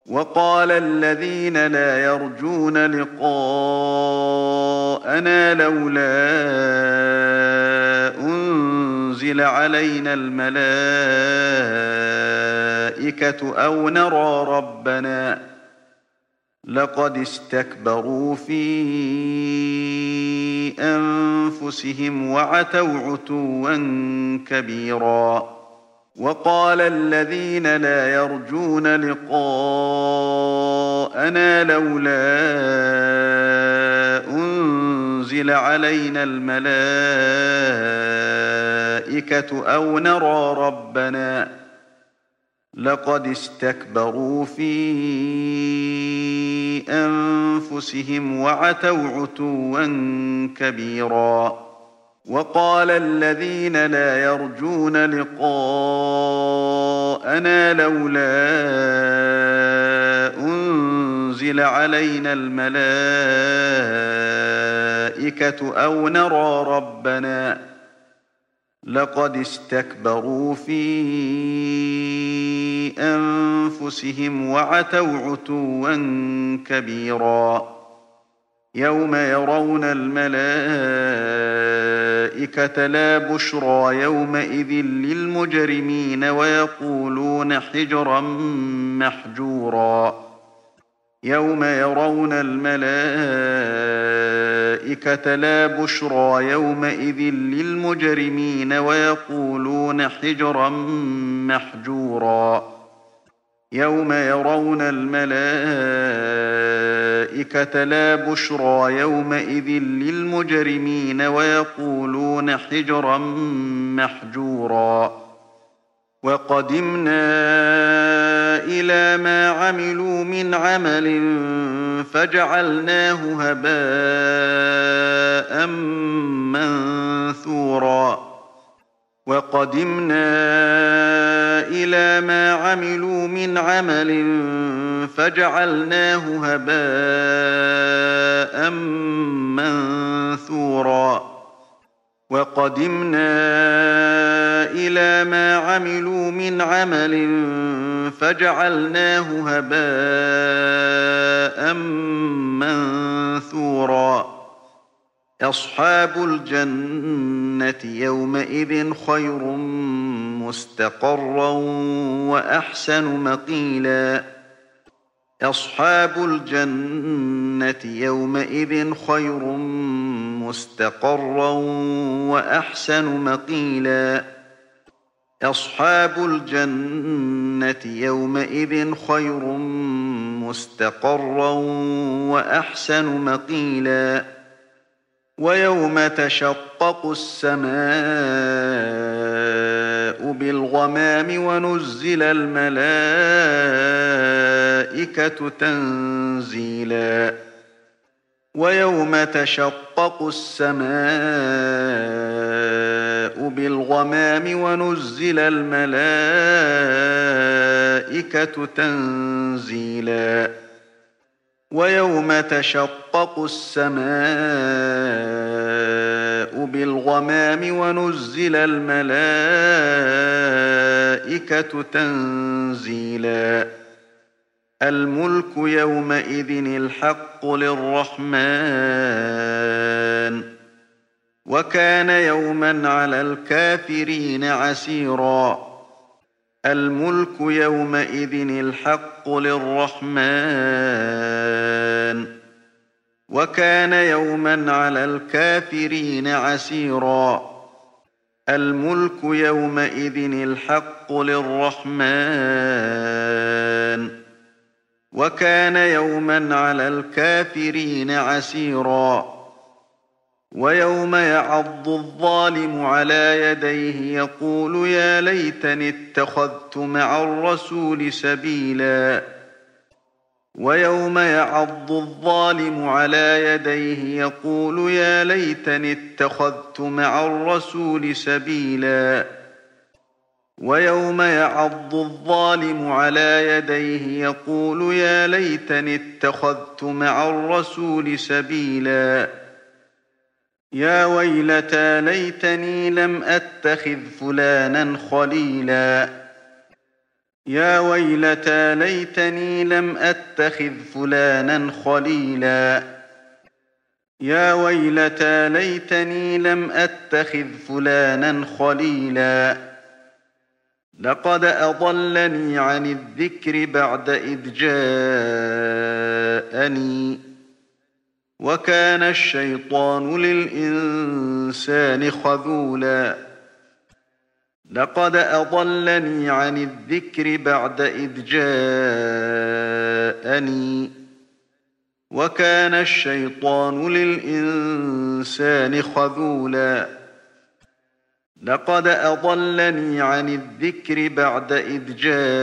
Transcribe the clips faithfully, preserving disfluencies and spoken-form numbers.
وقال الذين لا يرجون لقاءنا لولا أنزل علينا الملائكة أو نرى ربنا لقد استكبروا في أنفسهم وعتوا عتوا كبيرا. وقال الذين لا يرجون لقاءنا لولا أنزل علينا الملائكة أو نرى ربنا لقد استكبروا في أنفسهم وعتوا عتوا كبيرا. وقال الذين لا يرجون لقاءنا لولا أنزل علينا الملائكة أو نرى ربنا لقد استكبروا في أنفسهم وعتوا عتوا كبيرا. يوم يرون الملائكة لا بشرى يومئذ للمجرمين ويقولون حجرا محجورا. يوم يرون الملائكة لا بشرى يومئذ للمجرمين ويقولون حجرا محجورا. يوم يرون الملائكة لا بشرى يومئذ للمجرمين ويقولون حجرا محجورا. وقدمنا إلى ما عملوا من عمل فجعلناه هباء منثورا. وقدمنا إلى ما عملوا من عمل فجعلناه هباء منثورا. وقدمنا إلى ما عملوا من عمل فجعلناه هباء منثورا. أصحاب الجنة يومئذ خير مستقرا وأحسن مقيلا. أصحاب الجنة يومئذ خير مستقرا وأحسن مقيلا. أصحاب الجنة يومئذ خير مستقرا وأحسن مقيلا. ويوم تشقق السماء بالغمام ونزل الملائكة تنزيلا. ويوم تشقق السماء بالغمام ونزل الملائكة تنزيلا. ويوم تشقق السماء بالغمام ونزل الملائكة تنزيلا. الملك يومئذ الحق للرحمن وكان يوما على الكافرين عسيرا. الملك يومئذ الحق للرحمن وكان يوما على الكافرين عسيرا. الملك يومئذ الحق للرحمن وكان يوما على الكافرين عسيرا. ويوم يعض الظالم على يديه يقول يا ليتني اتخذت مع الرسول سبيلا. ويوم يعض الظالم على يديه يقول يا ليتني اتخذت مع الرسول سبيلا. ويوم يعض الظالم على يديه يقول يا ليتني اتخذت مع الرسول سبيلا. يا ويلتى ليتني لم أتخذ فلانا خليلا يا ويلتى ليتني لم أتخذ فلانا خليلا يا ويلتى ليتني لم أتخذ فلانا خليلا لقد أضلني عن الذكر بعد إذ جاءني وكان الشيطان للإنسان خذولا لقد أضلني عن الذكر بعد إذ جاءني وكان الشيطان للإنسان خذولا لقد أضلني عن الذكر بعد إذ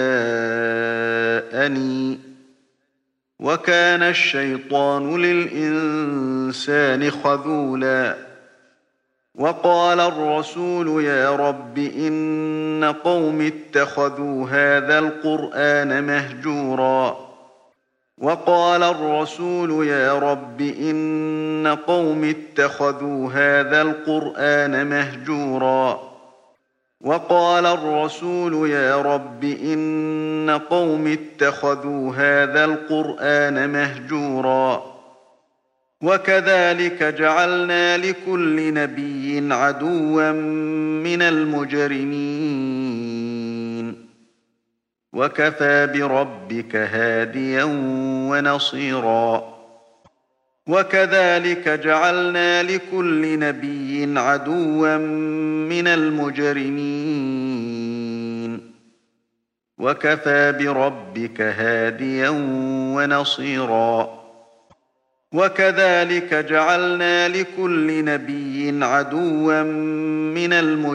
جاءني وكان الشيطان للإنسان خذولا وقال الرسول يا رب إن قوم اتخذوا هذا القرآن مهجورا وقال الرسول يا رب إن قوم اتخذوا هذا القرآن مهجورا وقال الرسول يا رب إن قوم اتخذوا هذا القرآن مهجورا وكذلك جعلنا لكل نبي عدوا من المجرمين وكفى بربك هاديا ونصيرا وكذلك جعلنا لكل نبي عدوا من المجرمين وكفى بربك هاديا ونصيرا وكذلك جعلنا لكل نبي عدوا من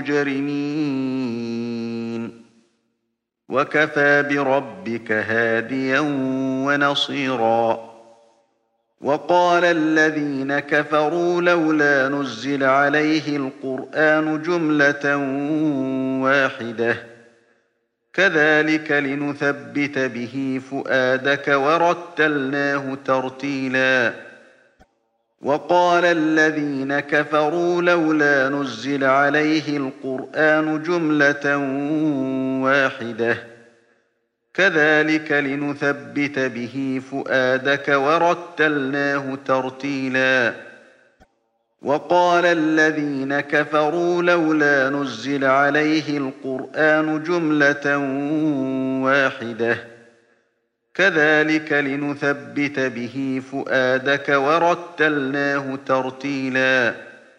المجرمين وكفى بربك هاديا ونصيرا وقال الذين كفروا لولا نزل عليه القرآن جملة واحدة كذلك لنثبت به فؤادك ورتلناه ترتيلا وقال الذين كفروا لولا نزل عليه القرآن جملة واحدة كذلك لنثبت به فؤادك ورتلناه ترتيلا وقال الذين كفروا لولا نزل عليه القرآن جملة واحدة كذلك لنثبت به فؤادك ورتلناه ترتيلا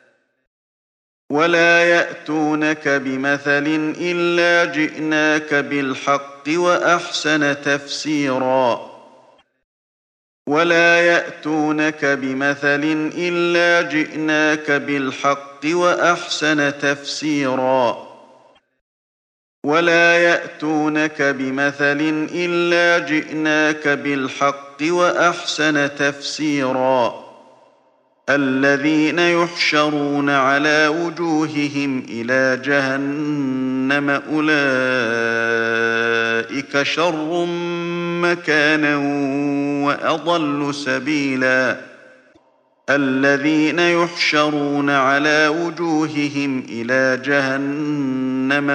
ولا يأتونك بمثل إلا جئناك بالحق وأحسن تفسيرا ولا يأتونك بمثل إلا جئناك بالحق وأحسن تفسيرا ولا يأتونك بمثل إلا جئناك بالحق وأحسن تفسيرا الذين يحشرون على وجوههم إلى جهنم أولئك شر مكانا وأضل سبيلا الذين يحشرون على وجوههم إلى جهنم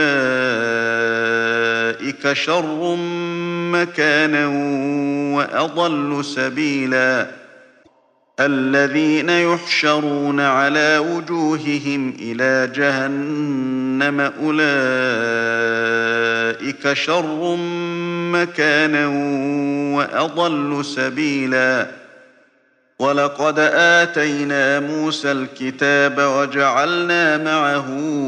أولئك شر مكانا وأضل سبيلا الذين يحشرون على وجوههم إلى جهنم أولئك شر مكانا وأضل سبيلا ولقد آتينا موسى الكتاب وجعلنا معه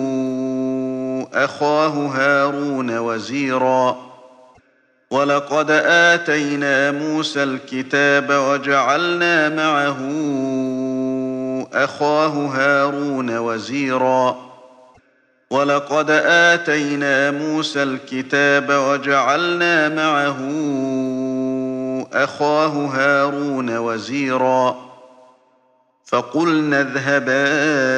أخاه هارون وزيرا ولقد آتينا موسى الكتاب وجعلنا معه أخاه هارون وزيرا ولقد آتينا موسى الكتاب وجعلنا معه أخاه هارون وزيرا فقلنا اذهبا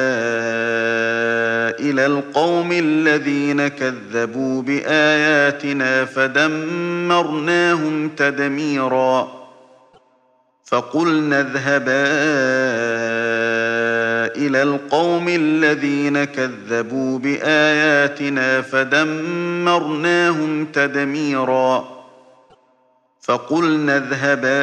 إلى القوم الذين كذبوا بآياتنا فدمرناهم تدميرا فقلنا اذهبا إلى القوم الذين كذبوا بآياتنا فدمرناهم تدميرا فقلنا اذهبا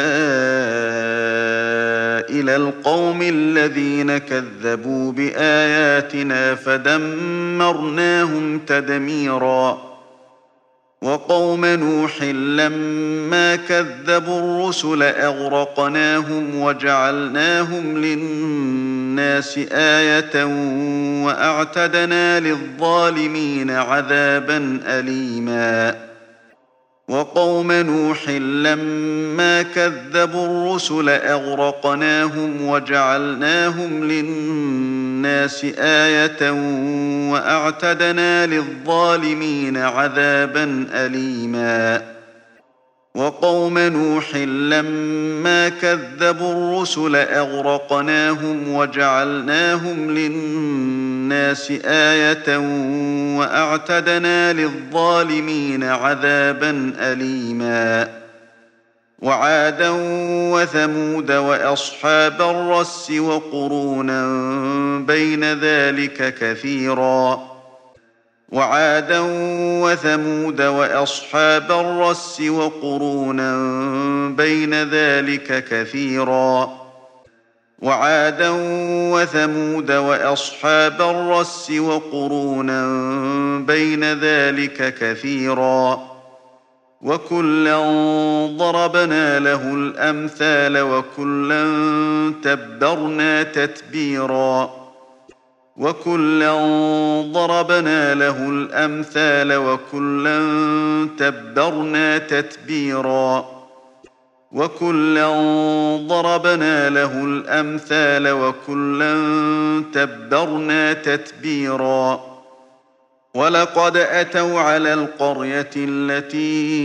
إلى القوم الذين كذبوا بآياتنا فدمرناهم تدميرا وقوم نوح لما كذبوا الرسل أغرقناهم وجعلناهم للناس آية وأعتدنا للظالمين عذابا أليما وقوم نوح لما كذبوا الرسل أغرقناهم وجعلناهم للناس آية وأعتدنا للظالمين عذابا أليما وقوم نوح لما كذبوا الرسل أغرقناهم وجعلناهم للناس آية وأعتدنا للظالمين عذابا أليما وعادا وثمود وأصحاب الرس وقرونا بين ذلك كثيرا وعادا وثمود وأصحاب الرس وقرونا بين ذلك كثيرا وعادا وثمود وأصحاب الرس وقرونا بين ذلك كثيرا وكلا ضربنا له الأمثال وكلا تبرنا تتبيرا وكلا ضربنا له الأمثال وكلا تبرنا تتبيرا وكلا ضربنا له الأمثال وكلا تبرنا تتبيرا ولقد أتوا على القرية التي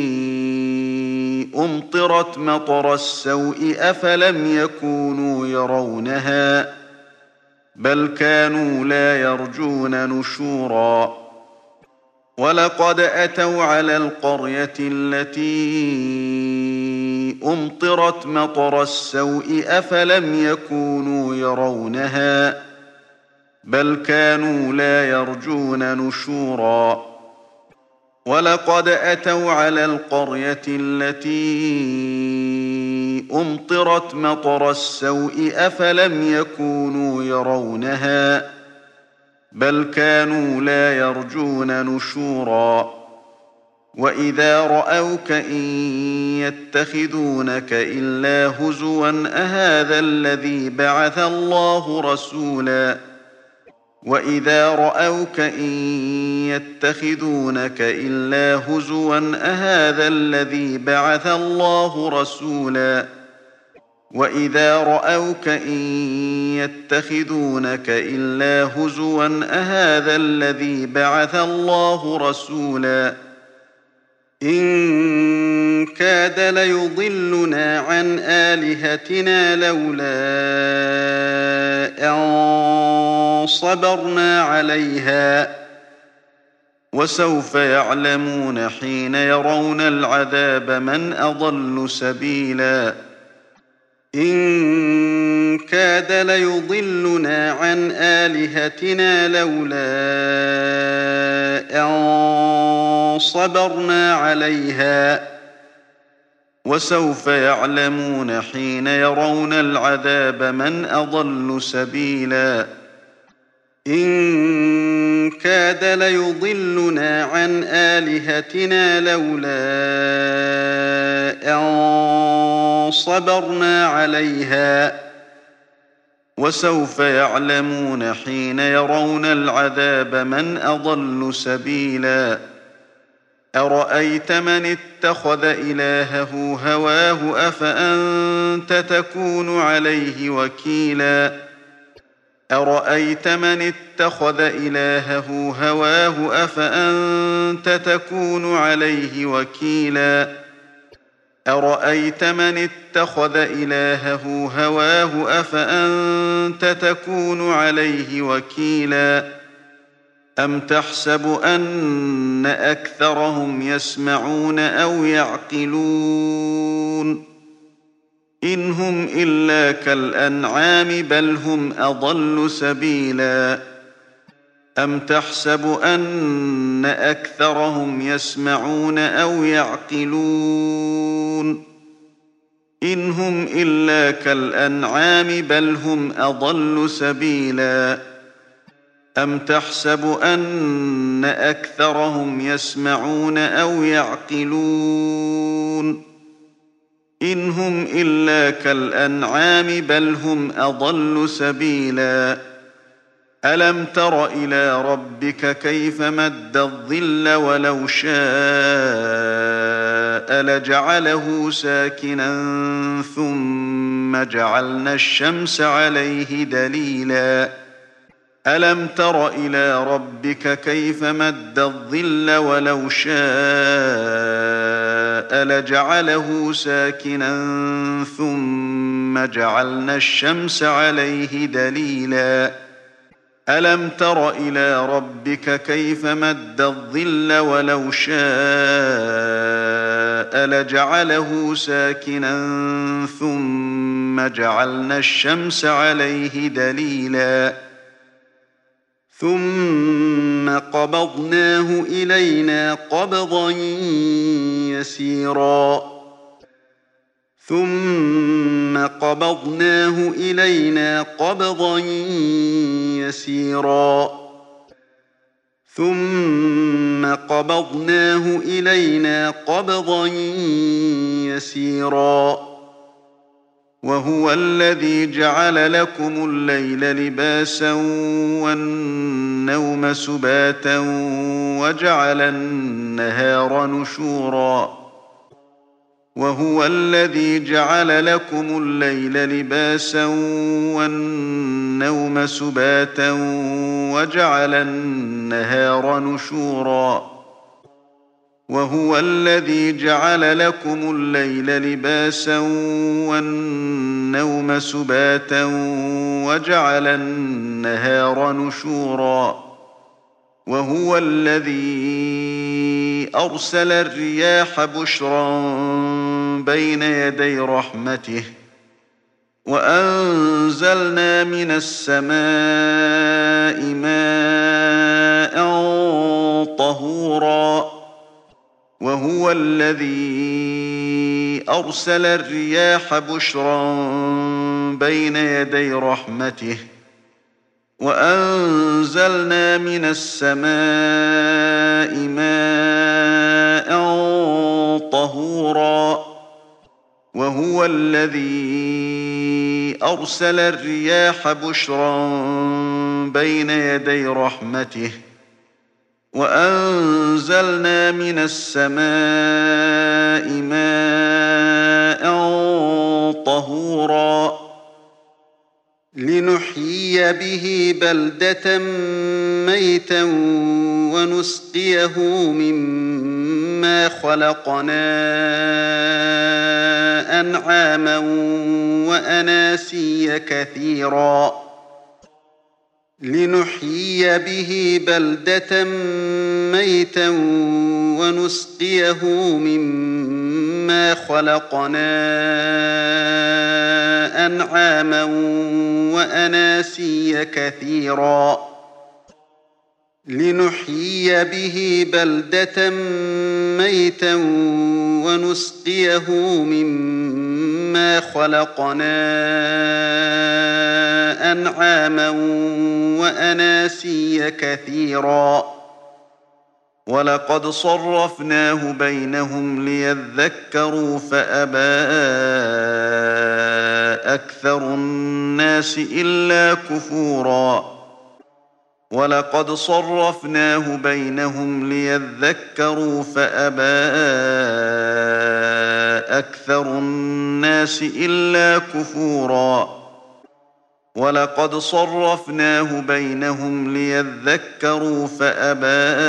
أمطرت مطر السوء أفلم يكونوا يرونها بل كانوا لا يرجون نشورا ولقد أتوا على القرية التي أمطرت مطر السوء أفلم يكونوا يرونها بل كانوا لا يرجون نشورا ولقد أتوا على القرية التي أمطرت مطر السوء أفلم يكونوا يرونها بل كانوا لا يرجون نشورا وإذا رأوك إن يتخذونك إلا هزوا أهذا الذي بعث الله رسولا وإذا رأوك إن يتخذونك إلا هزوا أهذا الذي بعث الله رسولا وإذا رأوك إن يتخذونك إلا هزوا أهذا الذي بعث الله رسولا إن كاد ليضلنا عن آلهتنا لولا أن صبرنا عليها وسوف يعلمون حين يرون العذاب من أضل سبيلا إن كاد ليضلنا عن آلهتنا لولا أن صبرنا عليها وسوف يعلمون حين يرون العذاب من أضل سبيلا إن كاد ليضلنا عن آلهتنا لولا أن صبرنا عليها وسوف يعلمون حين يرون العذاب من أضل سبيلا أرأيت من اتخذ إلهه هواه أفأنت تكون عليه وكيلا أرأيت من اتخذ إلهه هواه أفأنت تكون عليه وكيلا أرأيت من اتخذ إلهه هواه أفأنت تكون عليه وكيلا أم تحسب أن أكثرهم يسمعون أو يعقلون إن هم هم إلا كالأنعام بل هم أضل سبيلا أم تحسب أن أكثرهم يسمعون أو يعقلون إن هم إلا كالأنعام بل هم أضل سبيلا أم تحسب أن أكثرهم يسمعون أو يعقلون إن هم إلا كالأنعام بل هم أضل سبيلا ألم تر إلى ربك كيف مد الظل ولو شاء لجعله ساكنا ثم جعلنا الشمس عليه دليلا ألم تر إلى ربك كيف مد الظل ولو شاء لجعله ساكنا ثم جعلنا الشمس عليه دليلا ألم تر إلى ربك كيف مد الظل ولو شاء لجعله ساكنا ثم جعلنا الشمس عليه دليلا ثم قبضناه إلينا قبضا يسيرا ثم قبضناه إلينا قبضا يسيرا ثم قبضناه إلينا قبضا يسيرا وهو الذي جعل لكم الليل لباسا والنوم سباتا وجعل النهار نشورا وهو الذي جعل لكم الليل لباسا والنوم سباتا وجعل النهار نشورا وهو الذي جعل لكم الليل لباسا والنوم سباتا وجعل النهار نشورا وهو الذي أرسل الرياح بشرا بين يدي رحمته وأنزلنا من السماء ماء طهورا وهو الذي أرسل الرياح بشرا بين يدي رحمته وأنزلنا من السماء ماء طهورا وهو الذي أرسل الرياح بشرا بين يدي رحمته وأنزلنا من السماء ماء طهورا لنحيي به بلدة ميتا ونسقيه مما خلقنا أنعاما وأناسيا كثيرا لنحيي به بلدة ميتا ونسقيه مما خلقنا أنعاما وأناسيا كثيرا لنحيي به بلدة ميتا ونسقيه مما خلقنا أنعاما وأناسيا كثيرا ولقد صرفناه بينهم ليذكروا فأبى أكثر الناس إلا كفورا ولقد صرفناه بينهم ليذكروا فأبى أكثر الناس إلا كفورا ولقد صرفناه بينهم ليذكروا فأبى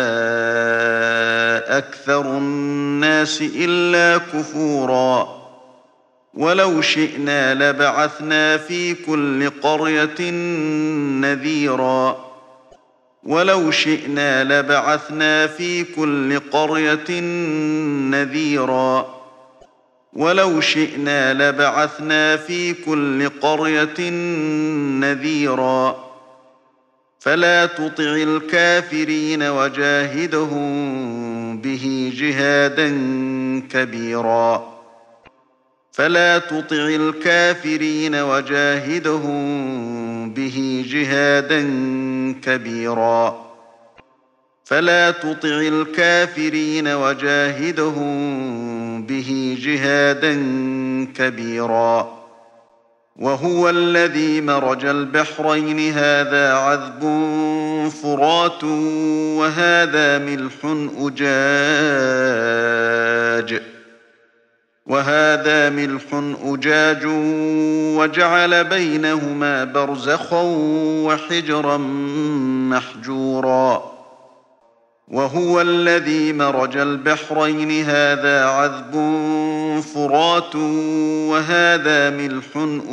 أكثر الناس إلا كفورا ولو شئنا لبعثنا في كل قرية نذيرا ولو شئنا لبعثنا في كل قرية نذيرا ولو شئنا لبعثنا في كل قرية نذيرا فلا تطع الكافرين وجاهدهم به جهادا كبيرا فلا تطع الكافرين وجاهدهم به جهادا كبيرا فلا تطع الكافرين وجاهدهم به جهادا كبيرا وهو الذي مرج البحرين هذا عذب فرات وهذا ملح أجاج وهذا ملح أجاج وجعل بينهما برزخا وحجرا محجورا وهو الذي مرج البحرين هذا عذب فرات وهذا ملح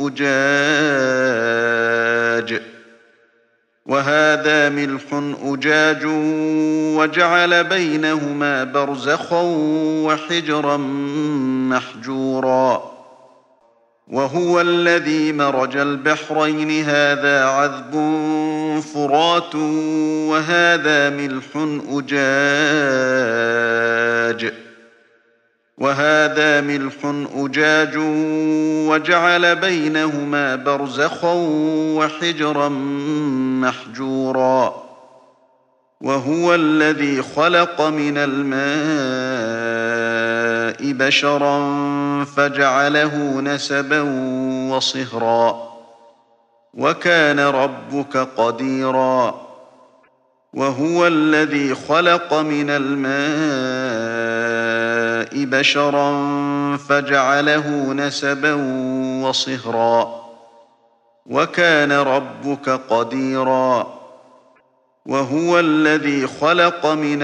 أجاج وهذا ملح أجاج وجعل بينهما برزخا وحجرا محجورا وهو الذي مرج البحرين هذا عذب فرات وهذا ملح أجاج وهذا ملح أجاج وجعل بينهما برزخا وحجرا محجورا وهو الذي خلق من الماء بشرا فجعله نسبا وصهرا وكان ربك قديرا وهو الذي خلق من الماء بشرا فجعله نسبا وصهرا وكان ربك قديرا وهو الذي خلق من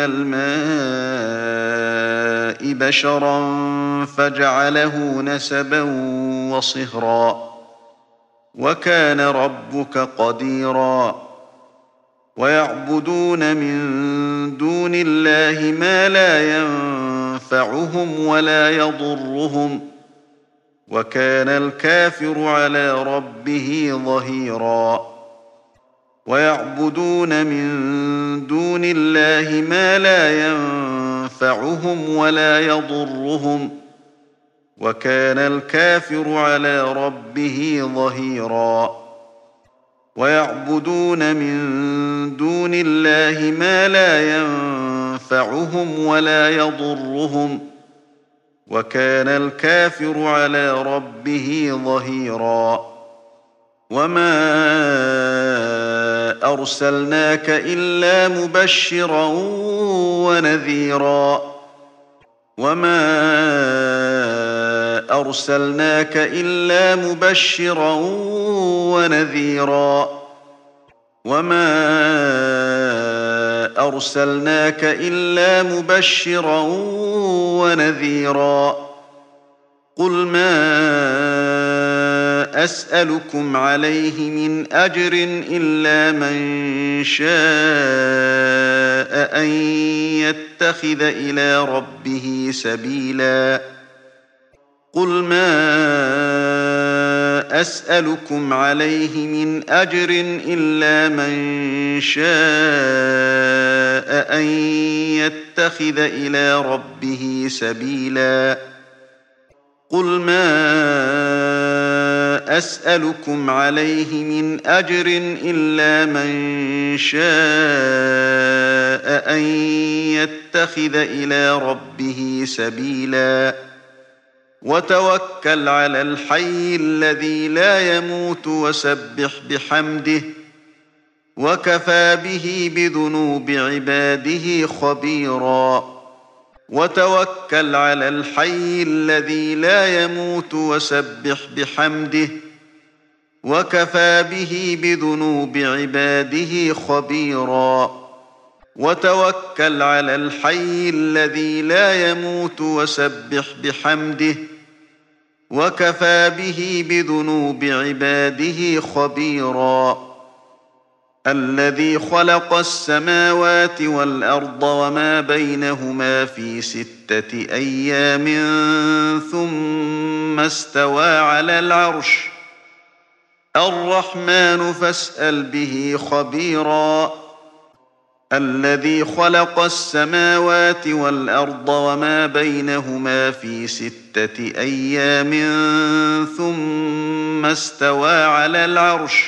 الماء بشرا فجعله نسبا وصهرا وكان ربك قديرا ويعبدون من دون الله ما لا ينفعهم ولا يضرهم وكان الكافر على ربه ظهيرا ويعبدون من دون الله ما لا ينفعهم ولا يضرهم وكان الكافر على ربه ظهيرا ويعبدون من دون الله ما لا ينفعهم ولا يضرهم وكان الكافر على ربه ظهيرا وما أرسلناك إلا مبشرا ونذيرا وما أرسلناك إلا مبشرا ونذيرا وما أرسلناك إلا مبشرا ونذيرا قل ما أسألكم عليه من أجر إلا من شاء أن يتخذ إلى ربه سبيلا قل ما أسألكم عليه من أجر إلا من شاء أن يتخذ إلى ربه سبيلا قل ما أسألكم عليه من أجر إلا من شاء أن يتخذ إلى ربه سبيلا وتوكل على الحي الذي لا يموت وسبح بحمده وكفى به بذنوب عباده خبيرا وتوكل على الحي الذي لا يموت وسبح بحمده وكفى به بذنوب عباده خبيرا وتوكل على الحي الذي لا يموت وسبح بحمده وكفى به بذنوب عباده خبيرا الذي خلق السماوات والأرض وما بينهما في ستة أيام ثم استوى على العرش الرحمن فاسأل به خبيرا الذي خلق السماوات والأرض وما بينهما في ستة أيام ثم استوى على العرش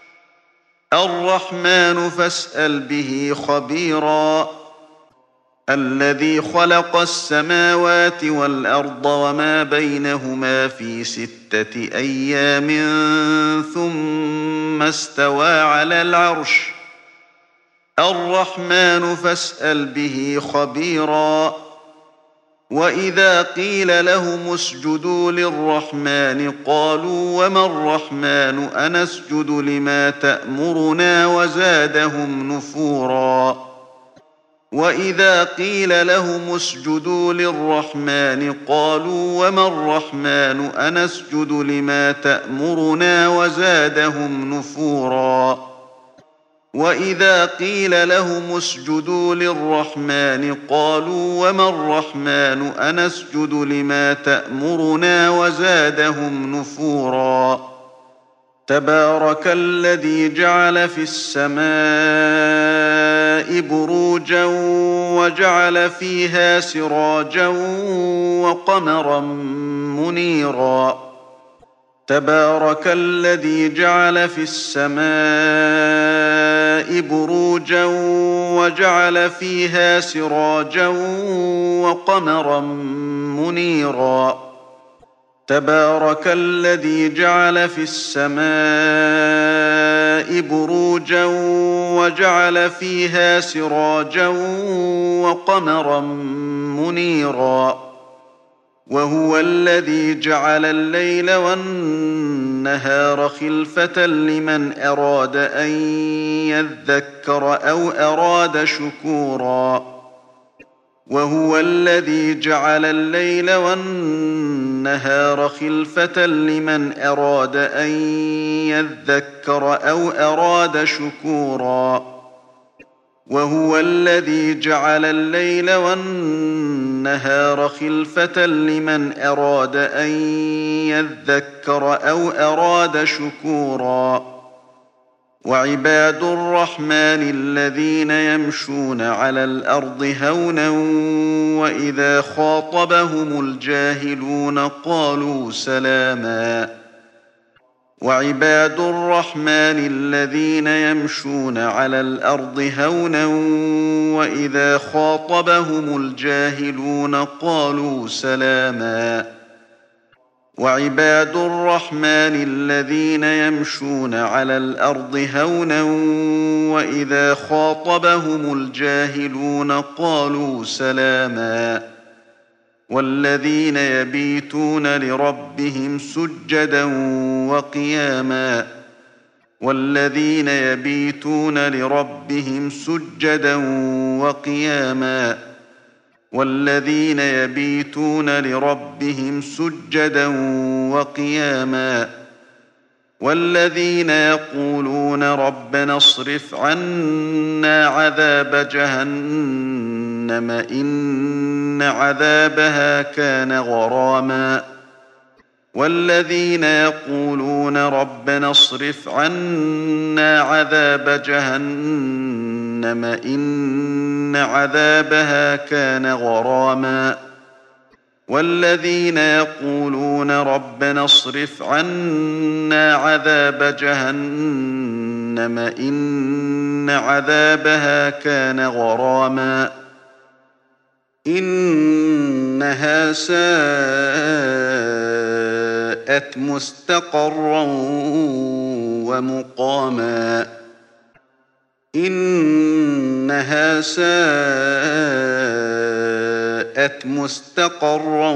الرحمن فاسأل به خبيرا الذي خلق السماوات والأرض وما بينهما في ستة أيام ثم استوى على العرش الرحمن فاسأل به خبيرا وإذا قيل لهم اسجدوا للرحمن قالوا وما الرحمن أنسجد لما تأمرنا وزادهم نفورا وإذا قيل لهم اسجدوا للرحمن قالوا وما الرحمن أنسجد لما تأمرنا وزادهم نفورا وإذا قيل لهم اسجدوا للرحمن قالوا وما الرحمن أنسجد لما تأمرنا وزادهم نفورا تبارك الذي جعل في السماء بروجا وجعل فيها سراجا وقمرا منيرا تبارك الذي جعل في السماء بروجا وجعل فيها سراجا وقمرا منيرا تبارك الذي جعل في السماء بروجا وجعل فيها سراجا وقمرا منيرا وهو الذي جعل الليل والنهار خلفة لمن أراد أن يذكر أو أراد شكورا وهو الذي جعل الليل والنهار خلفة لمن أراد أن يذكر أو أراد شكورا وهو الذي جعل الليل والنهار خلفة لمن أراد أن يذكر أو أراد شكورا وعباد الرحمن الذين يمشون على الأرض هونا وإذا خاطبهم الجاهلون قالوا سلاما وعباد الرحمن الذين يمشون على الأرض هونا وإذا خاطبهم الجاهلون قالوا سلاما وعباد الرحمن الذين يمشون على الأرض هونا وإذا خاطبهم الجاهلون قالوا سلاما والذين يبيتون لربهم سجدا وقياما والذين يبيتون لربهم سجدا وقياما والذين يبيتون لربهم سجدا وقياما والذين يقولون ربنا اصرف عنا عذاب جهنم إن عذابها كان غراما والذين يقولون ربنا اصرف عنا عذاب جهنم إن عذابها كان غراما والذين يقولون ربنا اصرف عنا عذاب جهنم إن عذابها كان غراما إنها ساءت مستقرا ومقاما إنها ساءت مستقرا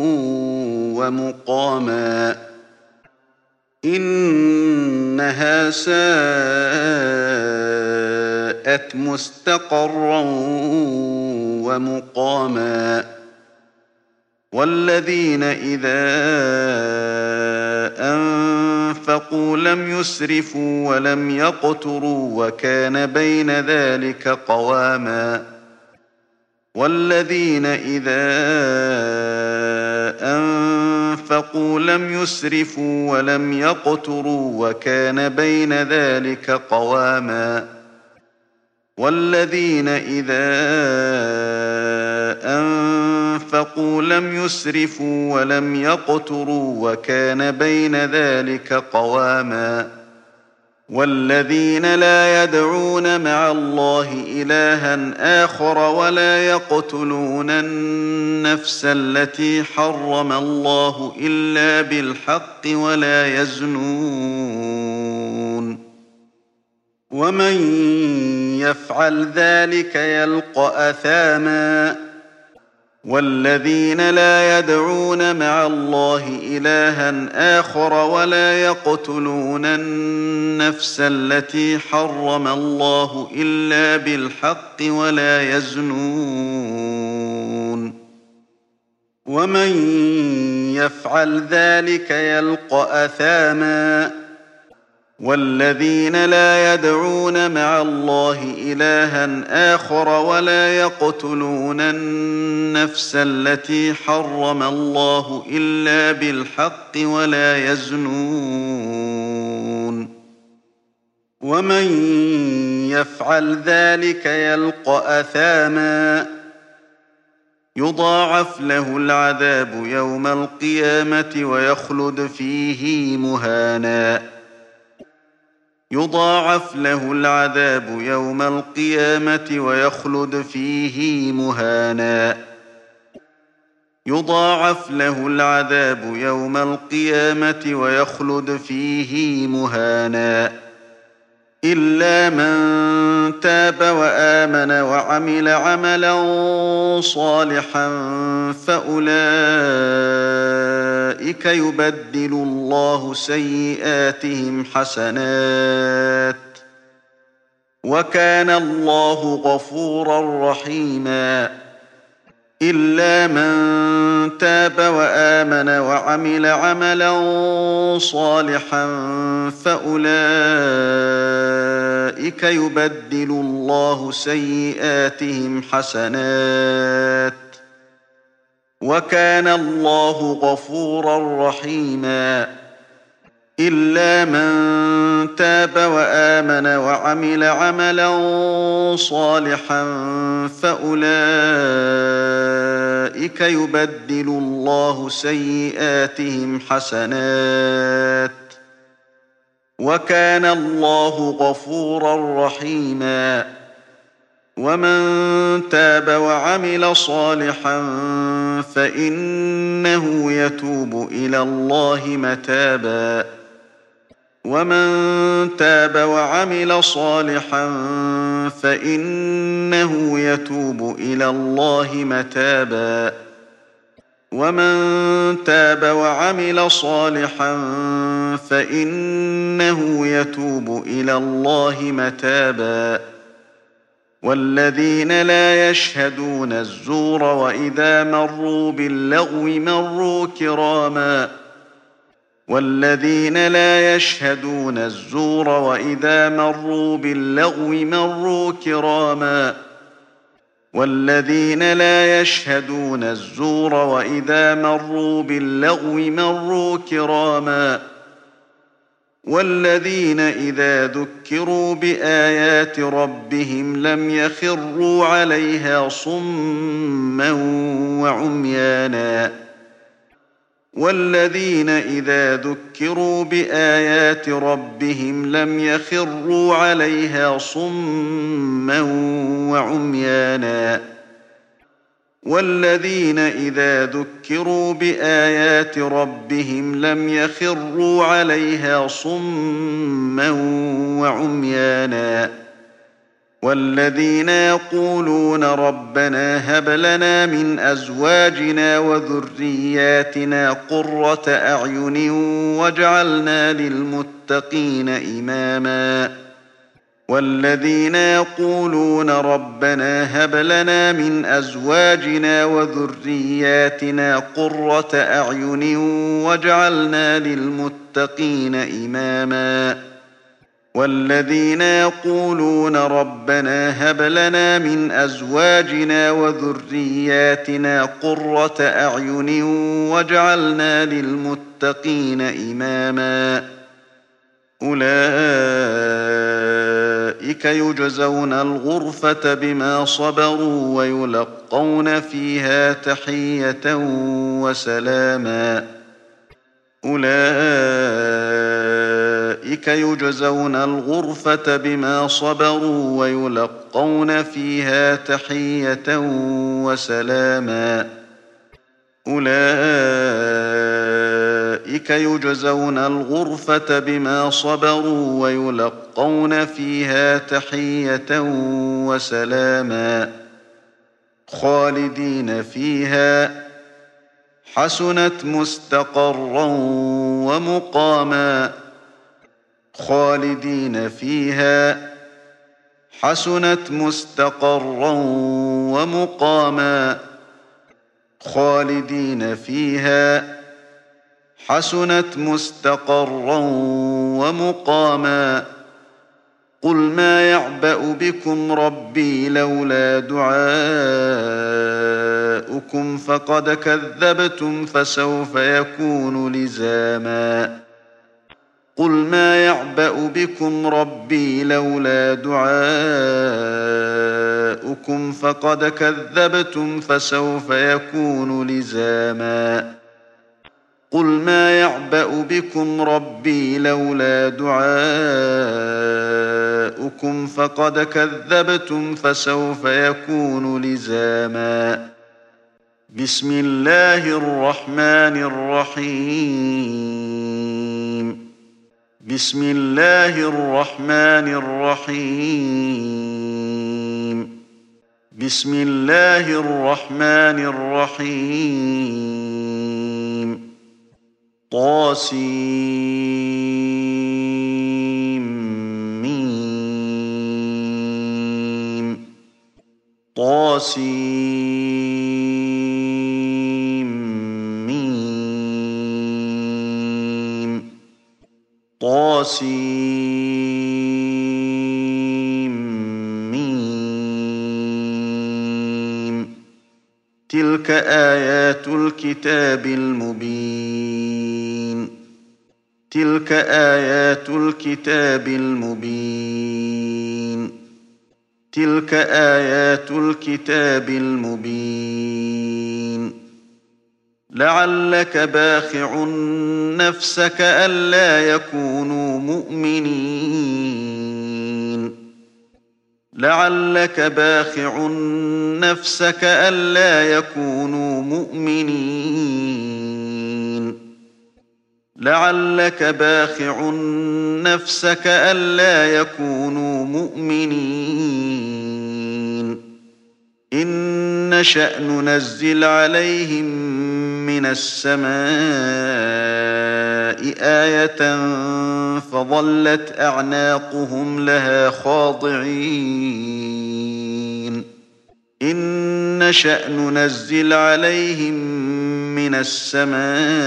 ومقاما إنها ساءت مستقرا ومقاما والذين إذا أنفقوا لم يسرفوا ولم يقتروا وكان بين ذلك قواما والذين إذا أنفقوا لم يسرفوا ولم يقتروا وكان بين ذلك قواما والذين إذا أنفقوا لم يسرفوا ولم يقتروا وكان بين ذلك قواما والذين لا يدعون مع الله إلها آخر ولا يقتلون النفس التي حرم الله إلا بالحق ولا يزنون ومن يفعل ذلك يلقى أثاما والذين لا يدعون مع الله إلها آخر ولا يقتلون النفس التي حرم الله إلا بالحق ولا يزنون ومن يفعل ذلك يلقى أثاما والذين لا يدعون مع الله إلها آخر ولا يقتلون النفس التي حرم الله إلا بالحق ولا يزنون ومن يفعل ذلك يلقى أثاما يضاعف له العذاب يوم القيامة ويخلد فيه مهانا يضاعف له العذاب يوم القيامة ويخلد فيه مهانا يضاعف له العذاب يوم القيامة ويخلد فيه مهانا إلا من تاب وآمن وعمل عملا صالحا فأولئك يبدل الله سيئاتهم حسنات وكان الله غفورا رحيما إلا من تاب وآمن وعمل عملا صالحا فأولئك يبدل الله سيئاتهم حسنات وكان الله غفورا رحيما إلا من تاب وآمن وعمل عملا صالحا فأولئك يبدل الله سيئاتهم حسنات وكان الله غفورا رحيما ومن تاب وعمل صالحا فإنه يتوب إلى الله متابا ومن تاب وعمل صالحا فإنه يتوب إلى الله متابا ومن تاب وعمل صالحا فإنه يتوب إلى الله متابا والذين لا يشهدون الزور وإذا مروا باللغو مروا كراما والذين لا يشهدون الزور وإذا مروا باللغو مروا كراما والذين لا يشهدون الزور وإذا مروا باللغو مروا كراما والذين إذا ذكروا بآيات ربهم لم يخروا عليها صما وعميانا والذين إذا ذكروا بآيات ربهم لم يخروا عليها صما وعميانا والذين إذا ذكروا بآيات ربهم لم يخروا عليها صما وعميانا والذين يقولون ربنا هب لنا من أزواجنا وذرياتنا قرة أعين واجعلنا للمتقين إماما والذين يقولون ربنا هب لنا من أزواجنا وذرياتنا قرة أعين واجعلنا للمتقين إماما والذين يقولون ربنا هب لنا من أزواجنا وذرياتنا قرة أعين واجعلنا للمتقين إماما أولئك يجزون الغرفة بما صبروا ويلقون فيها تحية وسلاما أولئك يجزون الغرفة بما صبروا ويلقون فيها تحية وسلاما أولئك يجزون الغرفة بما صبروا ويلقون فيها تحية وسلاما خالدين فيها حسنت مستقرا ومقاما خالدين فيها حسنت مستقرا ومقاما خالدين فيها حسنت مستقرا ومقاما قل ما يعبأ بكم ربي لولا دعاؤكم فقد كذبتم فسوف يكون لزاما قل ما يعبأ بكم ربي لولا دعاؤكم فقد كذبتم فسوف يكون لزاما قل ما يعبأ بكم ربي لولا دعاؤكم فقد كذبتم فسوف يكون لزاما بسم الله الرحمن الرحيم بسم الله الرحمن الرحيم بسم الله الرحمن الرحيم طاسيم ميم طاسيم ميم طاسيم ميم تلك آيات الكتاب المبين تلك آيات الكتاب المبين تلك آيات الكتاب المبين لعلك باخع نفسك ألا يكونوا مؤمنين لعلك باخع نفسك ألا يكونوا مؤمنين لعلك باخع نفسك ألا يكونوا مؤمنين إن نشأ ننزل عليهم من السماء آية فظلت أعناقهم لها خاضعين إن نشأ ننزل عليهم من السماء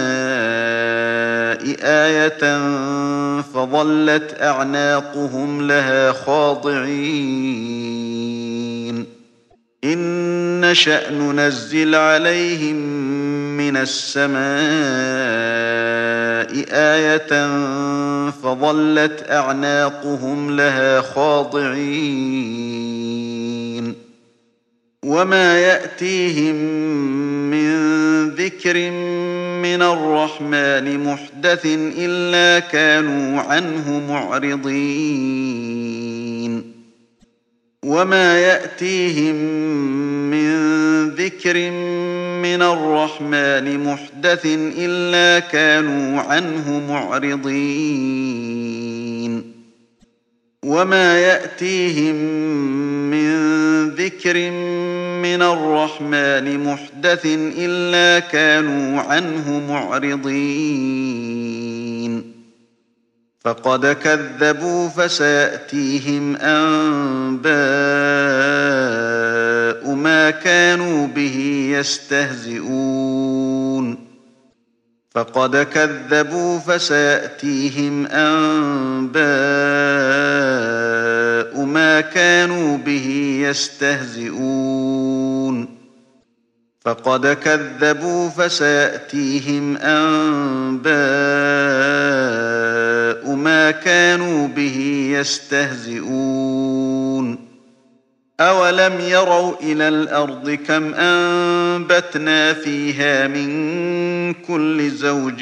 آية فظلت أعناقهم لها خاضعين إن نشأ ننزل عليهم من السماء آية فظلت أعناقهم لها خاضعين وما يأتيهم من ذكر من الرحمن محدث إلا كانوا عنه معرضين وما يأتيهم من ذكر من الرحمن محدث إلا كانوا عنه معرضين وما يأتيهم من ذكر من الرحمن محدث إلا كانوا عنه معرضين فقد كذبوا فسيأتيهم أنباء ما كانوا به يستهزئون فقد كذبوا فسيأتيهم أنباء ما كانوا به يستهزئون فقد كذبوا فسيأتيهم أنباء ما كانوا به يستهزئون أولم يروا إلى الأرض كم أنبتنا فيها من كل زوج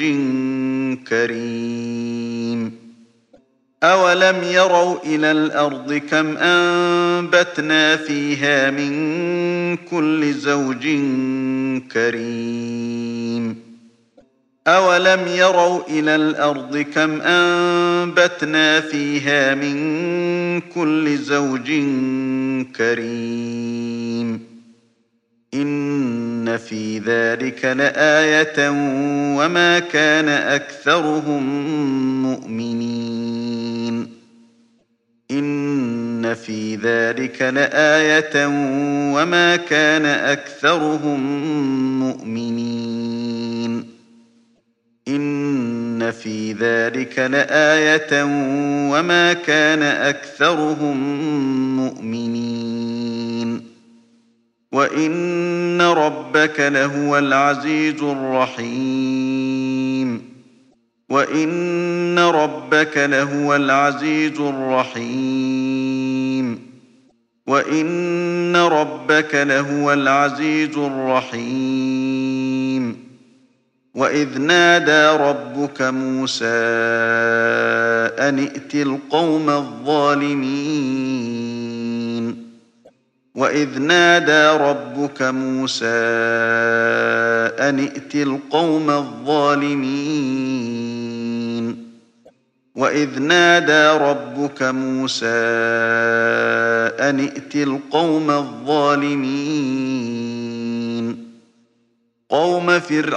كريم أولم يروا إلى الأرض كم أنبتنا فيها من كل زوج كريم أولم يروا إلى الأرض كم أنبتنا فيها من كل زوج كريم إن في ذلك لآية وما كان أكثرهم مؤمنين إن في ذلك لآية وما كان أكثرهم مؤمنين إن في ذلك لآية وما كان أكثرهم مؤمنين وإن ربك لهو العزيز الرحيم وإن ربك لهو العزيز الرحيم وإن ربك لهو العزيز الرحيم وإذ نادى ربك موسى أن ائت القوم الظالمين وإذ نادى ربك موسى أن ائت القوم الظالمين وإذ نادى ربك موسى أن ائت القوم الظالمين قوم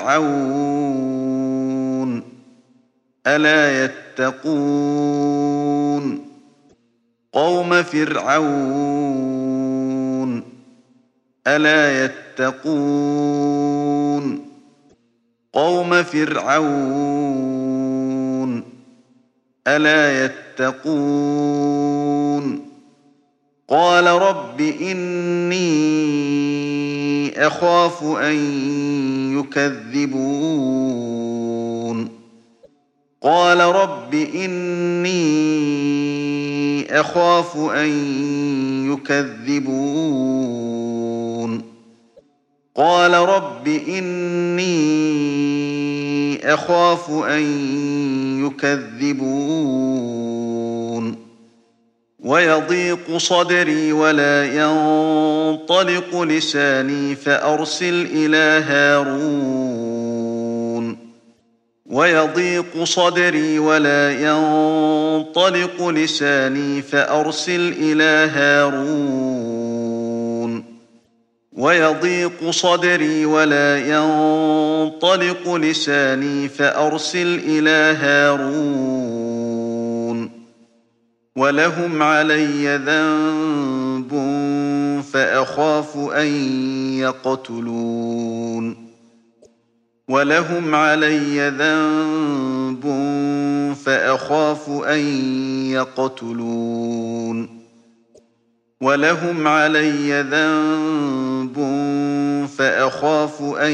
فرعون ألا يتقون قوم فرعون ألا يتقون قوم فرعون ألا يتقون قال رب إني أخاف أن يكذبون قال رب إني أخاف أن يكذبون قال رب إني أخاف أن يكذبون ويضيق صدري ولا ينطلق لساني فأرسل إلى هارون ويضيق صدري ولا ينطلق لساني فأرسل إلى هارون ويضيق صدري ولا ينطلق لساني فأرسل إلى هارون ولهم علي ذنب فأخاف أن يقتلون ولهم علي ذنب فأخاف أن يقتلون ولهم علي ذنب فأخاف أن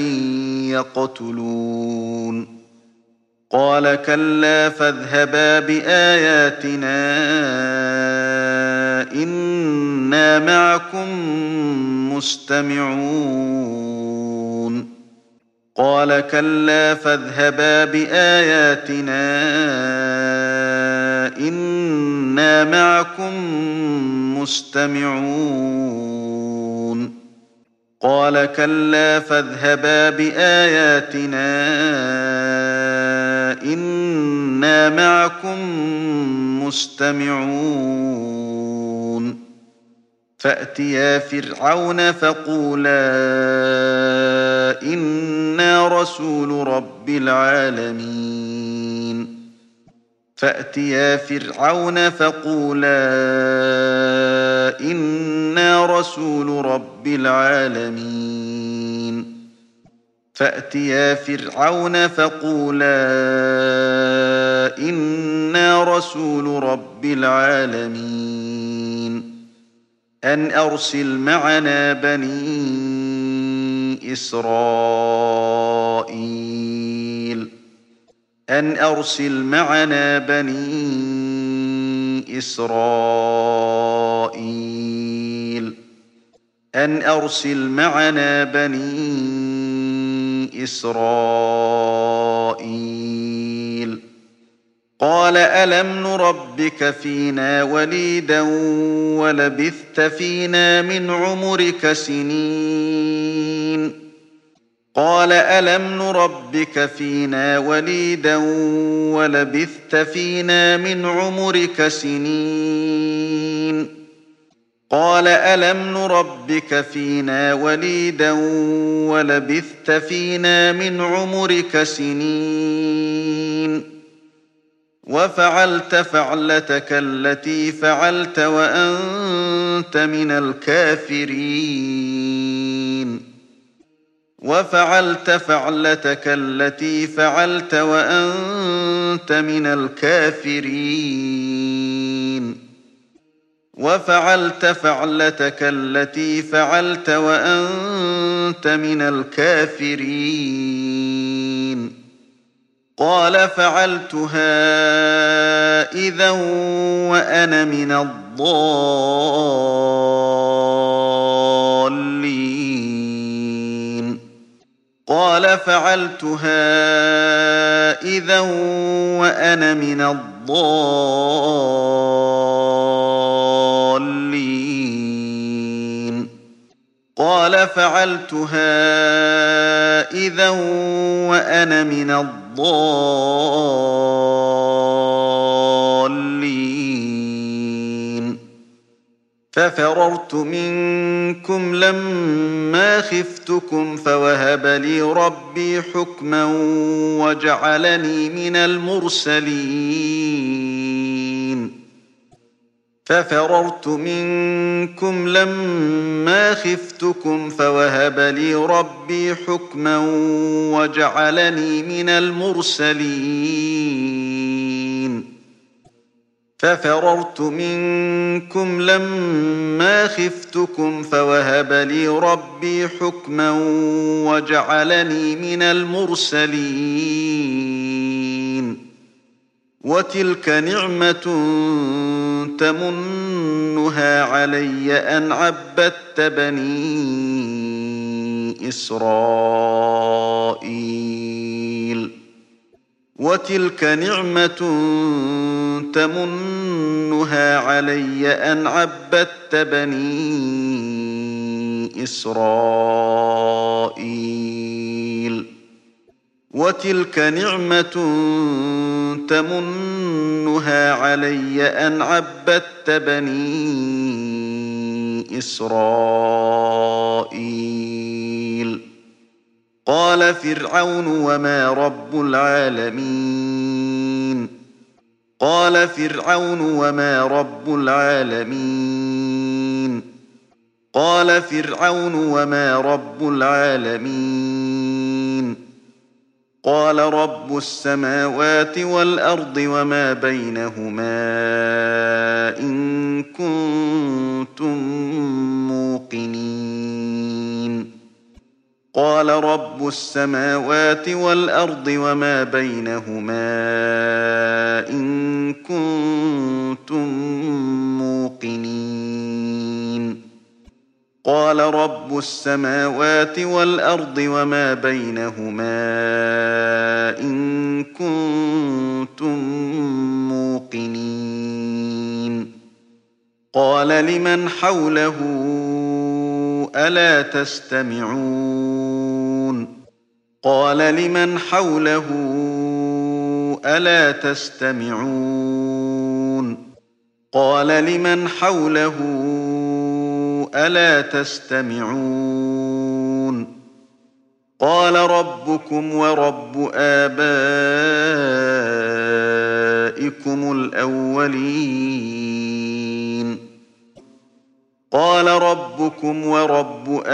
يقتلون قال كلا فاذهبا بآياتنا إنا معكم مستمعون قال كلا فاذهبا بآياتنا إنا معكم مستمعون قال كلا فاذهبا بآياتنا إنا معكم مستمعون فأتيا فرعون فقولا إنا رسول رب العالمين فأتيا فرعون فقولا إنا رسول رب العالمين فأتيا فرعون فقولا إنا رسول رب العالمين أن أرسل معنا بني إسرائيل أن أرسل معنا بني إسرائيل أن أرسل معنا بني إسرائيل قال ألم نربك فينا وليدا ولبثت فينا من عمرك سنين قال ألم نربك فينا وليدا ولبثت فينا من عمرك سنين قال ألم نربك فينا وليدا ولبثت فينا من عمرك سنين وفعلت فعلتك التي فعلت وأنت من الكافرين وفعلت فعلتك التي فعلت وأنت من الكافرين وفعلت فعلتك التي فعلت وأنت من الكافرين قال فعلتها إذا وأنا من الضالين قال فعلتها إذا وأنا من الضالين قال فعلتها إذا وأنا من الضالين ففررت منكم لما خفتكم فوهب لي ربي حكما وجعلني من المرسلين ففررت منكم لما خفتكم فوهب لي ربي حكما وجعلني من المرسلين ففررت منكم لما خفتكم فوهب لي ربي حكما وجعلني من المرسلين وتلك نعمة تمنها علي أن عبدت بني إسرائيل وتلك نعمة تمنها علي أن عبدت بني إسرائيل وتلك نعمة تمنها علي أن عبدت بني إسرائيل قال فرعون وما رب العالمين قال فرعون وما رب العالمين قال فرعون وما رب العالمين قال رب السماوات والأرض وما بينهما إن كنتم موقنين قال رب السماوات والأرض وما بينهما إن كنتم موقنين قال رب السماوات والأرض وما بينهما إن كنتم موقنين قال لمن حوله ألا تستمعون قال لمن حوله ألا تستمعون قال لمن حوله ألا تستمعون قال ربكم ورب آبائكم الأولين قال ربكم ورب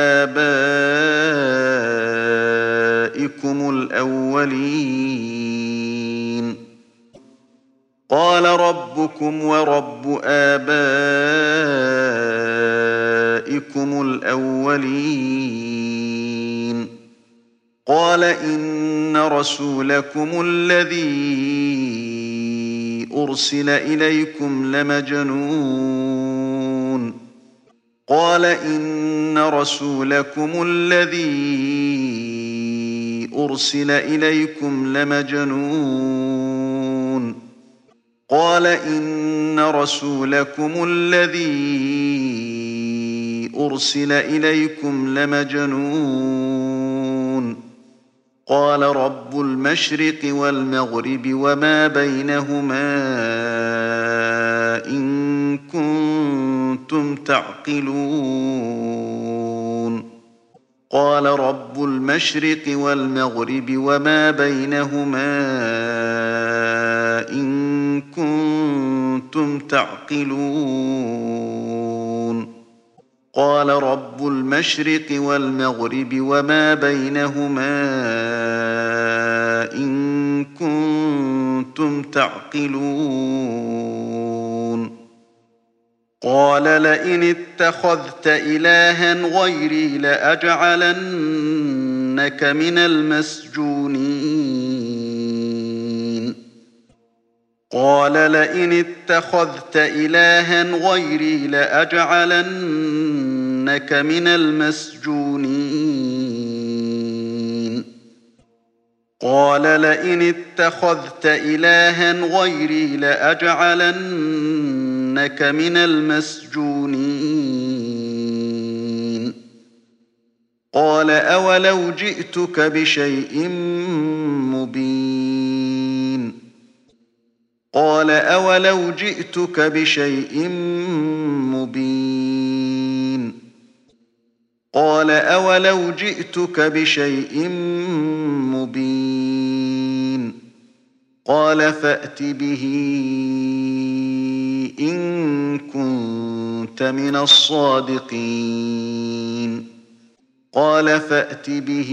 آبائكم الأولين قال ربكم ورب آبائكم الأولين قال إن رسولكم الذي أرسل إليكم لمجنون قال إن رسولكم الذي أرسل إليكم لمجنون قال إن رسولكم الذي أرسل إليكم لمجنون قال رب المشرق والمغرب وما بينهما إن كنتم تعقلون قال رب المشرق والمغرب وما بينهما إن كنتم تعقلون قال رب المشرق والمغرب وما بينهما إن كنتم تعقلون قال لئن اتخذت إلها غيري لأجعلنك من المسجونين قال لئن اتخذت إلها غيري لأجعلنك من المسجونين قال لئن اتخذت إلها غيري لأجعلنك من المسجونين قال أولو جئتك بشيء مبين قال أولو جئتك بشيء مبين قال أولو جئتك بشيء مبين قال فأت به إن كنت من الصادقين قال فأت به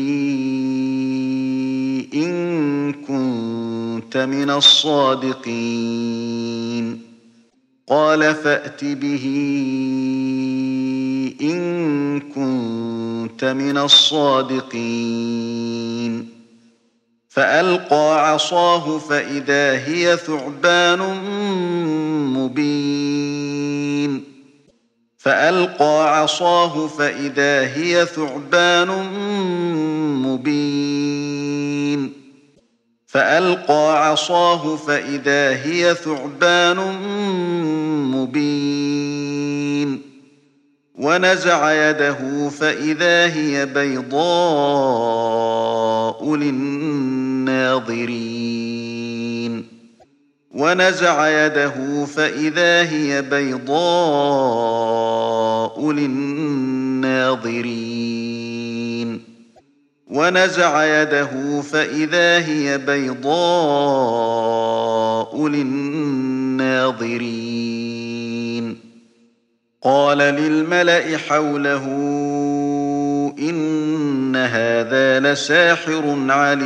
إن كنت من الصادقين قال فأت به إن كنت من الصادقين فألقى عصاه فإذا هي ثعبان مبين فألقى عصاه فإذا هي ثعبان مبين فألقى عصاه فإذا هي ثعبان مبين ونزع يده فإذا هي بيضاء للناظرين ونزع يده فإذا هي بيضاء للناظرين ونزع يده فإذا هي بيضاء للناظرين قال للملأ حوله إن هذا لساحر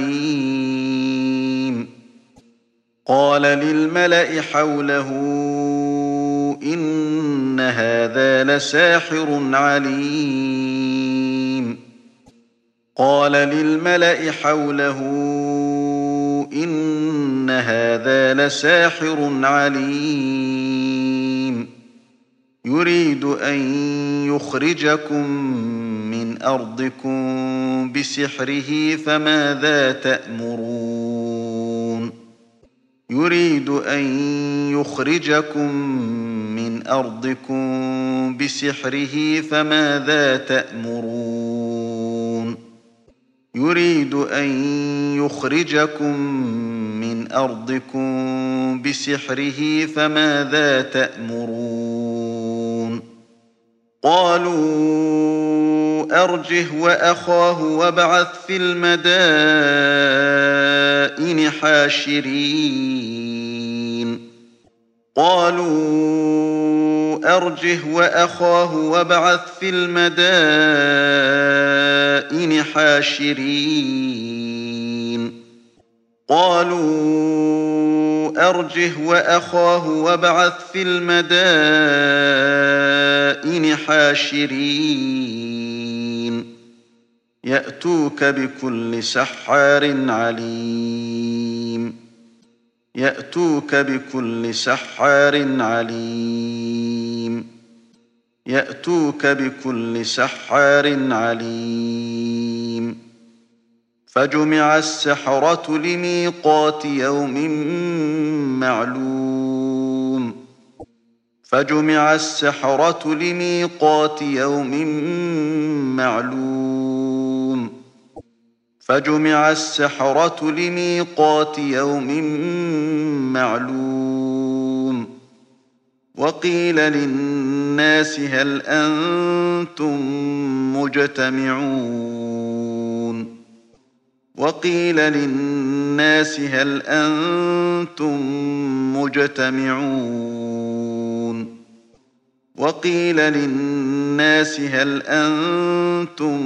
عليم قال للملأ حوله إن هذا لساحر عليم قال للملأ حوله إن هذا لساحر عليم يريد أن يخرجكم من أرضكم بسحره فماذا تأمرون يريد أن يخرجكم من أرضكم بسحره فماذا تأمرون يريد أن يخرجكم من أرضكم بسحره فماذا تأمرون قالوا أرجه وأخاه وابعث في المدائن حاشرين قالوا أرجه وأخاه وابعث في المدائن حاشرين قالوا أرجه وأخاه وابعث في المدائن حاشرين يأتوك بكل سحار عليم يأتوك بكل سحار عليم يأتوك بكل سحار عليم فجمع السحرة لميقات يوم معلوم فجمع السحرة لميقات يوم معلوم فجمع السحرة لميقات يوم معلوم وقيل للناس هل أنتم مجتمعون وقيل للناس هل أنتم مجتمعون وقيل للناس هل أنتم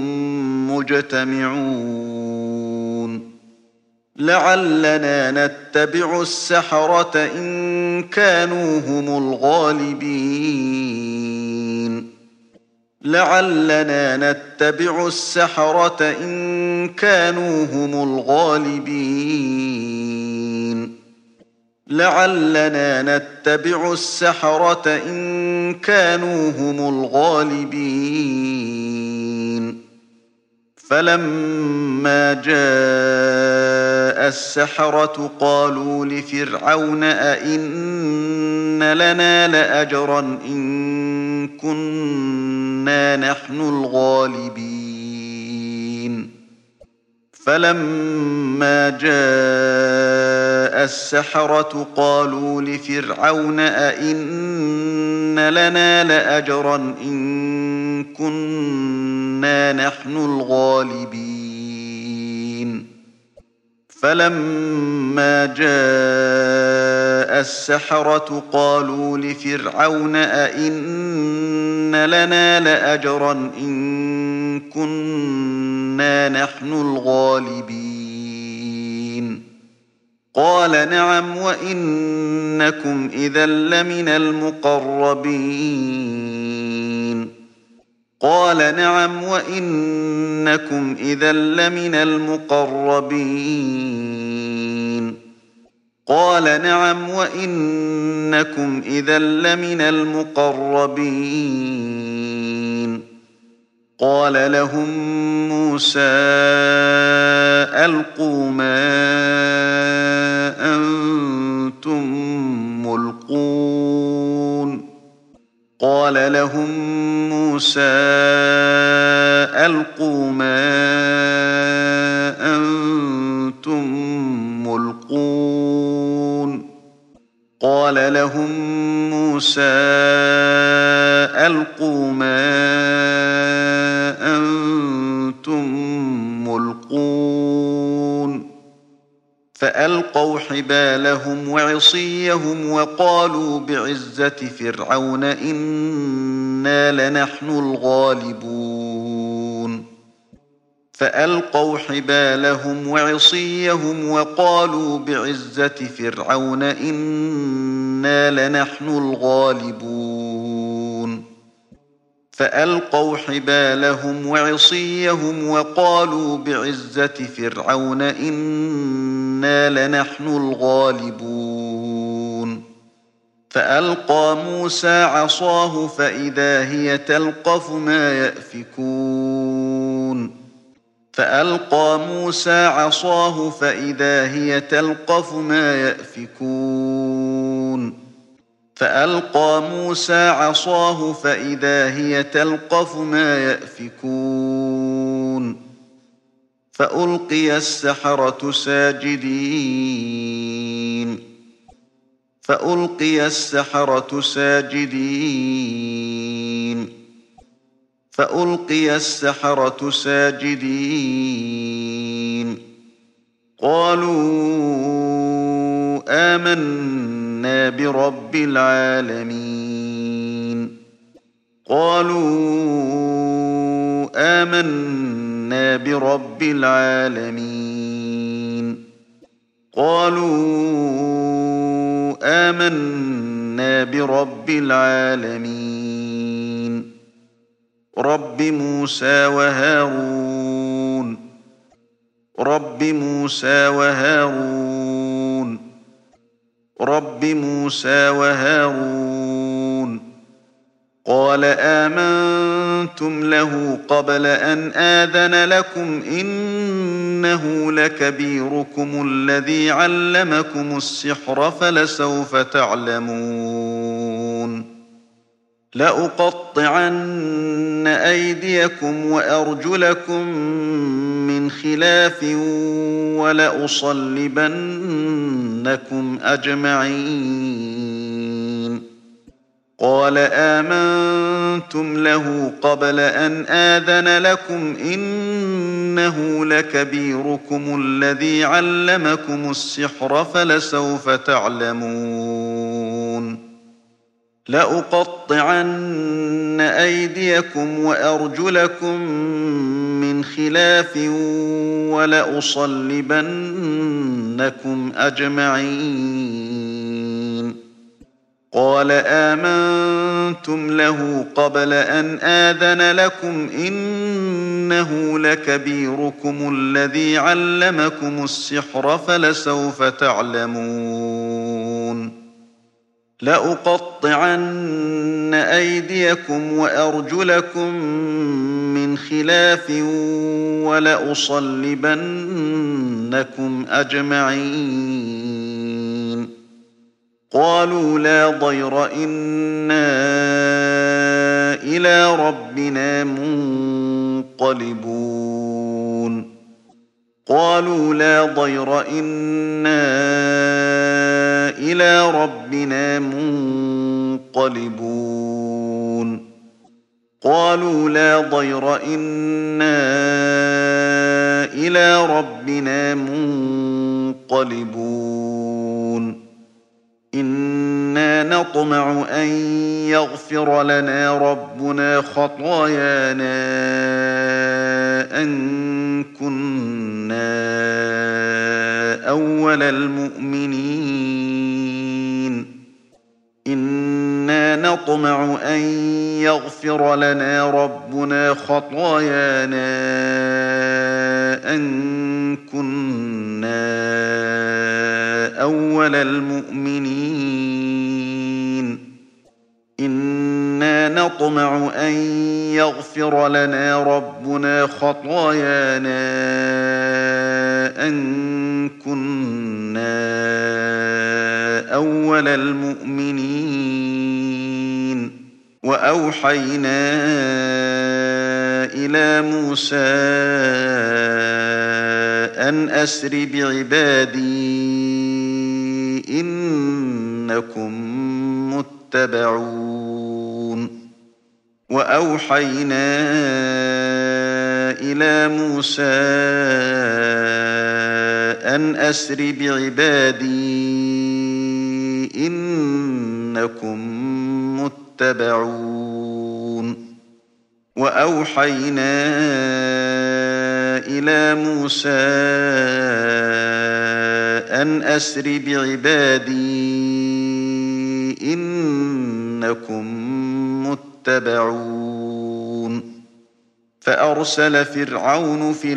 مجتمعون لعلنا نتبع السحرة إن كانوا هم الغالبين لعلنا نتبع السحرة إن كانوا هم الغالبين لعلنا نتبع السحرة إن كانوا هم الغالبين فلما جاء السحرة قالوا لفرعون أئن لنا لأجرا إن كنا نحن الغالبين فلما جاء السحرة قالوا لفرعون أئن لنا لأجرا إن كنا نحن الغالبين فلما جاء السحرة قالوا لفرعون أئن لنا لأجرا إن كنا نحن الغالبين قال نعم وإنكم إذا لمن المقربين قال نعم وإنكم إذا لمن المقربين قال نعم وإنكم إذا لمن المقربين قال لهم موسى ألقوا ما أنتم ملقون قال لهم موسى ألقوا ما أنتم ملقون قال لهم موسى ألقوا ما أنتم ملقون فألقوا حبالهم وعصيهم وقالوا بعزة فرعون إنا لنحن الغالبون فألقوا حبالهم وعصيهم وقالوا بعزة فرعون إنا لنحن الغالبون فألقوا حبالهم وعصيهم وقالوا بعزة فرعون إنا لنحن الغالبون فألقى موسى عصاه فإذا هي تلقف ما يأفكون فألقى موسى عصاه فإذا هي تلقف ما يأفكون فألقى موسى عصاه فإذا هي تلقف ما يأفكون فألقي السحرة ساجدين فألقي السحرة ساجدين فألقي السحرة ساجدين قالوا آمنا آمنا برب العالمين قالوا آمنا برب العالمين قالوا آمنا برب العالمين رب موسى وهارون رب موسى وهارون رب موسى وهارون قال آمنتم له قبل أن آذن لكم إنه لكبيركم الذي علمكم السحر فلسوف تعلمون لأقطعن أيديكم وأرجلكم من خلاف ولأصلبنكم أجمعين قال آمنتم له قبل أن آذن لكم إنه لكبيركم الذي علمكم السحر فلسوف تعلمون لأقطعن أيديكم وأرجلكم من خلاف ولأصلبنكم أجمعين قال آمنتم له قبل أن آذن لكم إنه لكبيركم الذي علمكم السحر فلسوف تعلمون لأقطعن أيديكم وأرجلكم من خلاف ولأصلبنكم أجمعين قالوا لا ضير إنا إلى ربنا منقلبون قالوا لا ضير إنا إلى ربنا منقلبون قالوا لا ضير إنا إلى ربنا منقلبون إنا نطمع أن يغفر لنا ربنا خطايانا أن كنا أول المؤمنين إنا نطمع أن يغفر لنا ربنا خطايانا أن كنا أول المؤمنين إنا نطمع أن يغفر لنا ربنا خطايانا أن كنا أول المؤمنين وأوحينا إلى موسى أن أسر بعبادي إنكم متبعون وأوحينا إلى موسى أن أسر بعبادي إنكم متبعون وأوحينا إلى موسى أن أسر بعبادي إنكم متبعون فأرسل فرعون في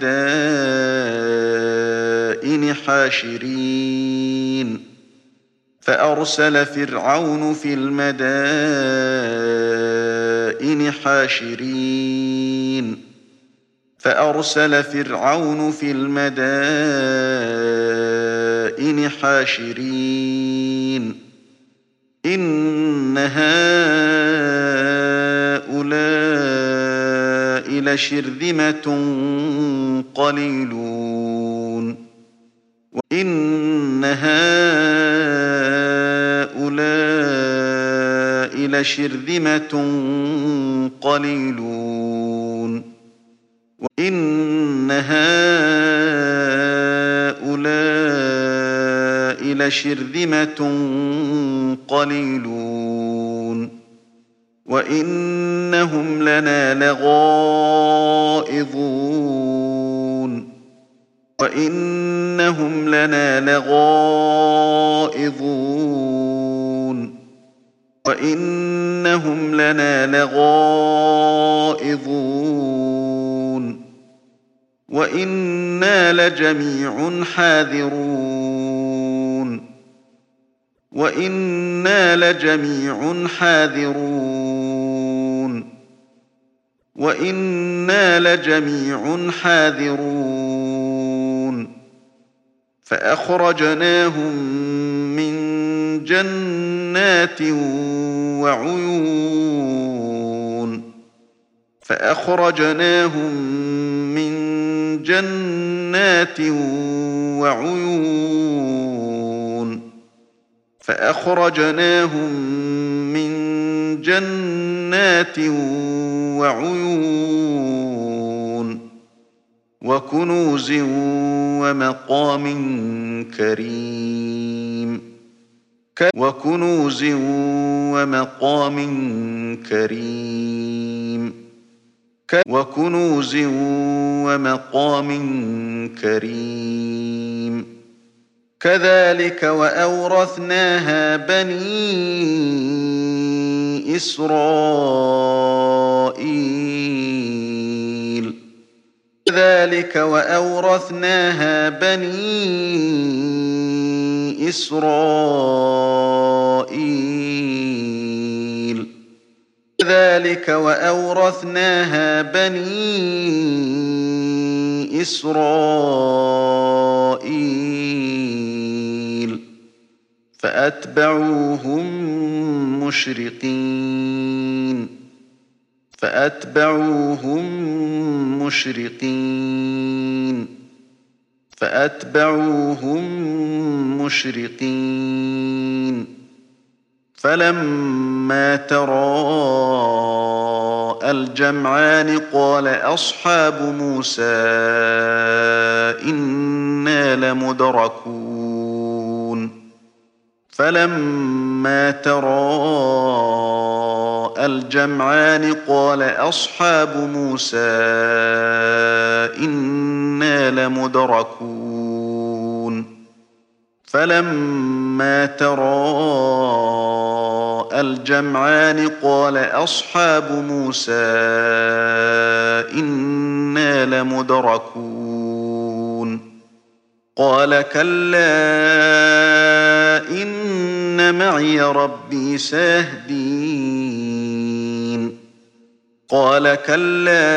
المدائن حاشرين فأرسل فرعون في المدائن حاشرين فأرسل فرعون في المدائن حاشرين إن هؤلاء لشرذمة قليلون وإن هؤلاء لشرذمة قليلون وإن هؤلاء لشرذمة قليلون وإنهم لنا لغائظون وإنهم لنا لغائظون وإنهم لنا لغائظون وإنا لجميع حاذرون وإنا لجميع حاذرون وإنا لجميع حاذرون فأخرجناهم من جنات وعيون فأخرجناهم من جنات وعيون فأخرجناهم من جنات وعيون وكنوز ومقام كريم وكنوز ومقام كريم وكنوز ومقام كريم كذلك وأورثناها بني إسرائيل كذلك وأورثناها بني إسرائيل كذلك وأورثناها بني إسرائيل فأتبعوهم مشرقين فأتبعوهم مشرقين فأتبعوهم مشرقين فلما تراءى الجمعان قال أصحاب موسى إنا لمدركون فلما تراءى الجمعان قال أصحاب موسى إنا لمدركون فلما تراءى الجمعان قال أصحاب موسى إنا لمدركون قال كلا إن معي ربي سيهدين قال كلا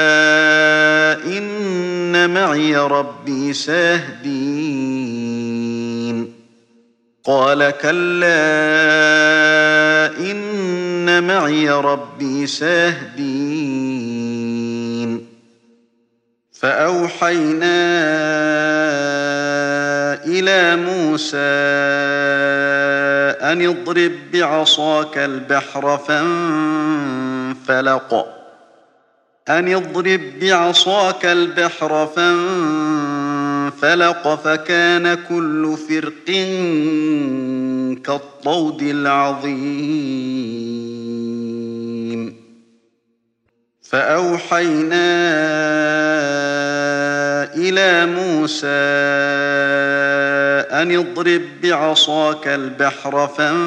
إن معي ربي سيهدين قال كلا إن معي ربي سيهدين فأوحينا إلى موسى أن اضرب بعصاك البحر فانفلق أن اضرب بعصاك البحر فانفلق فكان كل فرق كالطود العظيم فأوحينا إلى موسى أن اضرب بعصاك البحر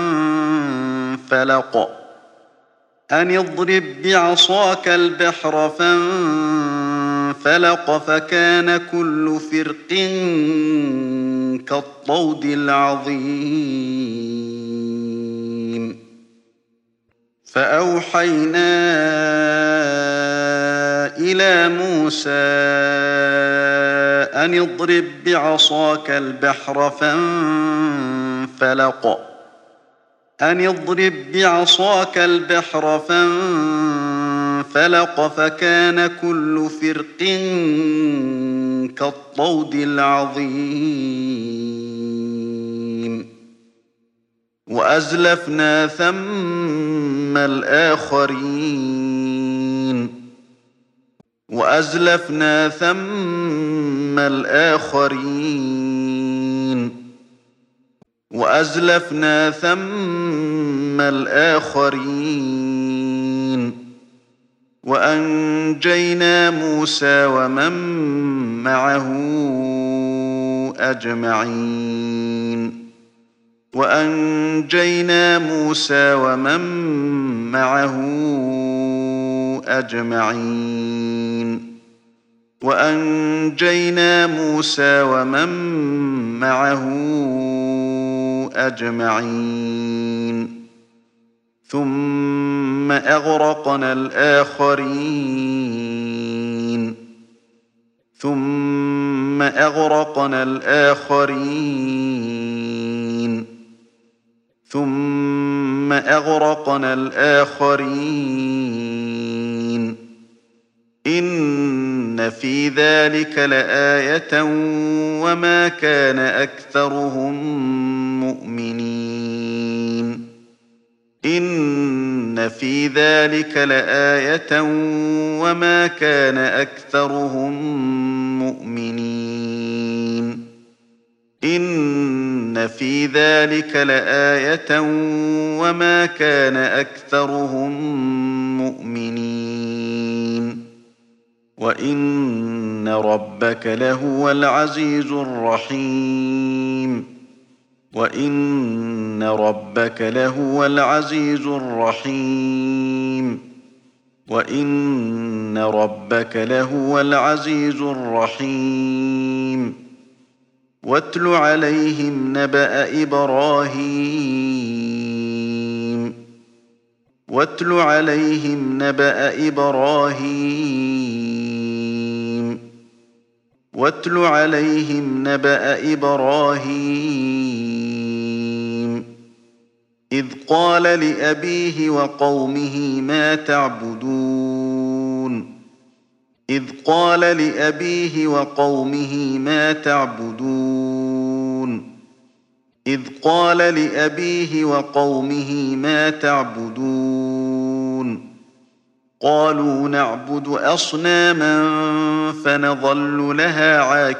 فانفلق أن اضرب بعصاك البحر فانفلق فكان كل فرق كالطود العظيم فأوحينا إلى موسى أن اضرب بعصاك البحر فانفلق أن اضرب بعصاك البحر فانفلق فكان كل فرق كالطود العظيم وأزلفنا ثم الآخرين وأزلفنا ثم الآخرين وأزلفنا ثم الآخرين وأنجينا موسى ومن معه أجمعين وأنجينا موسى ومن معه أجمعين وأنجينا موسى ومن معه أجمعين ثم أغرقنا الآخرين ثم أغرقنا الآخرين ثم أغرقنا الآخرين إن في ذلك لآية وما كان أكثرهم مؤمنين إن في ذلك لآية وما كان أكثرهم مؤمنين إن في ذلك لآية وما كان أكثرهم مؤمنين وإن ربك لهو العزيز الرحيم وإن ربك لهو العزيز الرحيم وإن ربك لهو العزيز الرحيم واتل عليهم نبأ إبراهيم واتل عليهم نبأ إبراهيم واتل عليهم نبأ إبراهيم إذ قال لأبيه وقومه ما تعبدون إذ قال لأبيه وقومه ما تعبدون إذ قال لأبيه وقومه ما تعبدون قالوا نعبد أصناما فنظل لها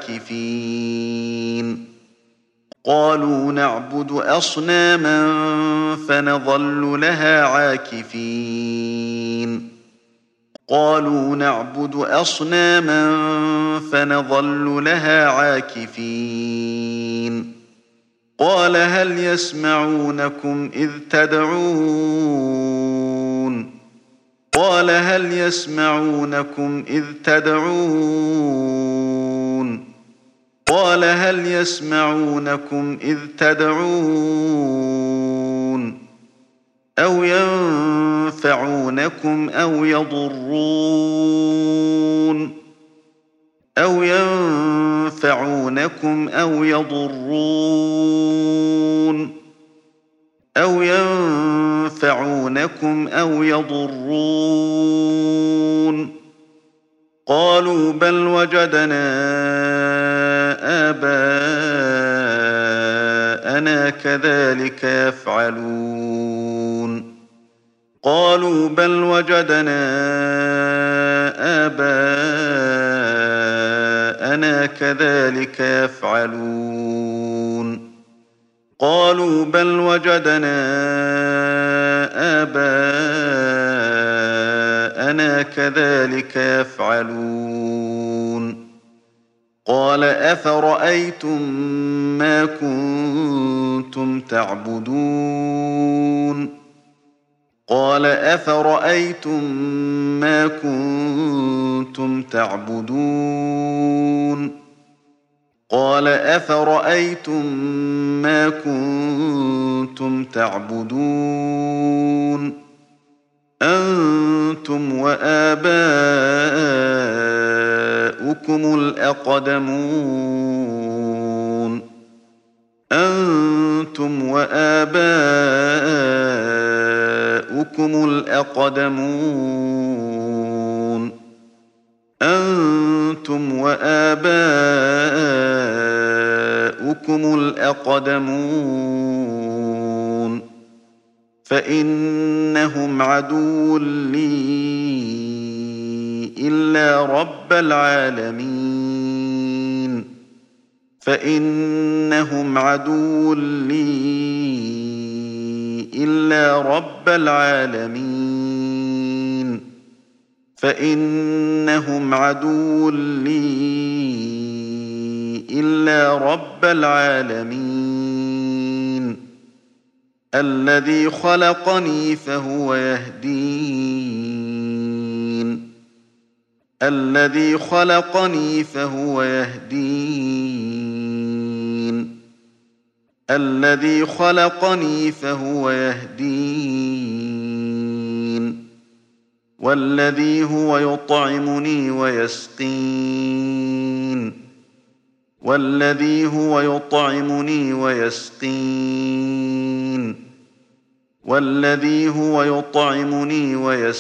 عاكفين قالوا نعبد أصناما فنظل لها عاكفين قالوا نعبد أصناما فنظل لها عاكفين قال هل يسمعونكم إذ تدعون قال هل يسمعونكم إذ تدعون قال هل يسمعونكم إذ تدعون أو ينفعونكم أو يضرون أو ينفعونكم أو يضرون أو ينفعونكم أو يضرون قالوا بل وجدنا آباءنا كذلك يفعلون قالوا بل وجدنا آباءنا كذلك يفعلون قالوا بل وجدنا آباءنا كذلك يفعلون قال أفرأيتم ما كنتم تعبدون قال أفرأيتم ما كنتم تعبدون قال أفرأيتم ما كنتم تعبدون أنتم وآباؤكم الأقدمون أنتم وآباؤكم الأقدمون أنتم وآباؤكم الأقدمون فإنهم عدو لي إلا رب العالمين فإنهم عدو لي إلا رب العالمين فإنهم عدو لي إلا رب العالمين الذي خلقني فهو يهدين الذي خلقني فهو يهدين الذي خلقني فهو يهدين والذي هو يطعمني ويسقين والذي هو يطعمني ويسقين والذي هو يطعمني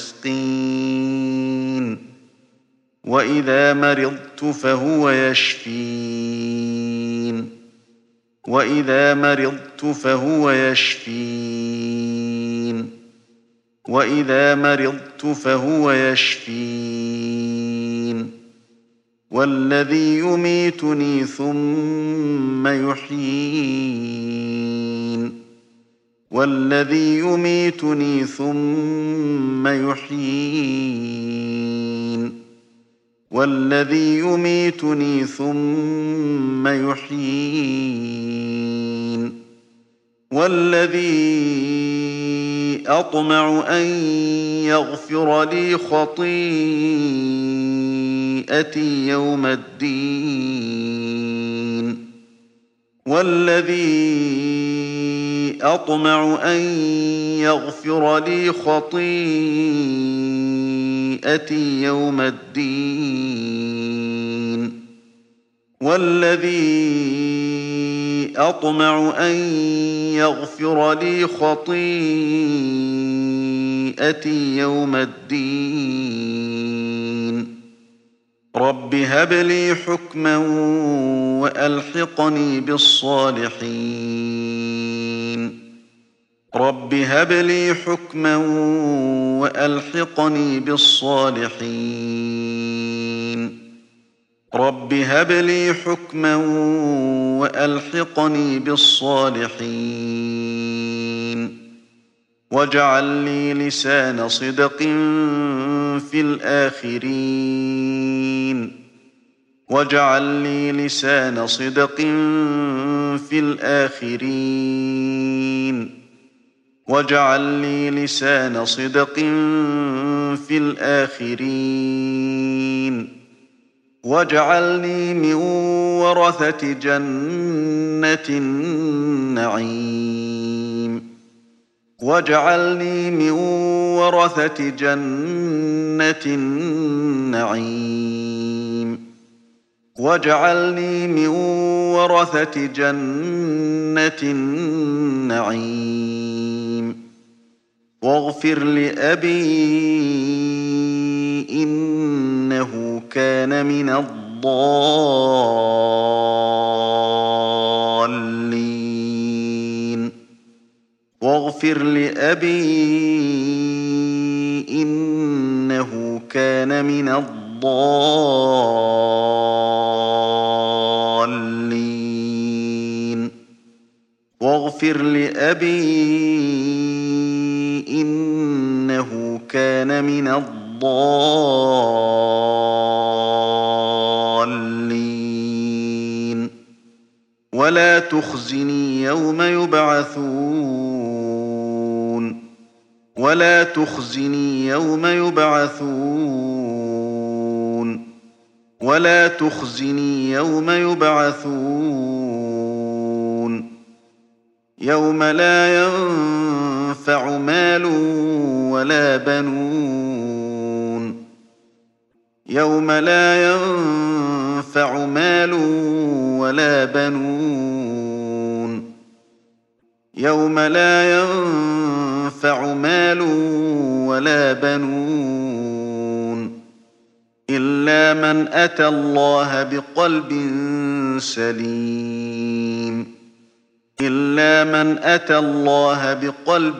ويسقين وإذا مرضت فهو يشفين وإذا مرضت فهو يشفين وإذا مرضت فهو يشفين والذي يميتني ثم يحيين والذي يميتني ثم يحيين والذي يميتني ثم يحيين والذي أطمع أن يغفر لي خطيئتي يوم الدين والذي أطمع أن يغفر لي خطيئتي يوم الدين والذي أطمع أن يغفر لي خطيئتي يوم الدين رب هب لي حكما وألحقني بالصالحين رب هب لي حكما وألحقني بالصالحين رب هب لي حكما وألحقني بالصالحين واجعل لي لسان صدق في الآخرين واجعل لي لسان صدق في الآخرين واجعل لي لسان صدق في الآخرين واجعلني من ورثة جنة النعيم واجعلني من ورثة جنة النعيم واجعلني من ورثة جنة النعيم واغفر لأبي إنه كان من الضالين واغفر لأبي إنه كان من الضالين واغفر لأبي إنه كان من الضالين ولا تخزني يوم يبعثون ولا تخزني يوم يبعثون ولا تخزني يوم يبعثون يوم لا ينفع مال ولا بنون يوم لا ينفع مال ولا بنون يوم لا ينفع مال ولا بنون إلا من أتى الله بقلب سليم إلا من أتى الله بقلب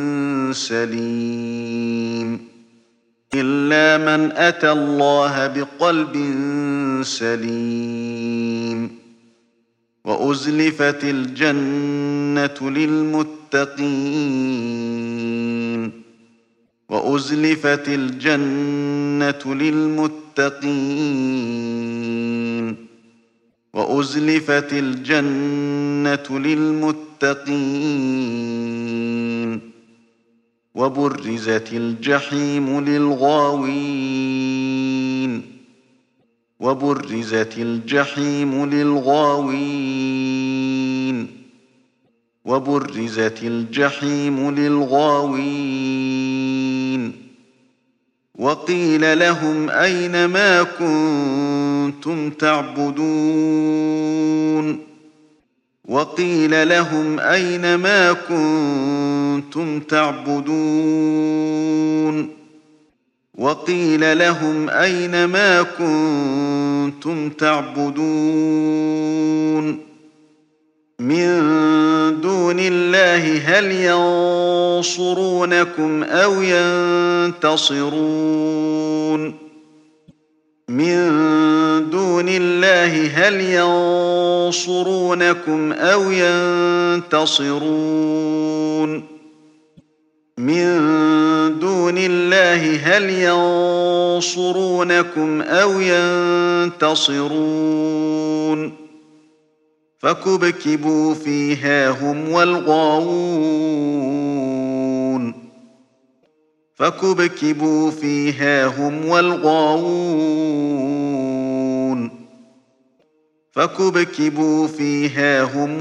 سليم إلا من أتى الله بقلب سليم وأزلفت الجنة للمتقين وأزلفت الجنة للمتقين وأزلفت الجنة للمتقين وبرزت الجحيم للغاوين وبرزت الجحيم للغاوين وبرزت الجحيم للغاوين وقيل لهم أين ما كنتم تعبدون وقيل لهم أين ما كنتم تعبدون وقيل لهم أين ما كنتم تعبدون من دون الله هل ينصرونكم أو ينتصرون من دون الله هل ينصرونكم أو ينتصرون من دون الله هل ينصرونكم أو ينتصرون فكبكبوا فيها هم والغاوون فكبكبوا فيها هم والغاوون فكبكبوا فيها هم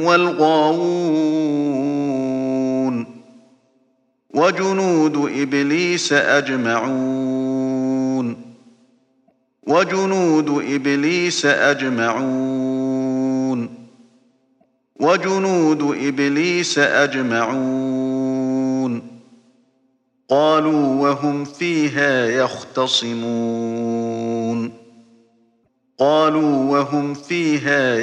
والغاوون وجنود إبليس أجمعون وجنود إبليس أجمعون وجنود إبليس أجمعون قالوا وهم فيها يختصمون قالوا وهم فيها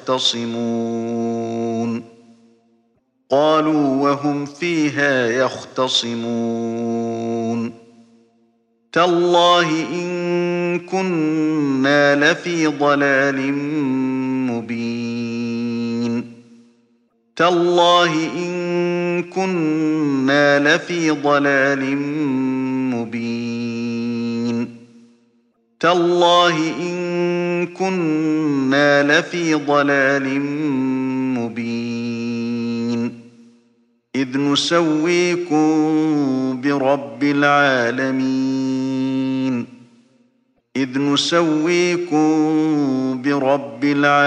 يختصمون قالوا وهم فيها يختصمون تالله إن كنا لفي ضلال مبين تالله إن كنا لفي ضلال مبين تالله إن كنا لفي ضلال مبين إذ نسويكم برب العالمين إذ نسويكم برب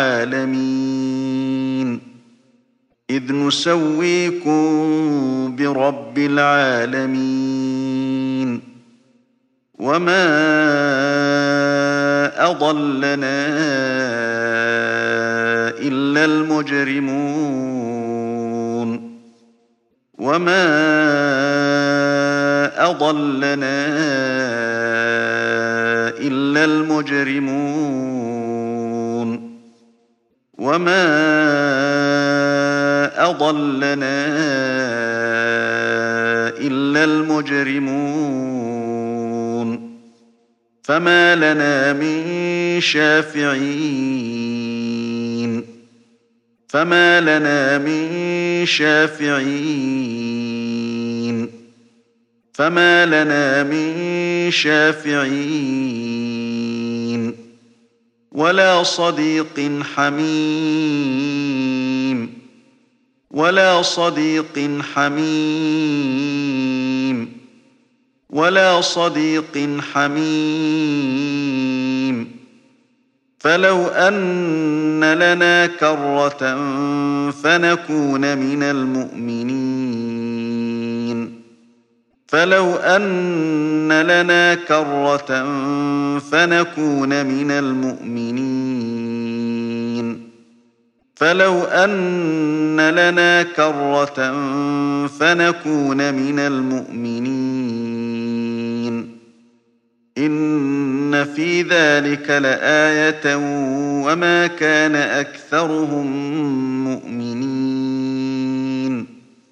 العالمين إذ نسويكم برب العالمين وما أضلنا إلا المجرمون وما أضلنا إلا المجرمون وما أضلنا إلا المجرمون فما لنا من شافعين فما لنا من شافعين فما لنا من شافعين ولا صديق حميم ولا صديق حميم ولا صديق حميم فلو أن لنا كرة فنكون من المؤمنين فلو أن لنا كرة فنكون من المؤمنين فلو أن لنا كرة فنكون من المؤمنين إن في ذلك لآية وما كان أكثرهم مؤمنين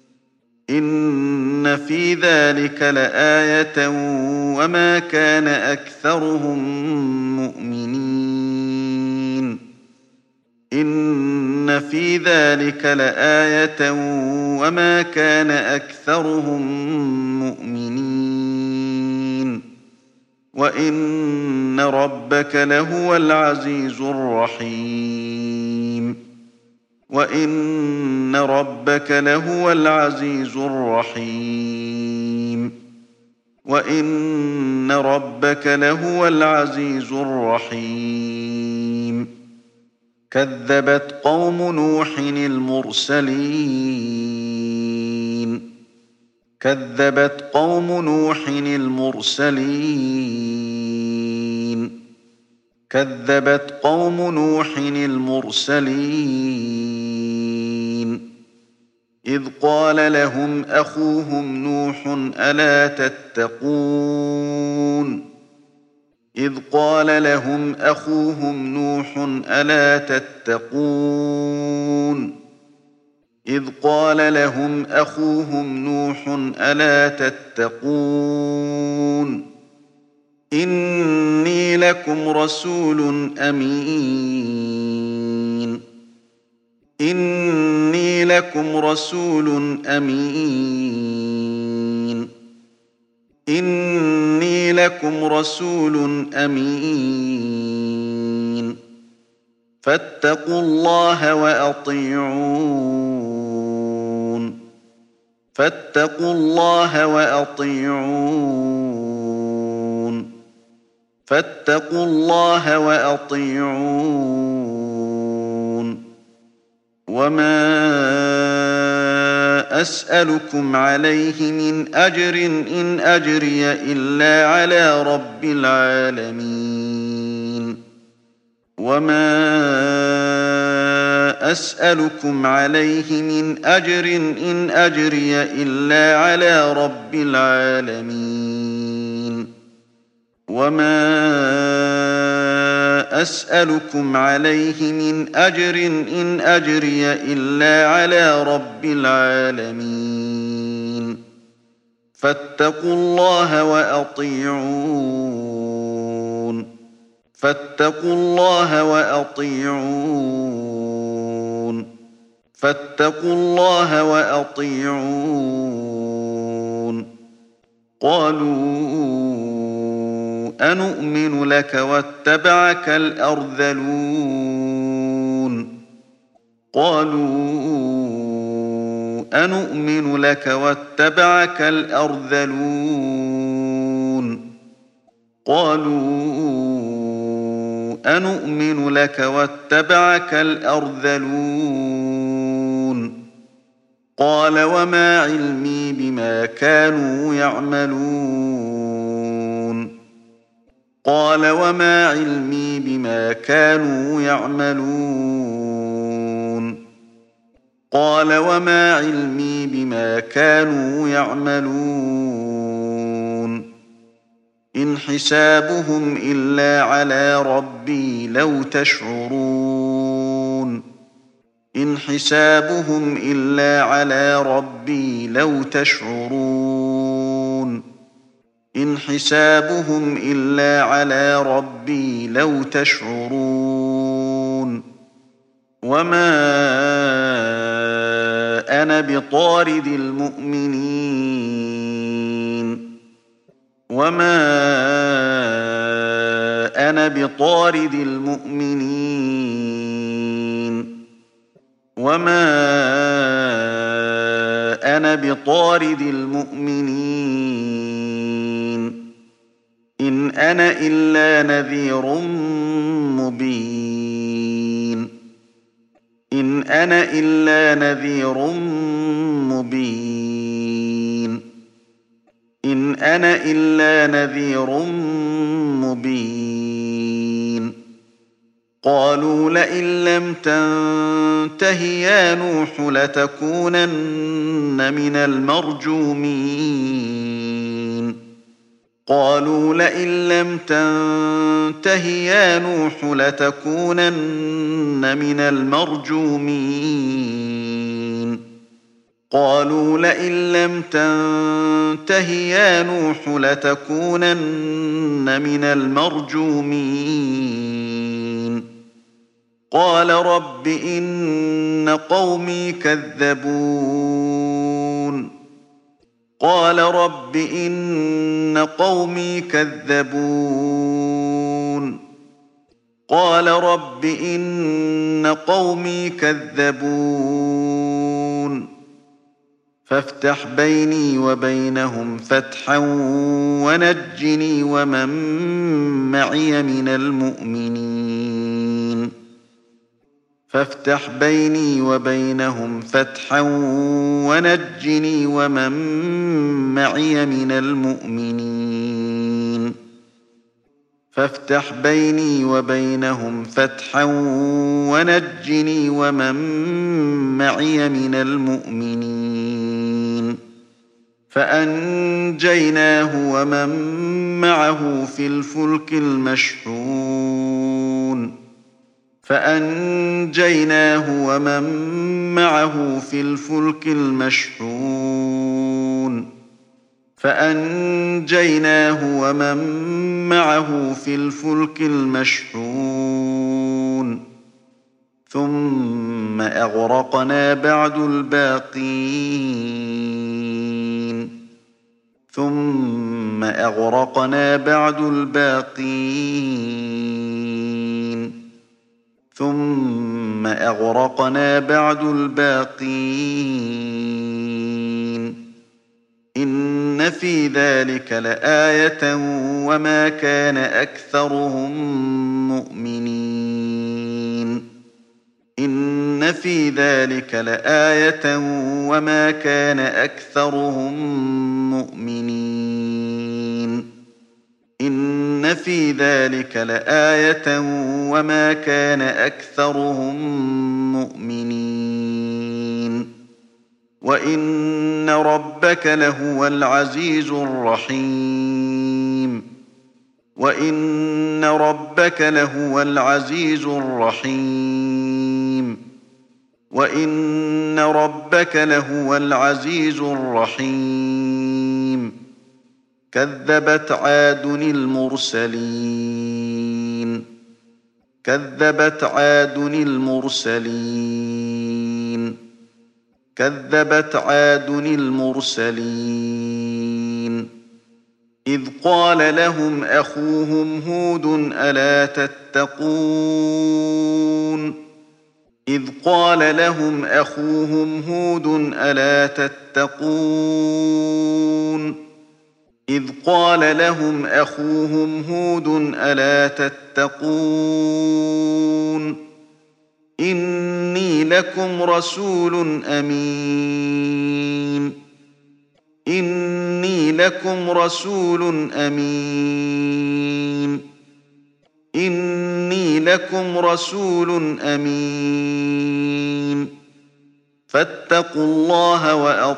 إن في ذلك لآية وما كان أكثرهم مؤمنين إن إن في ذلك لآية وما كان أكثرهم مؤمنين وإن ربك لهو العزيز الرحيم وإن ربك لهو العزيز الرحيم وإن ربك لهو العزيز الرحيم كذبت قوم نوح المرسلين كذبت قوم نوح المرسلين كذبت قوم نوح المرسلين إذ قال لهم أخوهم نوح ألا تتقون إذ قال لهم أخوهم نوح ألا تتقون إذ قال لهم أخوهم نوح ألا تتقون إني لكم رسول أمين إني لكم رسول أمين إني لكم رسول أمين فاتقوا الله وأطيعون فاتقوا الله وأطيعون فاتقوا الله وأطيعون وما أسألكم عليه من أجر إن أجري إلا على رب العالمين وما أسألكم عليه من أجر إن أجري إلا على رب العالمين وما أسألكم عليه من أجر إن أجري إلا على رب العالمين فاتقوا الله وأطيعون فاتقوا الله وأطيعون فاتقوا الله وأطيعون قالوا أنؤمن لك واتبعك الأرذلون قالوا أنؤمن لك واتبعك الأرذلون قالوا أنؤمن لك واتبعك الأرذلون قال وما علمي بما كانوا يعملون قال وما علمي بما كانوا يعملون قال وما علمي بما كانوا يعملون إن حسابهم إلا على ربي لو تشعرون إن حسابهم إلا على ربي لو تشعرون إن حسابهم إلا على ربي لو تشعرون وما أنا بطارد المؤمنين وما أنا بطارد المؤمنين وما أنا بطارد المؤمنين إن أنا إلا نذير مبين إن أنا إلا نذير مبين إن أنا إلا نذير مبين قالوا لئن لم تنته يا نوح لتكونن من المرجومين قالوا لئن لم تنته يا نوح لتكونن من المرجومين قالوا لئن لم تنته يا نوح لتكونن من المرجومين قال رب إن قومي كذبون قال رب إن قومي كذبون قال رب إن قومي كذبون فافتح بيني وبينهم فتحا ونجني ومن معي من المؤمنين فافتح بيني وبينهم فتحا ونجني ومن معي من المؤمنين فافتح بيني وبينهم فتحا ونجني ومن معي من المؤمنين فأنجيناه ومن معه في الفلك المشحون فأنجيناه ومن معه في الفلك المشحون فأنجيناه ومن معه في الفلك المشحون ثم أغرقنا بعد الباقين ثم أغرقنا بعد الباقين ثم أغرقنا بعد الباقين إن في ذلك لآية وما كان أكثرهم مؤمنين إن في ذلك لآية وما كان أكثرهم مؤمنين إن في ذلك لآية وما كان أكثرهم مؤمنين وإن ربك لهو العزيز الرحيم وإن ربك لهو العزيز الرحيم وإن ربك لهو العزيز الرحيم كذبت عاد المرسلين كذبت عاد المرسلين كذبت عاد المرسلين إذ قال لهم أخوهم هود ألا تتقون إذ قال لهم أخوهم هود ألا تتقون إذ قال لهم أخوهم هود ألا تتقون إني لكم رسول أمين إني لكم رسول أمين إني لكم رسول أمين فاتقوا الله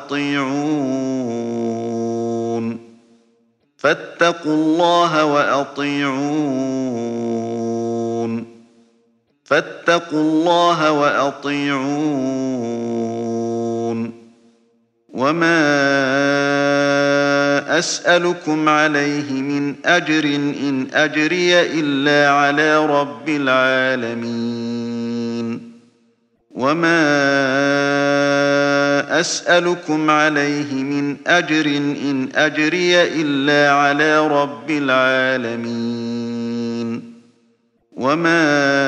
وأطيعون فاتقوا الله وأطيعون فاتقوا الله وأطيعون وما أسألكم عليه من أجر إن أجري إلا على رب العالمين وما أسألكم عليه من أجر إن أجري إلا على رب العالمين وما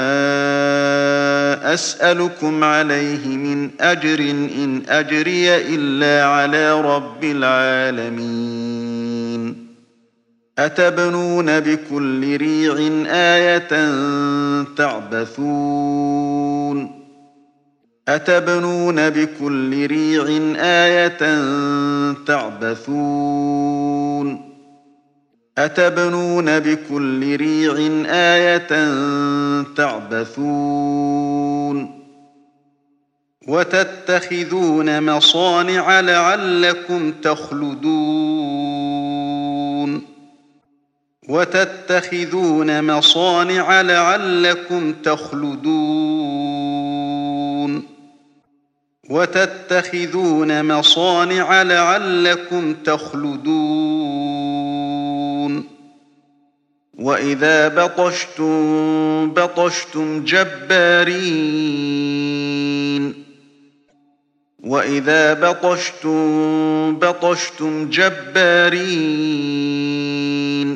أسألكم عليه من أجر إن أجري إلا على رب العالمين أتبنون بكل ريع آية تعبثون أتبنون بكل ريع آية تعبثون أتبنون بكل ريع آية تعبثون وتتخذون مصانع لعلكم تخلدون وتتخذون مصانع لعلكم تخلدون وتتخذون مصانع لعلكم تخلدون وإذا بطشتم بطشتم جبارين وإذا بطشتم بطشتم جبارين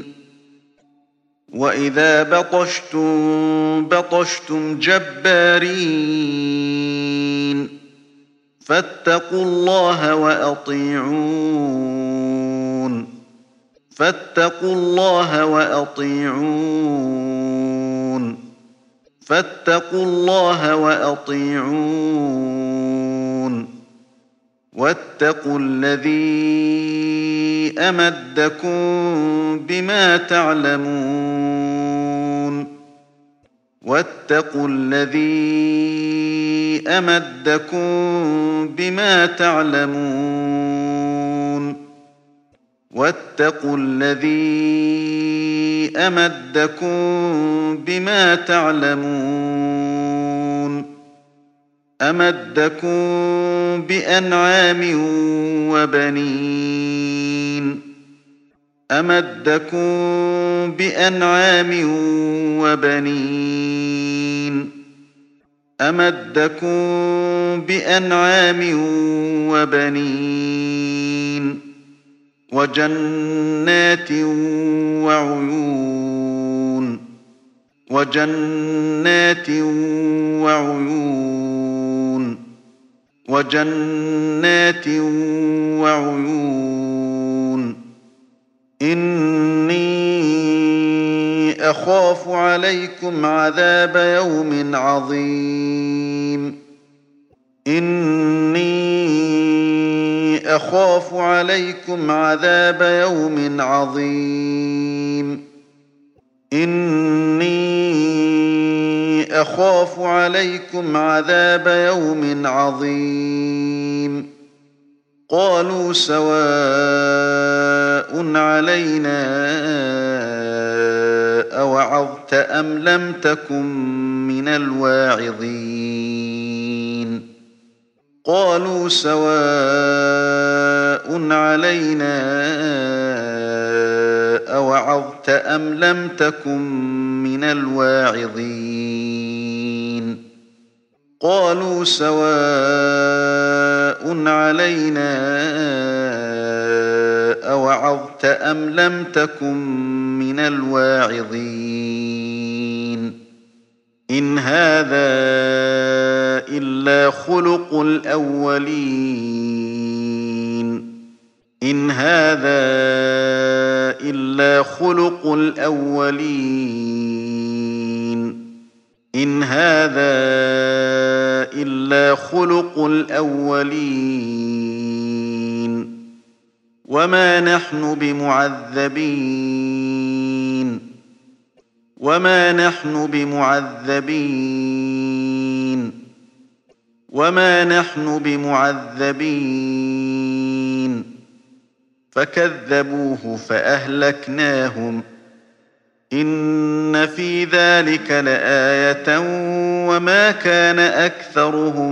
وإذا بطشتم بطشتم جبارين فاتقوا الله وأطيعون فاتقوا الله وأطيعون فاتقوا الله وأطيعون واتقوا الذي أمدكم بما تعلمون واتقوا الذي أمدكم بما تعلمون واتقوا الذي أمدكم بما تعلمون أمدكم بأنعام وبنين أمدكم بأنعام وبنين أمدكم بأنعام وبنين وجنات وعيون وجنات وعيون وجنات وعيون إني أخاف عليكم عذاب يوم عظيم إني أخاف عليكم عذاب يوم عظيم إني أخاف عليكم عذاب يوم عظيم قالوا سواء علينا أوعظت أم لم تكن من الواعظين قالوا سواء علينا أوعظت أم لم تكن من الواعظين قالوا سواء علينا أوعظت أم لم تكن من الواعظين إن هذا إلا خلق الأولين إن هذا إلا خلق الأولين إن هذا إلا خلق الأولين وما نحن بمعذبين وما نحن بمعذبين وما نحن بمعذبين فكذبوه فأهلكناهم إن في ذلك لآية وما كان أكثرهم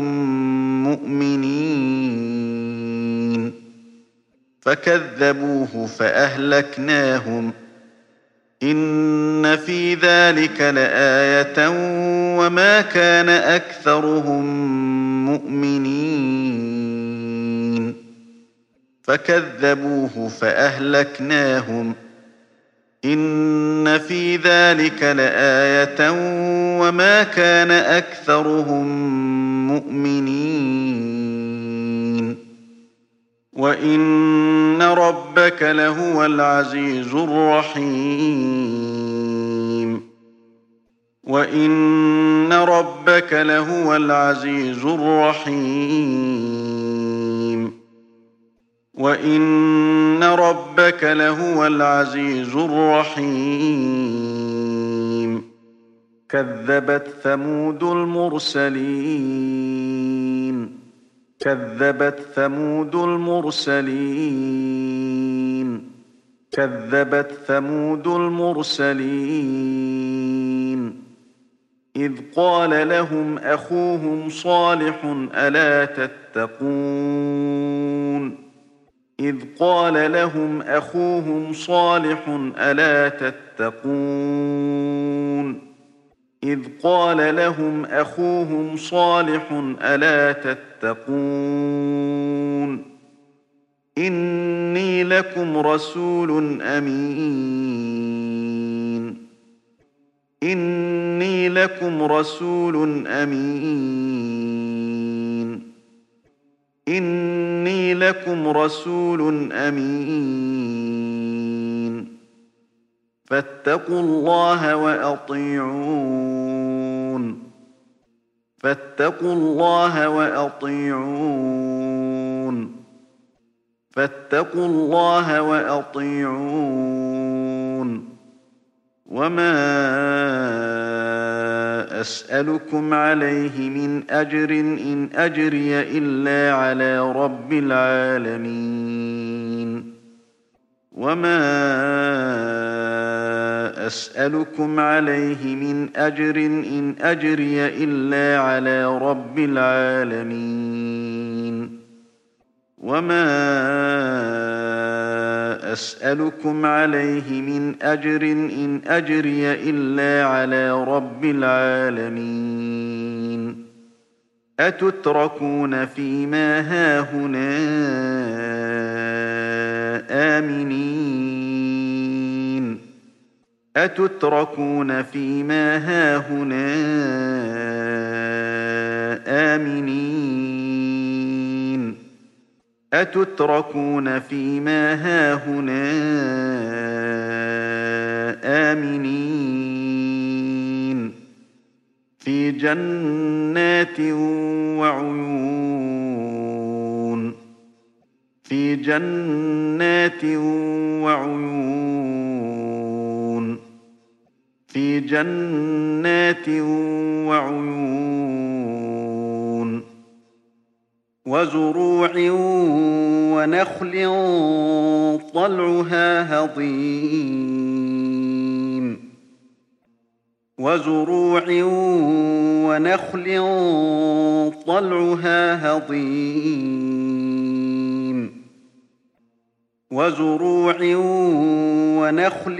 مؤمنين فكذبوه فأهلكناهم إن في ذلك لآية وما كان أكثرهم مؤمنين فكذبوه فأهلكناهم إن في ذلك لآية وما كان أكثرهم مؤمنين وإن ربك لهو العزيز الرحيم وإن ربك لهو العزيز الرحيم وإن ربك لهو العزيز الرحيم كذبت ثمود المرسلين كذبت ثمود المرسلين كذبت ثمود المرسلين إذ قال لهم أخوهم صالح ألا تتقون إذ قال لهم أخوهم صالح ألا تتقون إذ قال لهم أخوهم صالح ألا تتقون إني لكم رسول أمين إني لكم رسول أمين إني لكم رسول أمين فاتقوا الله وأطيعون فاتقوا الله وأطيعون فاتقوا الله وأطيعون وما أسألكم عليه من أجر إن أجري إلا على رب العالمين وما أسألكم عليه من أجر إن أجري إلا على رب العالمين وما أسألكم عليه من أجر إن أجري إلا على رب العالمين أتتركون فيما هاهنا آمنين أتتركون فيما هاهنا آمنين أتتركون فيما هاهنا آمنين في جنات وعيون في جنات وعيون في جنات وعيون وزروع ونخل طلعها هضيم وزروع ونخل طلعها هضيم وزروع ونخل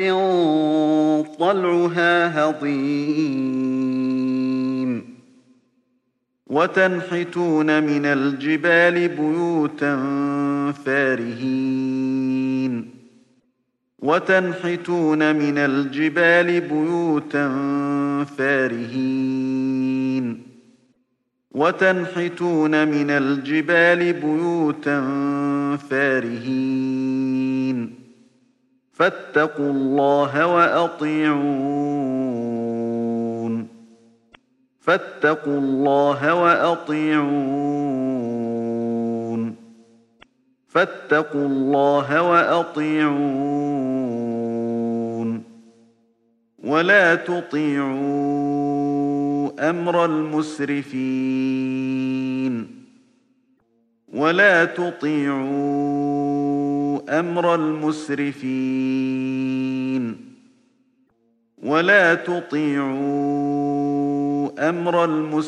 طلعها هضيم وتنحتون من الجبال بيوتا فارهين وتنحتون من الجبال بيوتا فارهين وتنحتون من الجبال بيوتا فارهين فاتقوا الله وأطيعون فاتقوا الله وأطيعون فاتقوا الله وأطيعون ولا تطيعوا أمر المسرفين ولا تطيعوا أمر المسرفين ولا تطيعوا أمر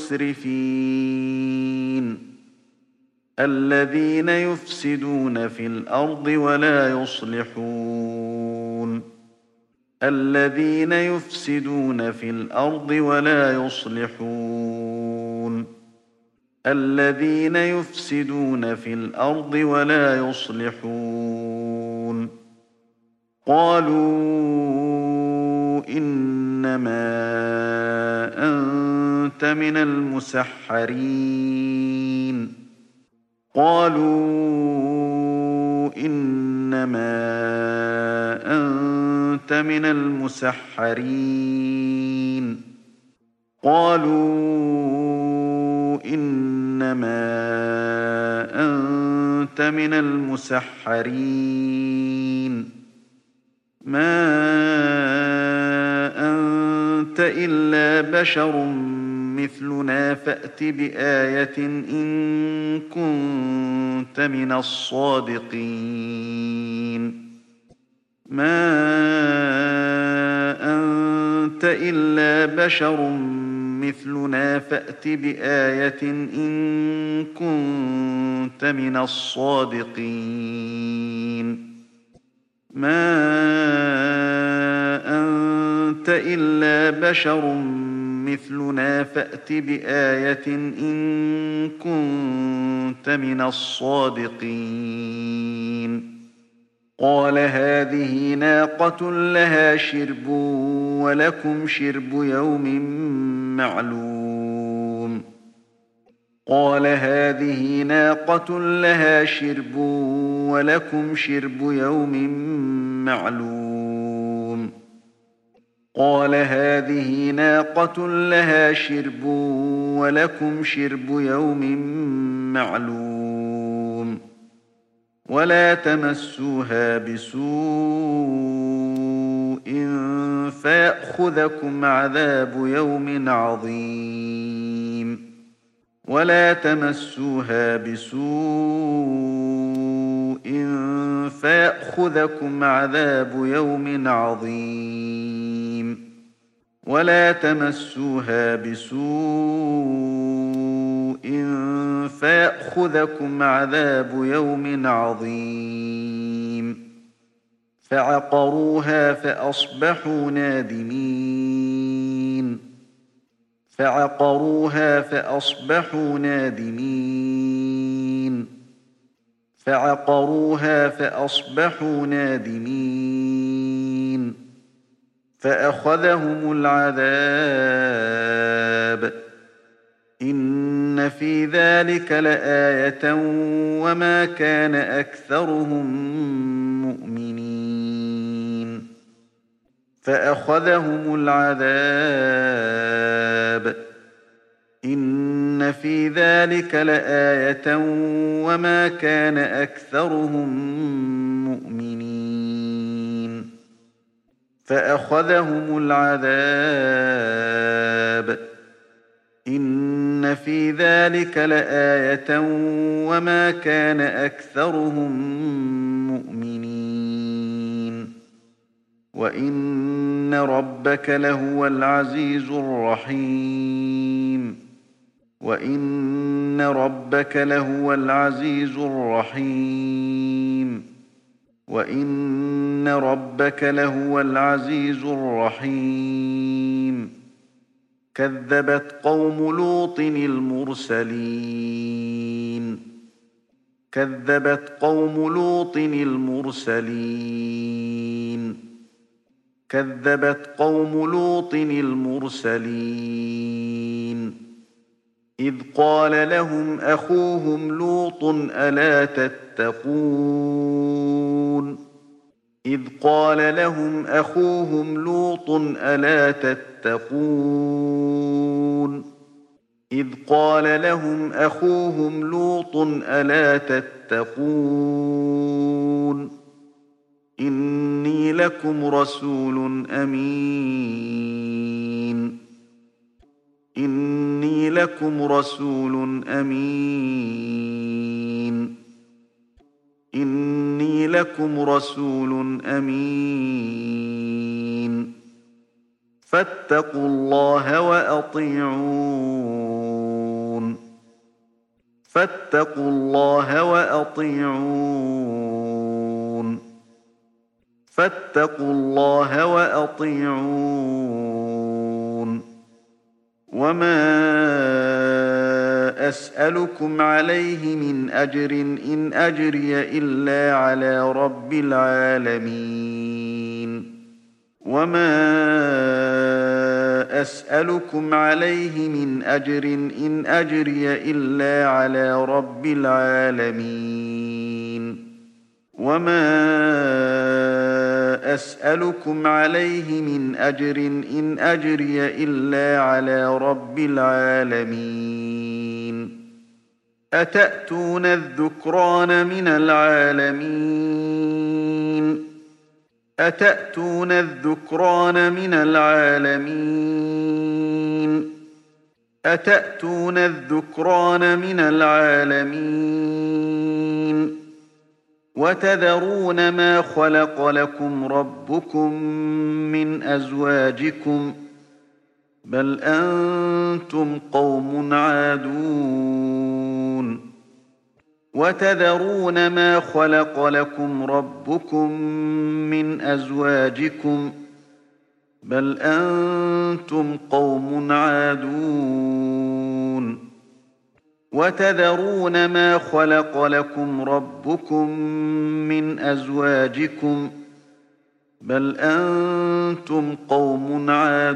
المسرفين الذين يفسدون في الأرض ولا يصلحون الذين يفسدون في الأرض ولا يصلحون الذين يفسدون في الأرض ولا يصلحون قالوا إنما أنت من المسحرين قالوا إنما أنت من المسحرين قالوا إنما أنت من المسحرين ما أنت إلا بشر مثلنا فأت بآية إن كنت من الصادقين ما أنت إلا بشر مثلنا مثلنا فأت بآية إن كنت من الصادقين ما أنت إلا بشر مثلنا فأت بآية إن كنت من الصادقين قال هذه ناقة لها شرب ولكم شرب يوم معلوم قال هذه ناقة لها شرب ولكم شرب يوم معلوم قال هذه ناقة لها شرب ولكم شرب يوم معلوم ولا تمسوها بسوء فيأخذكم عذاب يوم عظيم ولا تمسوها بسوء فيأخذكم عذاب يوم عظيم ولا تمسوها بسوء فيأخذكم عذاب يوم عظيم فعقروها فأصبحوا نادمين فعقروها فأصبحوا نادمين فعقروها فأصبحوا نادمين فأخذهم العذاب إن في ذلك لآية وما كان أكثرهم مؤمنين فأخذهم العذاب إن في ذلك لآية وما كان أكثرهم مؤمنين فأخذهم العذاب إن في ذلك لآية وما كان أكثرهم مؤمنين وإن ربك لهو العزيز الرحيم وإن ربك لهو العزيز الرحيم وإن ربك لهو العزيز الرحيم كذبت قوم لوط المرسلين كذبت قوم لوط المرسلين كذبت قوم لوط المرسلين إذ قال لهم أخوهم لوط ألا تتقون إذ قال لهم أخوهم لوط ألا تتقون إذ قال لهم أخوهم لوط ألا تتقون إني لكم رسول أمين إني لكم رسول أمين إني لكم رسول أمين فاتقوا الله وأطيعون فاتقوا الله وأطيعون فاتقوا الله وأطيعون وما أسألكم عليه من أجر إن أجري إلا على رب العالمين وما أسألكم عليه من أجر إن أجري إلا على رب العالمين وما أسألكم عليه من أجر إن أجري إلا على رب العالمين أتأتون الذكران من العالمين أتأتون الذكران من العالمين أتأتون الذكران من العالمين وتذرون ما خلق لكم ربكم من أزواجكم بل أنتم قوم عادون وتذرون ما خلق لكم ربكم من أزواجكم بل أنتم قوم عادون وتذرون ما خلق لكم ربكم من أزواجكم بل أنتم قوم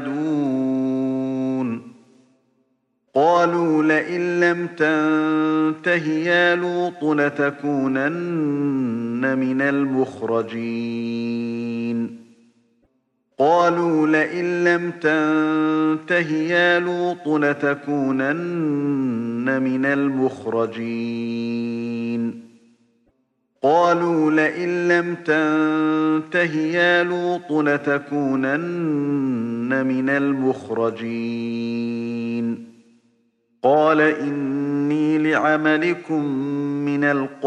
عادون قالوا لئن لم تنته يا لوط لتكونن من المخرجين قالوا لئن لم تنته يا لوط لتكونن من المخرجين قالوا لئن لم تنته يا لوط لتكونن من المخرجين قال إني لعملكم من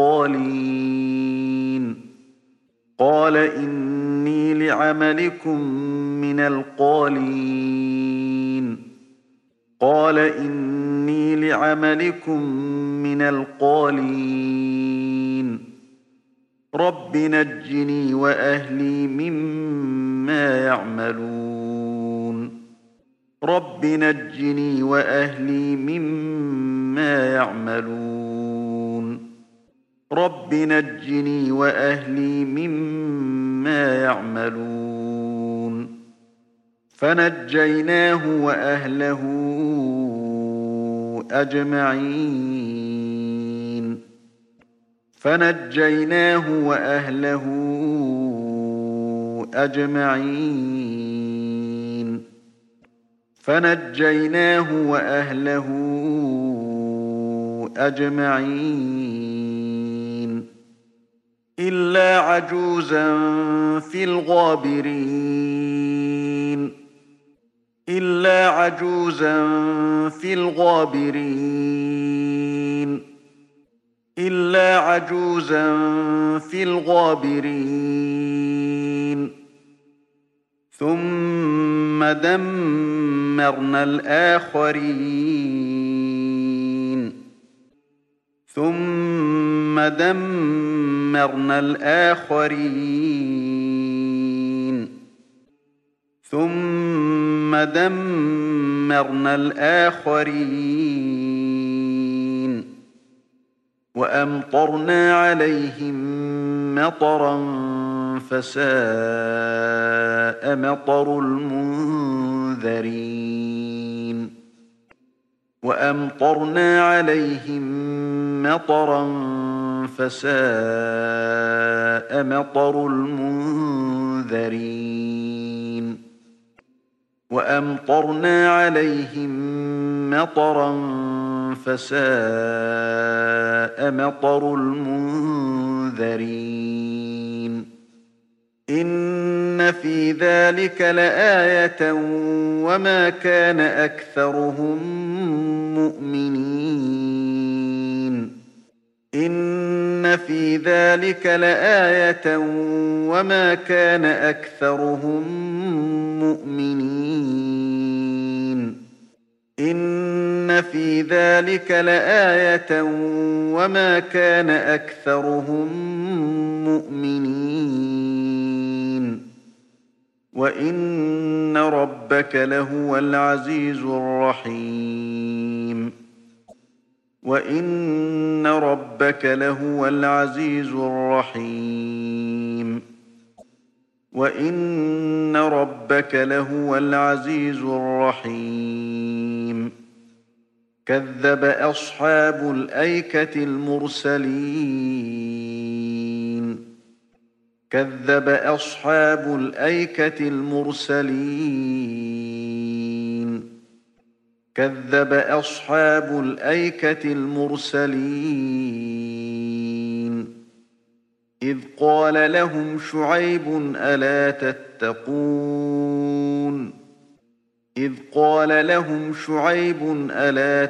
القالين قال إني لعملكم من القالين قال إني لعملكم من القالين رب نجني وأهلي مما يعملون رب نجني وأهلي مما يعملون رب نجني وأهلي مما يعملون فنجيناه وأهله أجمعين فنجيناه وأهله أجمعين فنجيناه وأهله أجمعين إلا عجوزا في الغابرين إلا عجوزا في الغابرين إلا عجوزا في الغابرين ثم دمرنا الآخرين ثم دمرنا الآخرين ثم دمرنا الآخرين وأمطرنا عليهم مطرا فساء مطر المنذرين وأمطرنا عليهم مطرا فساء مطر المنذرين وأمطرنا عليهم مطرا فساء مطر المنذرين إن في ذلك لآية وما كان أكثرهم مؤمنين إن في ذلك لآية وما كان أكثرهم مؤمنين إن في ذلك لآية وما كان أكثرهم مؤمنين وإن ربك لهو العزيز الرحيم وإن ربك لهو العزيز الرحيم وإن ربك لهو العزيز الرحيم كذب أصحاب الأيكة المرسلين كذب أصحاب الأيكة المرسلين كذب أصحاب الأيكة المرسلين إذ قال لهم شعيب ألا تتقون إذ قال لهم شعيب ألا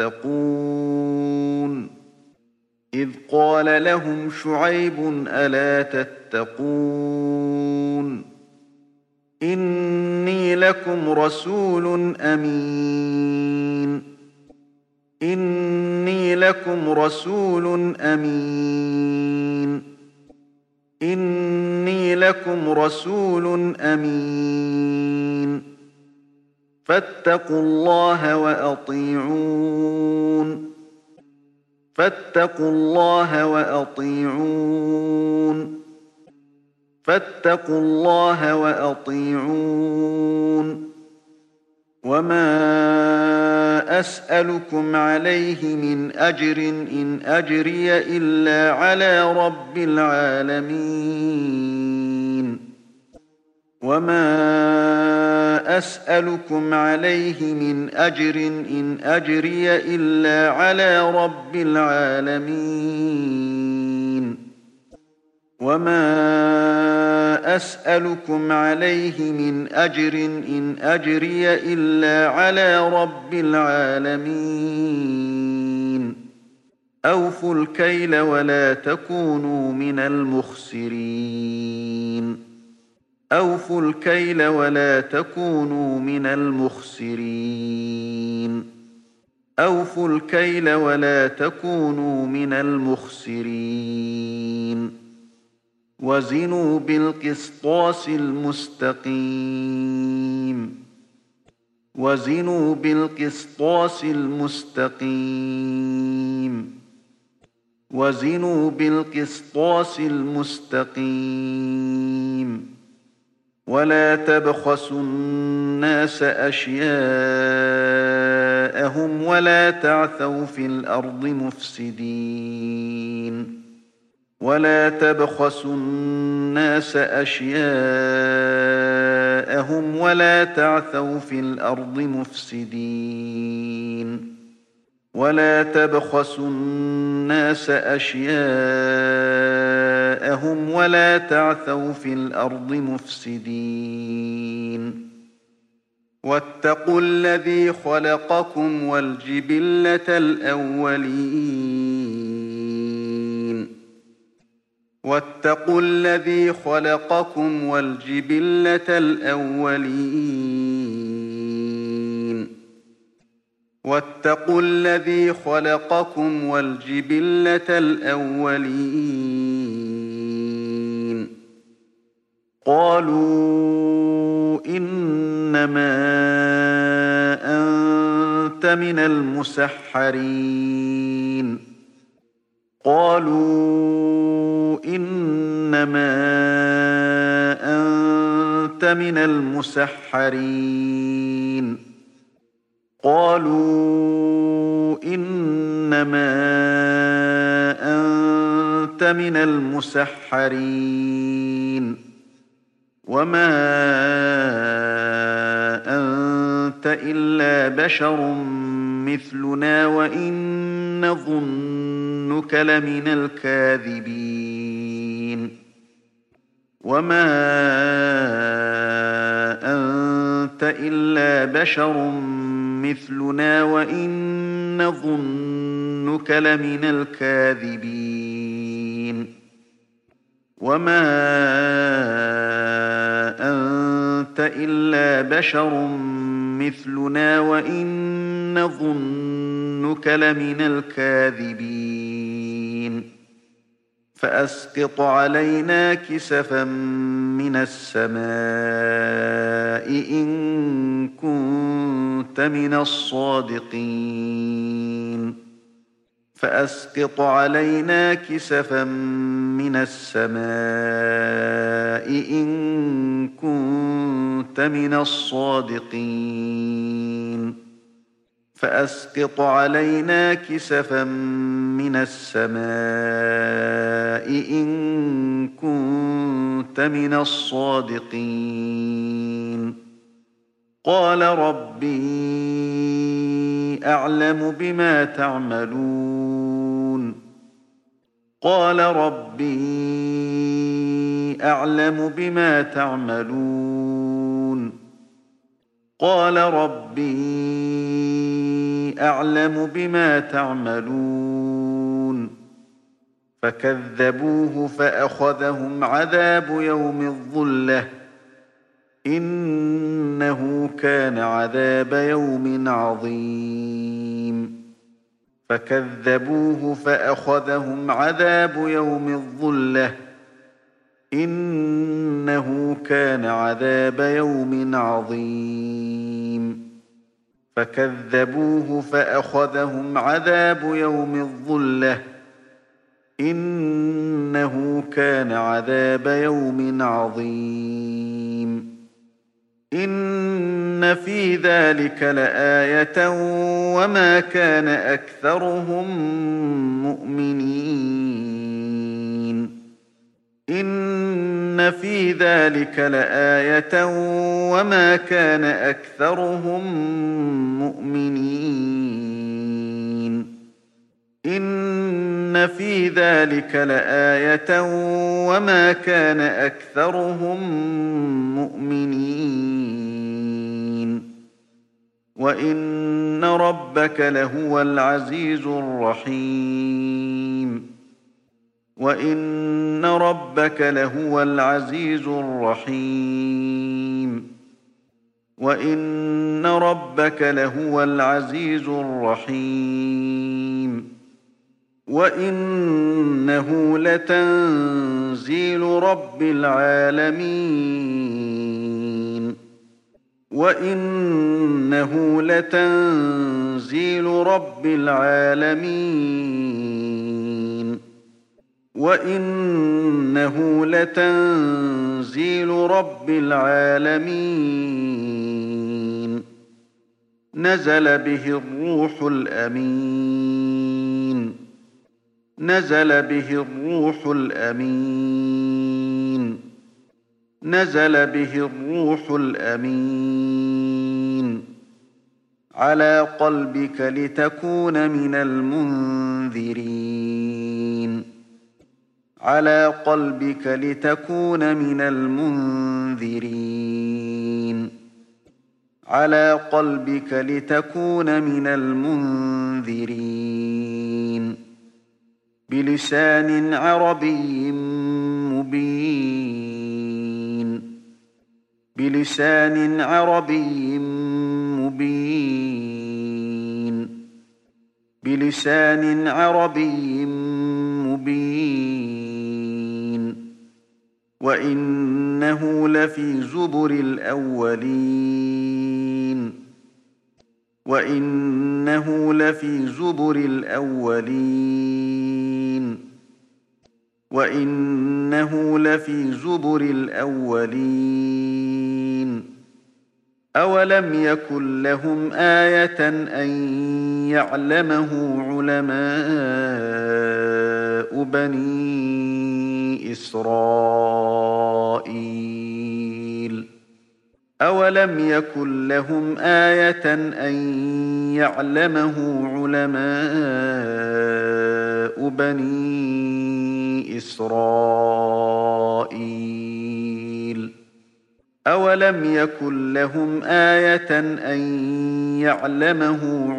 تتقون إذ قال لهم شعيب ألا تتقون إني لكم رسول أمين إني لكم رسول أمين إني لكم رسول أمين فاتقوا الله وأطيعون فاتقوا الله وأطيعون فاتقوا الله وأطيعون وما أسألكم عليه من أجر إن أجري إلا على رب العالمين وما أسألكم عليه من أجر إن أجري إلا على رب العالمين وما أسألكم عليه من أجر إن أجري إلا على رب العالمين أوفوا الكيل ولا تكونوا من المخسرين أوفوا الكيل ولا تكونوا من المخسرين أوفوا الكيل ولا تكونوا من المخسرين وزنوا بالقسطاس المستقيم وزنوا بالقسطاس المستقيم وزنوا بالقسطاس المستقيم ولا تبخسوا الناس أشياءهم ولا تعثوا في الأرض مفسدين ولا تبخسوا الناس أشياءهم ولا تعثوا في الأرض مفسدين ولا تبخسوا الناس أشياءهم ولا تعثوا في الأرض مفسدين واتقوا الذي خلقكم والجبلة الأولين واتقوا الذي خلقكم والجبلة الأولين واتقوا الذي خلقكم والجبلة الأولين قالوا إنما أنت من المسحرين قالوا إنما أنت من المسحرين قالوا إنما أنت من المسحرين وما أنت إلا بشر مثلنا وإن نظنك لمن الكاذبين وما أنت إلا بشر مثلنا وإن نظنك لمن الكاذبين وما أنت إلا بشر مثلنا وإن نظنك لمن الكاذبين فأسقط علينا كسفا من السماء إن كنت من الصادقين فأسقط علينا كسفا من السماء إن كنت من الصادقين فأسقط علينا كسفا من السماء إن كنت من الصادقين قال ربي أعلم بما تعملون قال ربي أعلم بما تعملون قال ربي أعلم بما تعملون فكذبوه فأخذهم عذاب يوم الظلة إنه كان عذاب يوم عظيم فكذبوه فأخذهم عذاب يوم الظلة إنه كان عذاب يوم عظيم فكذبوه فأخذهم عذاب يوم الظلة إنه كان عذاب يوم عظيم إن في ذلك لآية وما كان أكثرهم مؤمنين إن في ذلك لآية وما كان أكثرهم مؤمنين إن في ذلك لآية وما كان أكثرهم مؤمنين وإن ربك لهو العزيز الرحيم وإن ربك لهو العزيز الرحيم وإن ربك لهو العزيز الرحيم وإنه لتنزيل رب العالمين وإنه لتنزيل رب العالمين وإنه لتنزيل رب العالمين نزل به الروح الأمين نزل به الروح الأمين نزل به الروح الأمين على قلبك لتكون من المنذرين على قلبك لتكون من المنذرين على قلبك لتكون من المنذرين بلسان عربي مبين بلسان عربي مبين بلسان عربي مبين وإنه لفي زبر الأولين وإنه لفي زبر الأولين وإنه لفي زبر الأولين أولم يكن لهم آية أن يعلمه علماء بني إسرائيل أولم يكن لهم آية أن يعلمه علماء بني إسرائيل أولم يكن لهم آية أن يعلمه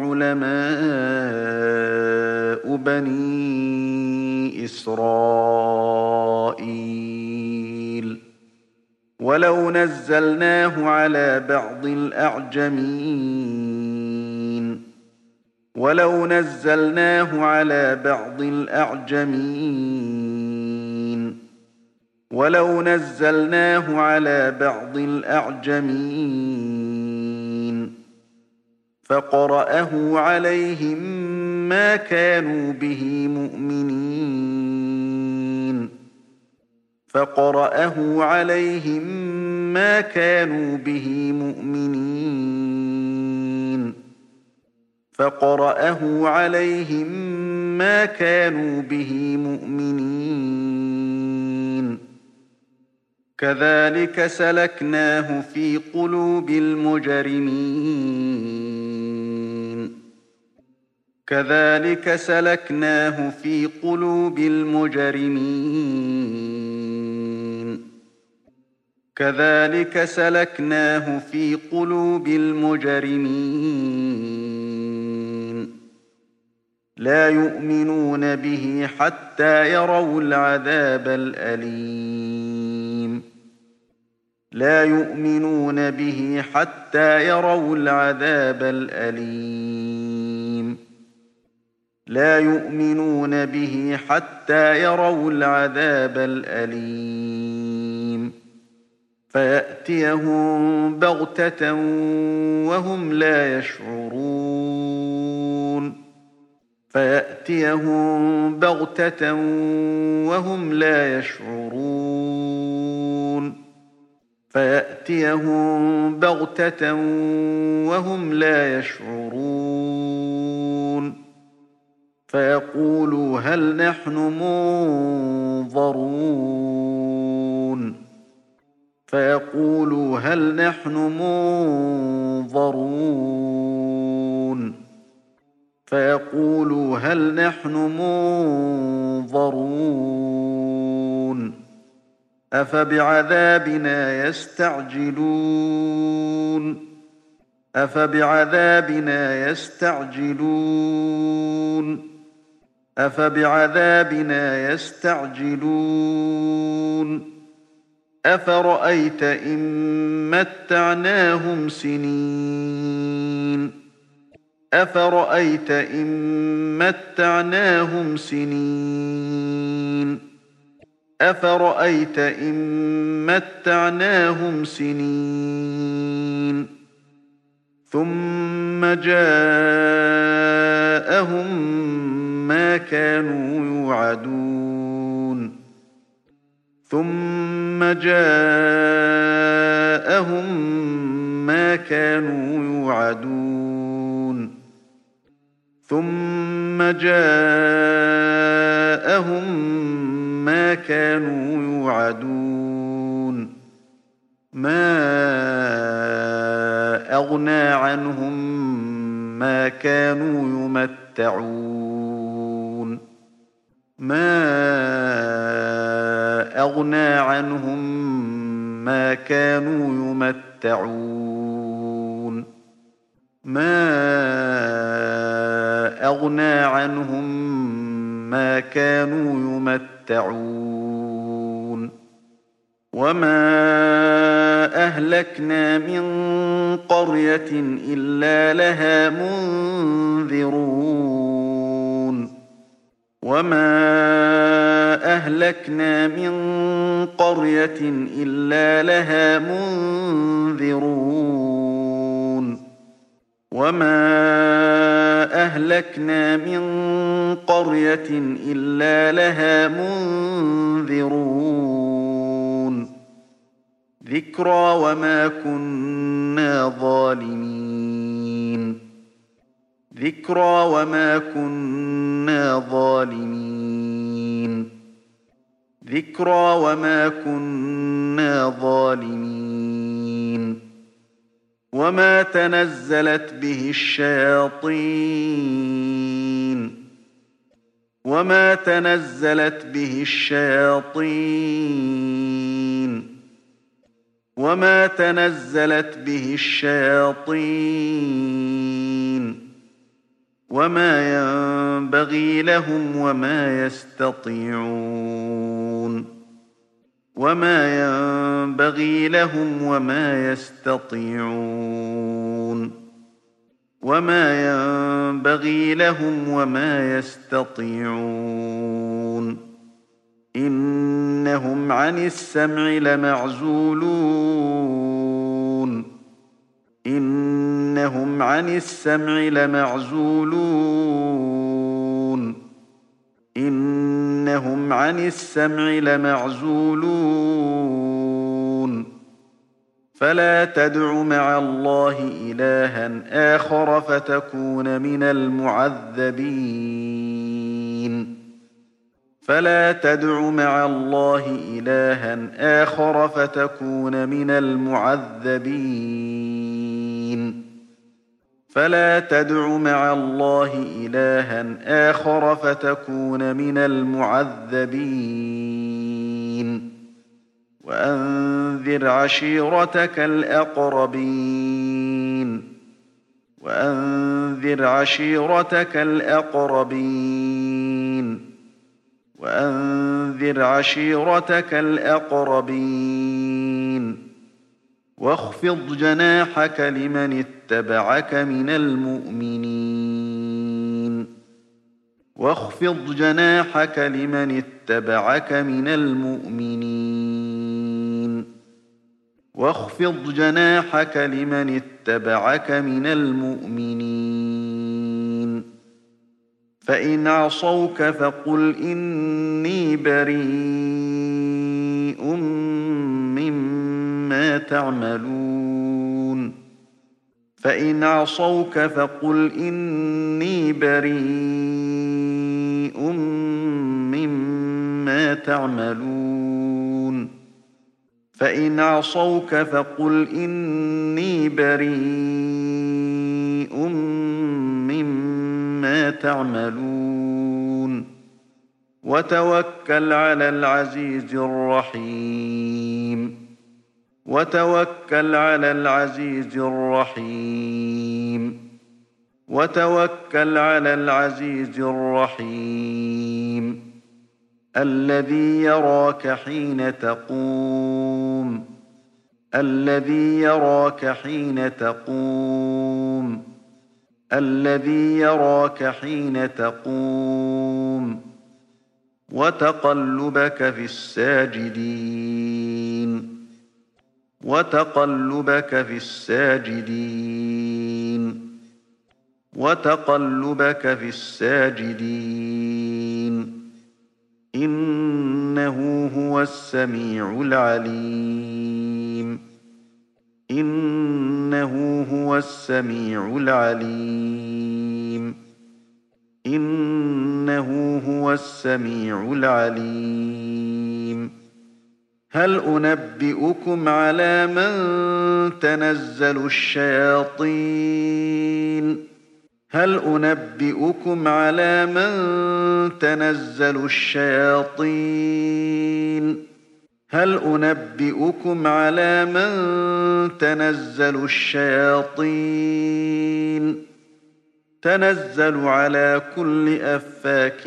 علماء بني إسرائيل ولو نزلناه على بعض الأعجمين ولو نزلناه على بعض الأعجمين ولو نزلناه على بعض الأعجمين فقرأه عليهم ما كانوا به مؤمنين فقرأه عليهم ما كانوا به مؤمنين فقرأه عليهم ما كانوا به مؤمنين كذلك سلكناه في قلوب المجرمين كذلك سلكناه في قلوب المجرمين كذلك سلكناه في قلوب المجرمين لا يؤمنون به حتى يروا العذاب الأليم لا يؤمنون به حتى يروا العذاب الأليم لا يؤمنون به حتى يروا العذاب الأليم فيأتيهم بغتة وهم لا يشعرون فيأتيهم بغتة وهم لا يشعرون فيأتيهم بغتة وهم لا يشعرون فيقولوا هل نحن منظرون فيقولوا هل نحن منظرون فيقولوا هل نحن منظرون أفبعذابنا يستعجلون أفبعذابنا يستعجلون أفبعذابنا يستعجلون أفرأيت إن متعناهم سنين أفرأيت إن متعناهم سنين أفرأيت إن متعناهم سنين ثم جاءهم ما كانوا يوعدون ثم جاءهم ما كانوا يوعدون ثم جاءهم ما كانوا يوعدون ما أغنى عنهم ما كانوا يمتعون ما أغنى عنهم ما كانوا يمتعون ما أغنى عنهم ما كانوا يمتعون وما أهلكنا من قرية إلا لها منذرون وما أهلكنا من قرية إلا لها منذرون وما أهلكنا من قرية إلا لها منذرون ذكرى وما كنا ظالمين ذكرى وما كنا ظالمين ذكرى وما كنا ظالمين وما تنزلت به الشياطين وما تنزلت به الشياطين وما تنزلت به الشياطين وما ينبغي لهم وما يستطيعون وما ينبغي لهم وما يستطيعون وما ينبغي لهم وما يستطيعون إنهم عن السمع لمعزولون إنهم عن السمع لمعزولون إنهم عن السمع لمعزولون فلا تدع مع الله إلها آخر فتكون من المعذبين فلا تدع مع الله إلها آخر فتكون من المعذبين فلا تدع مع الله إلها آخر فتكون من المعذبين وأنذر عشيرتك الأقربين وأنذر عشيرتك الأقربين وأنذر عشيرتك الأقربين واخفض جناحك لمن اتبعك من المؤمنين واخفض جناحك لمن اتبعك من المؤمنين واخفض جناحك لمن اتبعك من المؤمنين فإن عصوك فقل إني بريء مما تعملون فإن عصوك فقل إني بريء مما تعملون فإن عصوك فقل إني بريء مما تعملون وتوكل على العزيز الرحيم وتوكل على العزيز الرحيم وتوكل على العزيز الرحيم الذي يراك حين تقوم الذي يراك حين تقوم الذي يراك حين تقوم وتقلبك في الساجدين وتقلبك في الساجدين وتقلبك في الساجدين إنه هو السميع العليم إنه هو السميع العليم إنه هو السميع العليم هل أنبئكم على من تنزل الشياطين هل أنبئكم على من تنزل الشياطين هل أنبئكم على من تنزل الشياطين تنزل على كل أفاك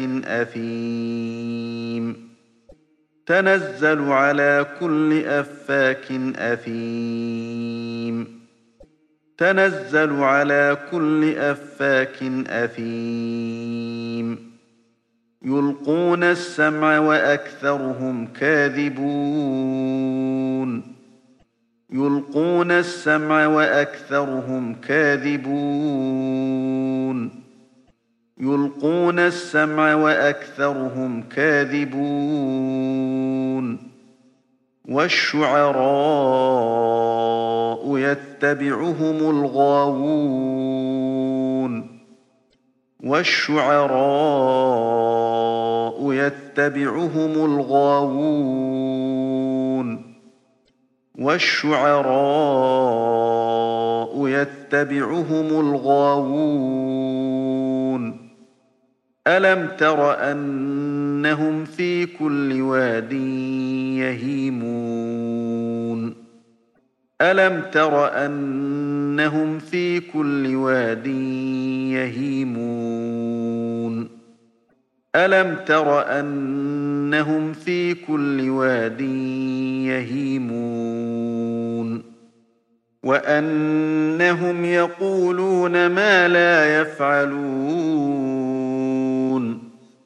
أثيم تنزل على كل أفاك أثيم تنزل على كل أفاك أثيم يلقون السمع وأكثرهم كاذبون يلقون السمع وأكثرهم كاذبون يلقون السمع وأكثرهم كاذبون والشعراء يتبعهم الغاوون والشعراء يتبعهم الغاوون والشعراء يتبعهم الغاوون ألم تر أنهم في كل واد يهيمون ألم تر أنهم في كل واد يهيمون ألم تر أنهم في كل واد يهيمون وأنهم يقولون ما لا يفعلون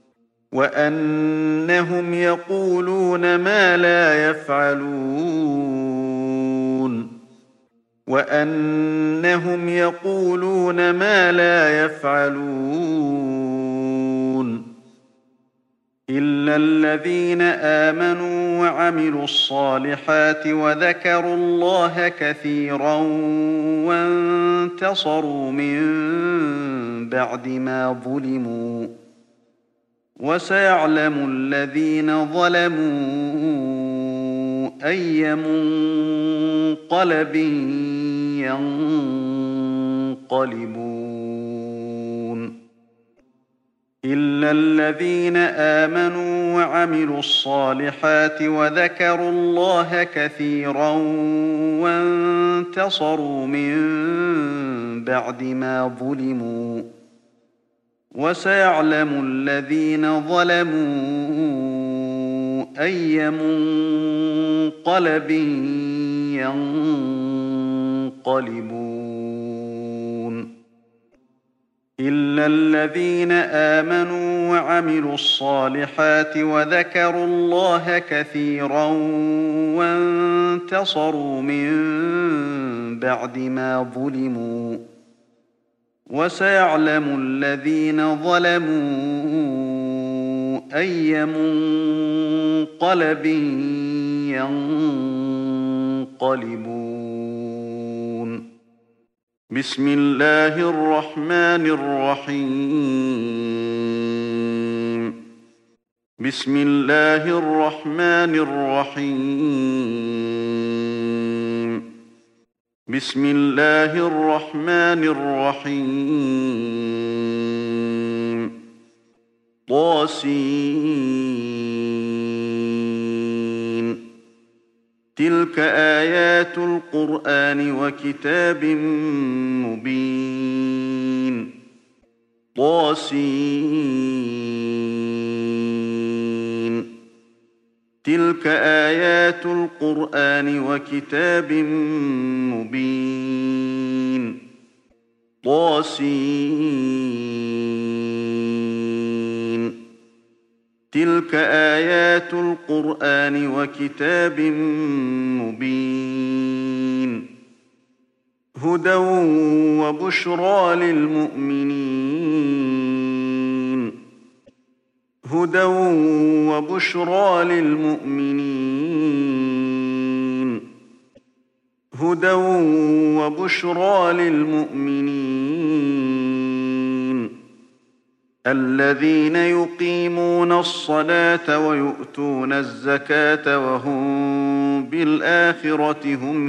وأنهم يقولون ما لا يفعلون وأنهم يقولون ما لا يفعلون إلا الذين آمنوا وعملوا الصالحات وذكروا الله كثيرا وانتصروا من بعد ما ظلموا وسيعلم الذين ظلموا أي منقلب ينقلبون إلا الذين آمنوا وعملوا الصالحات وذكروا الله كثيرا وانتصروا من بعد ما ظلموا وسيعلم الذين ظلموا أي منقلب ينقلبون ينقلبون إلا الذين آمنوا وعملوا الصالحات وذكروا الله كثيرا وانتصروا من بعد ما ظلموا وسيعلم الذين ظلموا أي منقلب ينقلبون بسم الله الرحمن الرحيم بسم الله الرحمن الرحيم بسم الله الرحمن الرحيم طاسين تلك آيات القرآن وكتاب مبين طاسين تلك آيات القرآن وكتاب مبين طاسين تلك آيات القرآن وكتاب مبين هدى وبشرى للمؤمنين هدى وبشرى للمؤمنين هدى وبشرى للمؤمنين الذين يقيمون الصلاة ويؤتون الزكاة وهم بالآخرة هم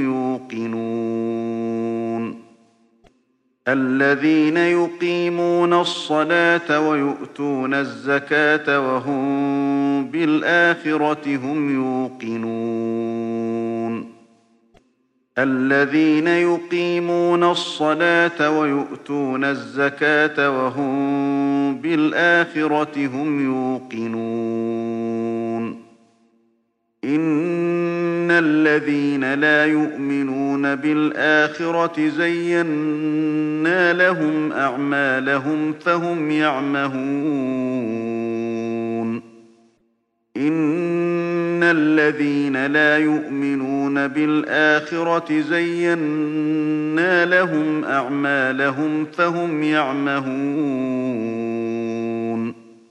يوقنون الذين يقيمون الصلاة ويؤتون الزكاة وهم بالآخرة هم يوقنون الذين يقيمون الصلاة ويؤتون الزكاة وهم بالآخرة هم يوقنون إن الذين لا يؤمنون بالآخرة زينا لهم أعمالهم فهم يعمهون إن الذين لا يؤمنون بالآخرة زينا لهم أعمالهم فهم يعمهون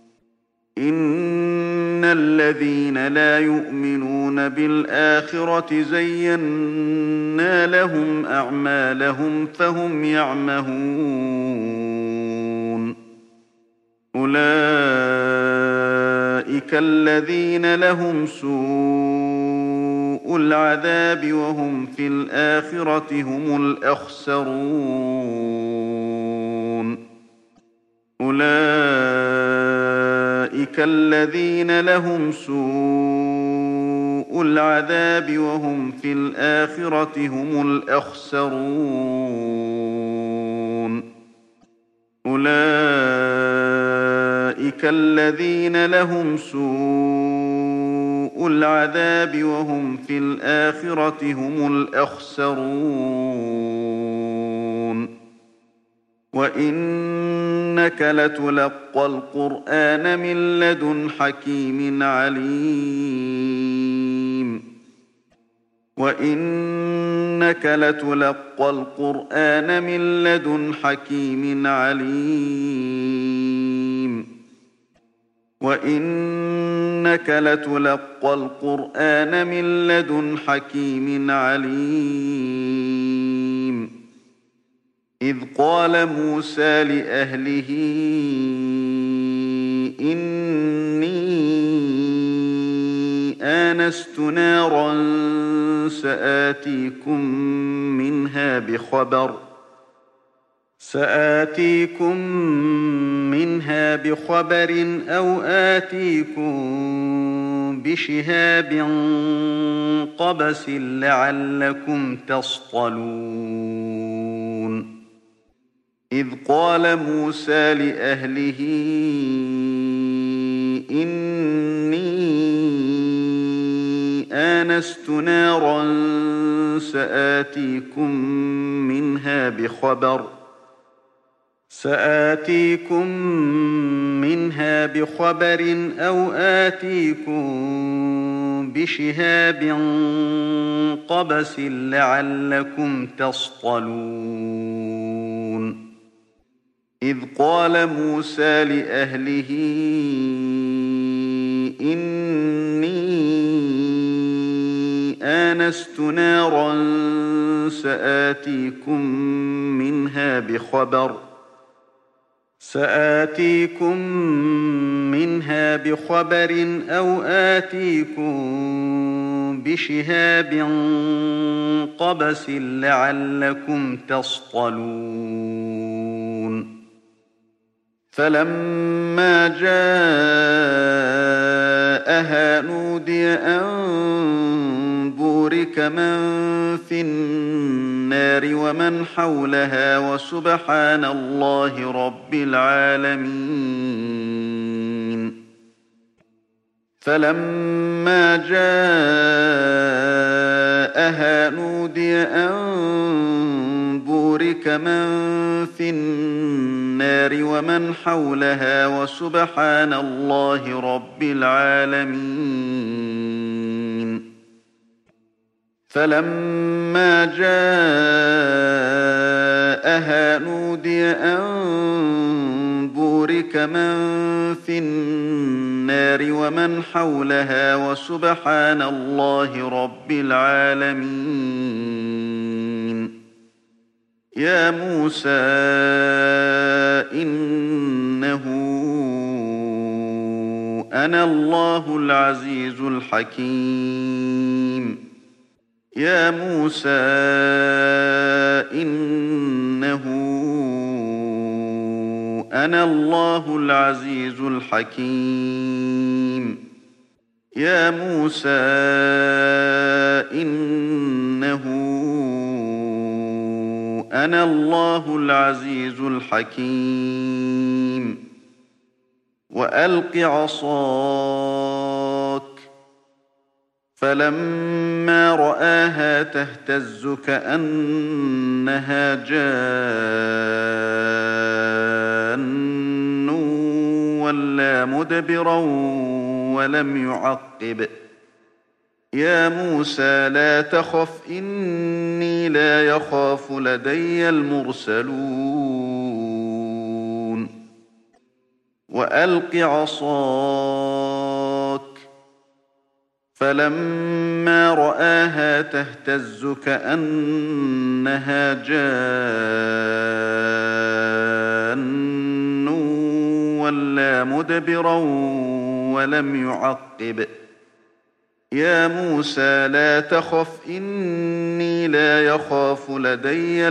إن الذين لا يؤمنون بالآخرة زينا لهم أعمالهم فهم يعمهون أولئك الذين لهم سوء العذاب وهم في الآخرة هم الأخسرون أولئك الذين لهم سوء العذاب وهم في الآخرة هم الأخسرون أولئك الذين لهم سوء العذاب وهم في الآخرة هم الأخسرون وإنك لتلقى القرآن من لدن حكيم عليم وإنك لتلقى القرآن من لدن حكيم عليم وإنك لتلقى القرآن من لدن حكيم عليم إذ قال موسى لأهله إني آنست نارا سآتيكم منها بخبر سآتيكم منها بخبر أو آتيكم بشهاب قبس لعلكم تصطلون إذ قال موسى لأهله إني آنست نارا سآتيكم منها بخبر سآتيكم منها بخبر أو آتيكم بشهاب قبس لعلكم تصطلون إذ قال موسى لأهله إني آنست نارا سآتيكم منها بخبر سآتيكم منها بخبر أو آتيكم بشهاب قبس لعلكم تصطلون فلما جاءها نودي أن بورك من في النار ومن حولها وسبحان الله رب العالمين فلما جاءها نودي أن بورك من في النار ومن حولها وسبحان الله رب العالمين فلما جاءها نودي أن بورك من في النار ومن حولها وسبحان الله رب العالمين يا موسى إنه أنا الله العزيز الحكيم يا موسى إنه أنا الله العزيز الحكيم يا موسى إنه أنا الله العزيز الحكيم وألق عصاك فلما رآها تهتز كأنها جان ولا مدبرا ولم يعقب يا موسى لا تخف إني لا يخاف لدي المرسلون وألق عصاك فلما رآها تهتز كأنها جان ولا مدبرا ولم يعقب يا موسى لا تخف إني لا يخاف لدي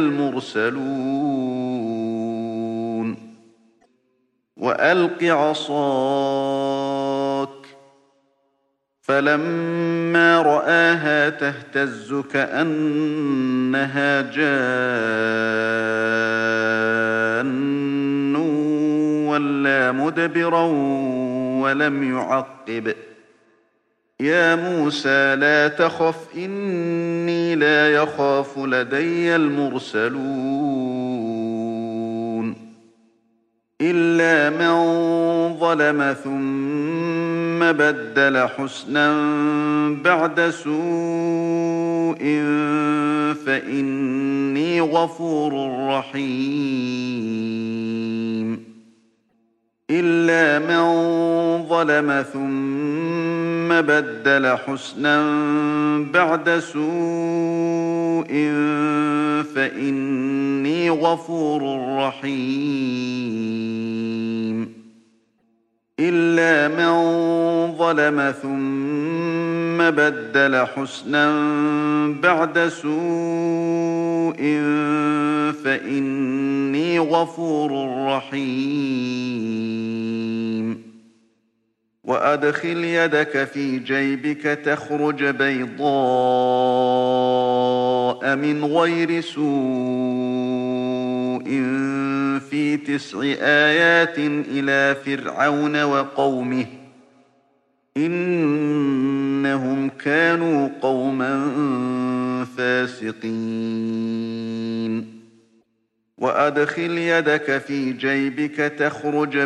المرسلون وألق عصاك فلما رآها تهتز كأنها جان ولا مدبرا ولم يعقب يا موسى لا تخف إني لا يخاف لدي المرسلون إلا من ظلم ثم بدل حسنا بعد سوء فإني غفور رحيم إلا من ظلم ثم بدل حسنا بعد سوء فإني غفور رحيم إلا من ظلم ثم بدل حسنا بعد سوء فإني غفور رحيم وأدخل يدك في جيبك تخرج بيضاء من غير سوء في تسع آيات إلى فرعون وقومه إنهم كانوا قوما فاسقين وأدخل يدك في جيبك تخرج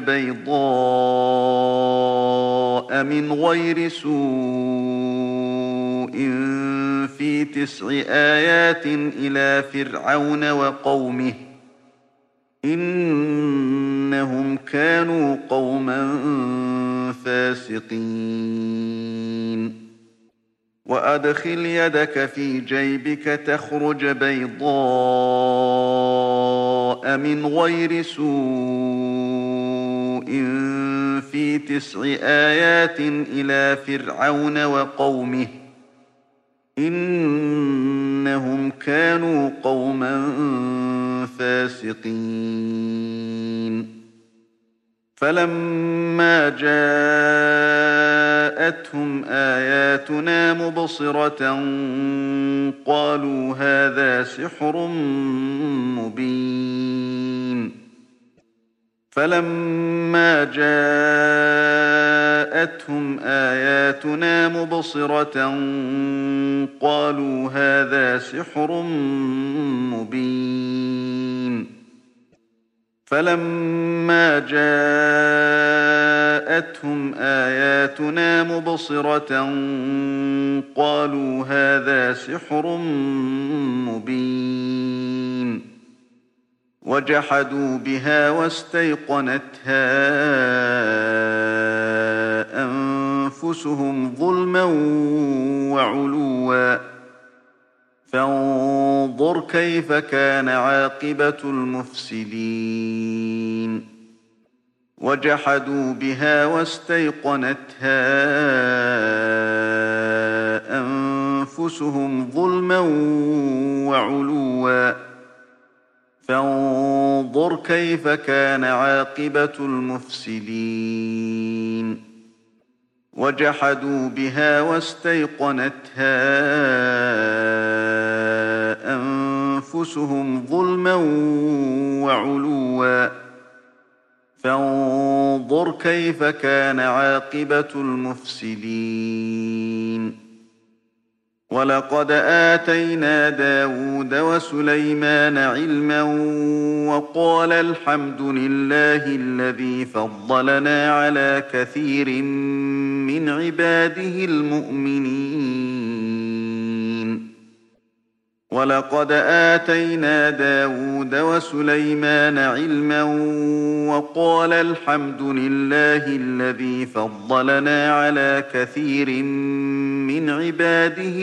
بيضاء من غير سوء في تسع آيات إلى فرعون وقومه إنهم كانوا قوما فاسقين وأدخل يدك في جيبك تخرج بيضاء من غير سوء في تسع آيات إلى فرعون وقومه إنهم كانوا قوما فاسقين فلما جاءتهم آياتنا مبصرة قالوا هذا سحر مبين فلما جاءتهم آياتنا مبصرة قالوا هذا سحر مبين فلما جاءتهم آياتنا مبصرة قالوا هذا سحر مبين وجحدوا بها واستيقنتها أنفسهم ظلما وعلوا فانظر كيف كان عاقبة المفسدين وجحدوا بها واستيقنتها أنفسهم ظلما وعلوا فانظر كيف كان عاقبة المفسدين وجحدوا بها واستيقنتها أنفسهم ظلما وعلوا فانظر كيف كان عاقبة المفسدين ولقد آتينا داود وسليمان علما وقال الحمد لله الذي فضلنا على كثير من عباده المؤمنين ولقد آتينا داود وسليمان علما وقال الحمد لله الذي فضلنا على كثير من عباده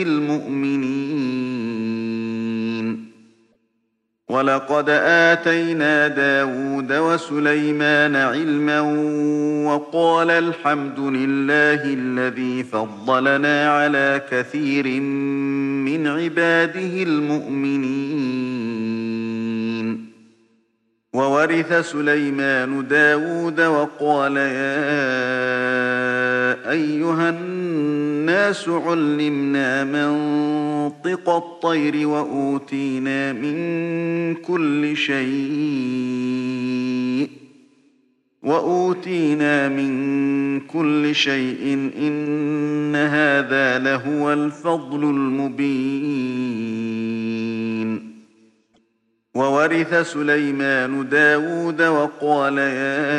المؤمنين ولقد آتينا داود وسليمان علما وقال الحمد لله الذي فضلنا على كثير من عباده المؤمنين وورث سليمان داود وقال يا أيها الناس علمنا منطق الطير وأوتينا من كل شيء وأوتينا من كل شيء إن هذا لهو الفضل المبين وورث سليمان داود وقال يا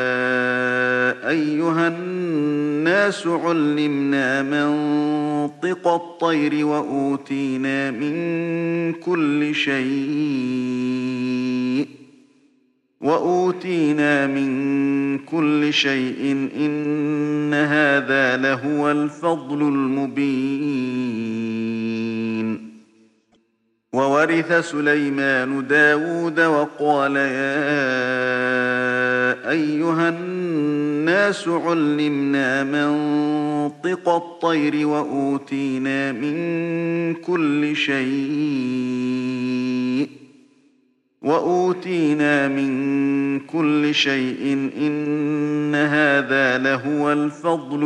أيها الناس علمنا منطق الطير وأوتينا من كل شيء وأوتينا من كل شيء إن هذا لهو الفضل المبين وورث سليمان داود وقال يا أيها الناس علمنا منطق الطير وأوتينا من كل شيء وأوتينا من كل شيء إن هذا لهو الفضل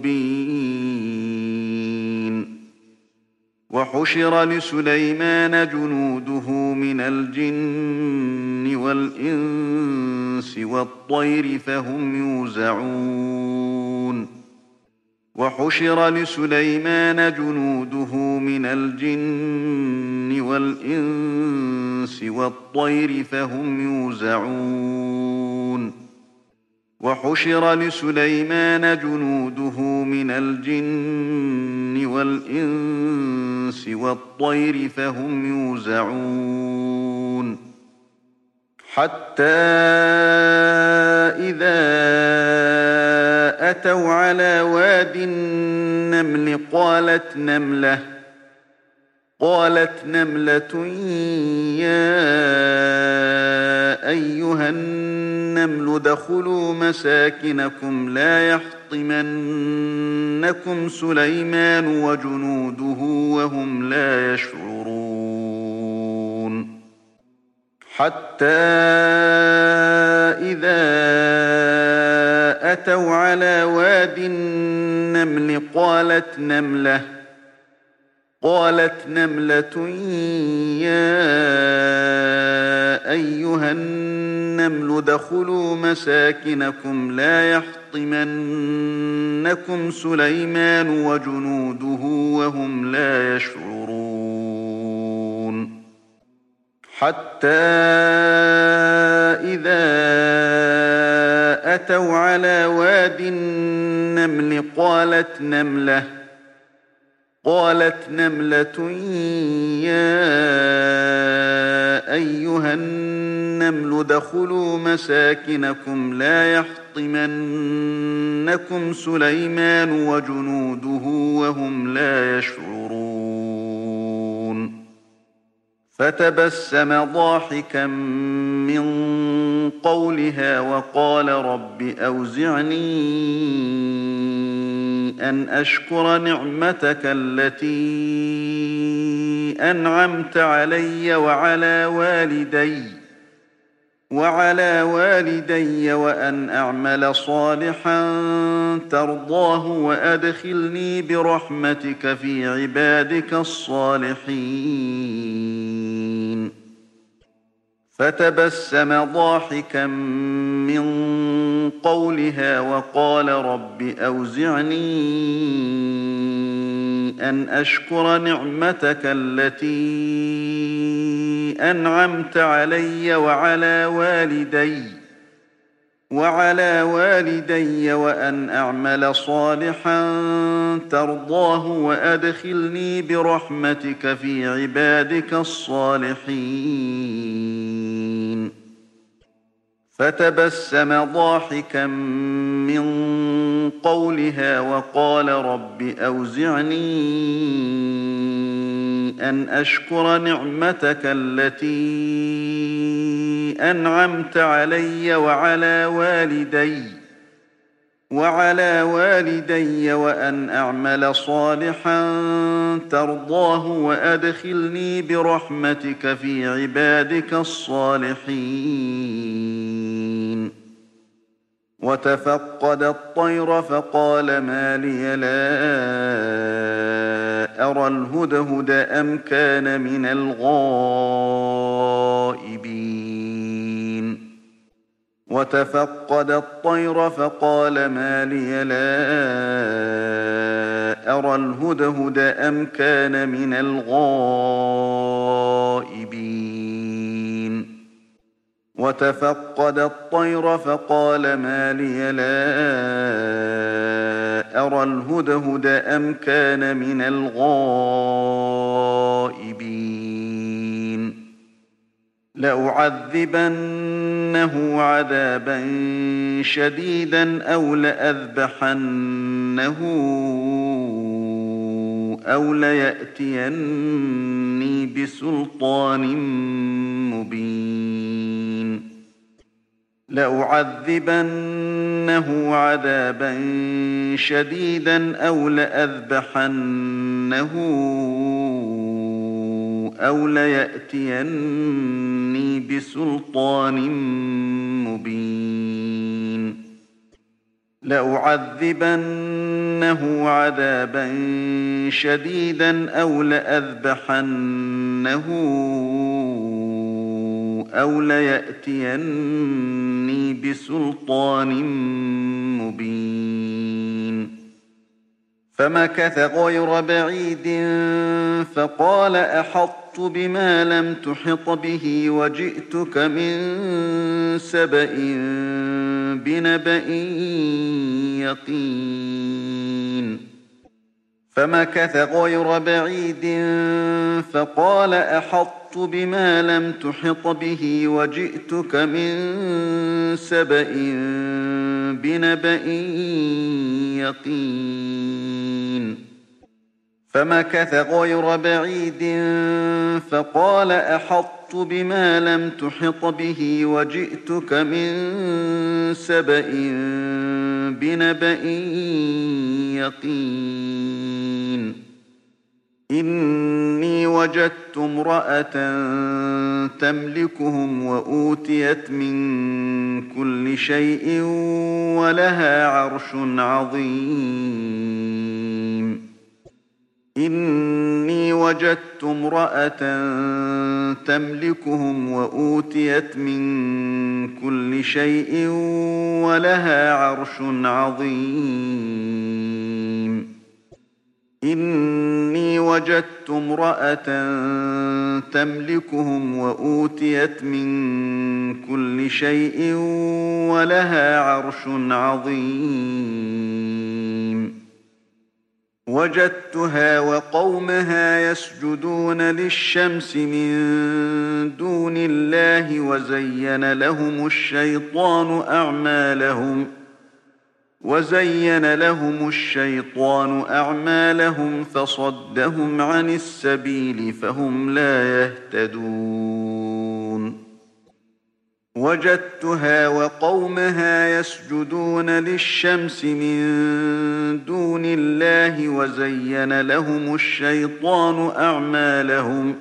المبين وحشر لسليمان جنوده من الجن والإنس والطير فهم يوزعون وحشر لسليمان جنوده من الجن والإنس والطير فهم يوزعون وحشر لسليمان جنوده من الجن والإنس والطير فهم يوزعون حتى إذا أتوا على واد النمل قالت نملة قالت نملة يا أيها النمل ادخلوا مساكنكم لا يحطمنكم سليمان وجنوده وهم لا يشعرون حتى إذا أتوا على واد النمل قالت نملة قالت نملة يا أيها النمل ادخلوا مساكنكم لا يحطمنكم سليمان وجنوده وهم لا يشعرون حتى إذا أتوا على واد النمل قالت نملة قالت نملة يا أيها النمل ادخلوا مساكنكم لا يحطمنكم سليمان وجنوده وهم لا يشعرون فتبسم ضاحكا من قولها وقال رب أوزعني أن أشكر نعمتك التي أنعمت علي وعلى والدي وعلى والدي وأن أعمل صالحا ترضاه وأدخلني برحمتك في عبادك الصالحين فتبسم ضاحكا من قولها وقال رب أوزعني أن أشكر نعمتك التي أنعمت علي وعلى والدي وعلى والدي وأن أعمل صالحا ترضاه وأدخلني برحمتك في عبادك الصالحين فتبسم ضاحكا من قولها وقال رب أوزعني أن أشكر نعمتك التي أنعمت علي وعلى والدي وعلى والدي وأن أعمل صالحا ترضاه وأدخلني برحمتك في عبادك الصالحين وتفقد الطير فقال ما لي لا أرى الهدهد أم كان من الغائبين وتفقد الطير فقال ما لي لا أرى الهدهد أم كان من الغائبين وتفقد الطير فقال ما لي لا أرى الهدهد أم كان من الغائبين لأعذبنه عذابا شديدا أو لأذبحنه أو ليأتيني بسلطان مبين لأعذبنه عذابا شديدا أو لأذبحنه أو ليأتيني بسلطان مبين لأعذبنه عذابا شديدا أو لأذبحنه أو ليأتيني بسلطان مبين فمكث غير بعيد فقال أحطت بما لم تحط به وجئتك من سبأ بنبأ يقين فمكث غير بعيد فقال أحطت بما لم تحط به وجئتك من سبأ بنبأ يقين فمكث غير بعيد فقال أحطت بما لم تحط به وجئتك من سبأ بنبأ يقين إني وجدت امرأة تملكهم وأوتيت من كل شيء ولها عرش عظيم إني وجدت امرأة تملكهم وأوتيت من كل شيء ولها عرش عظيم إني وجدت امرأة تملكهم وأوتيت من كل شيء ولها عرش عظيم وجدتها وقومها يسجدون للشمس من دون الله وزين لهم الشيطان أعمالهم وزين لهم الشيطان أعمالهم فصدهم عن السبيل فهم لا يهتدون وجدتها وقومها يسجدون للشمس من دون الله وزين لهم الشيطان أعمالهم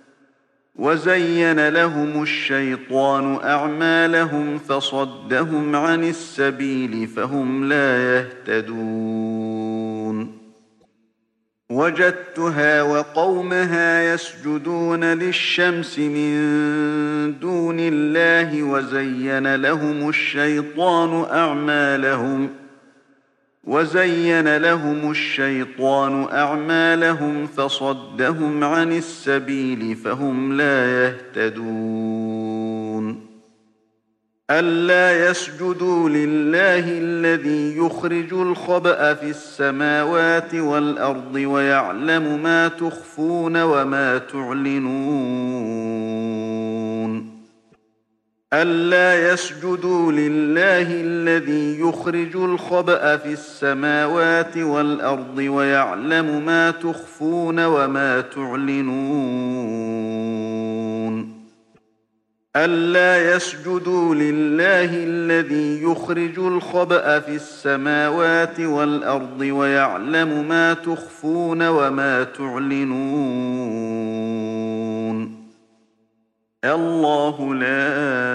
وزين لهم الشيطان أعمالهم فصدهم عن السبيل فهم لا يهتدون وجدتها وقومها يسجدون للشمس من دون الله وزين لهم الشيطان أعمالهم وزين لهم الشيطان أعمالهم فصدهم عن السبيل فهم لا يهتدون ألا يسجدوا لله الذي يخرج الخبأ في السماوات والأرض ويعلم ما تخفون وما تعلنون ألا يسجدوا لله الذي يخرج الخبأ في السماوات والأرض ويعلم ما تخفون وما تعلنون ألا يسجدوا لله الذي يخرج الخبأ في السماوات والأرض ويعلم ما تخفون وما تعلنون الله لا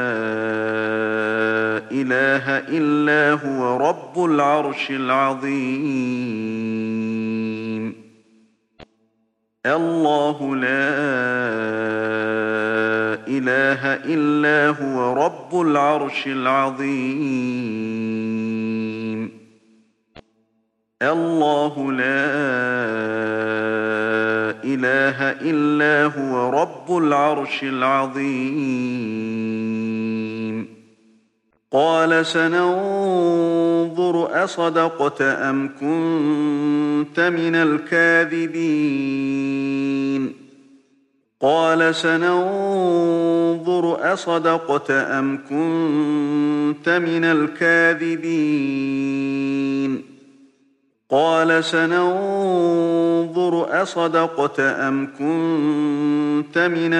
إله إلا هو رب العرش العظيم الله لا إله إلا هو رب العرش العظيم الله لا إله إلا هو رب العرش العظيم قال سننظر أصدقت أم كنت من الكاذبين قال سننظر أصدقت أم كنت من الكاذبين قال سننظر أصدقت أم كنت من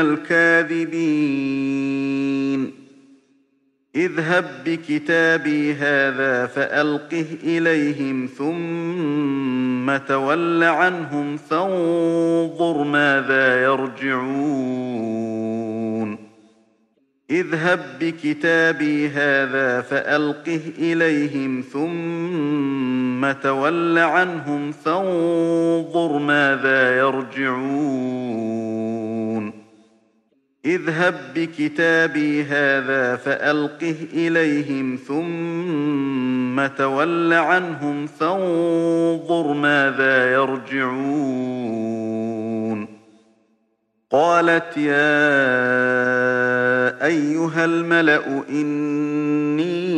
الكاذبين اذهب بكتابي هذا فألقه إليهم ثم تول عنهم فانظر ماذا يرجعون اذهب بكتابي هذا فألقه إليهم ثم تول عنهم فانظر ماذا يرجعون اذهب بكتابي هذا فألقه إليهم ثم تول عنهم فانظر ماذا يرجعون. قالت يا أيها الملأ إني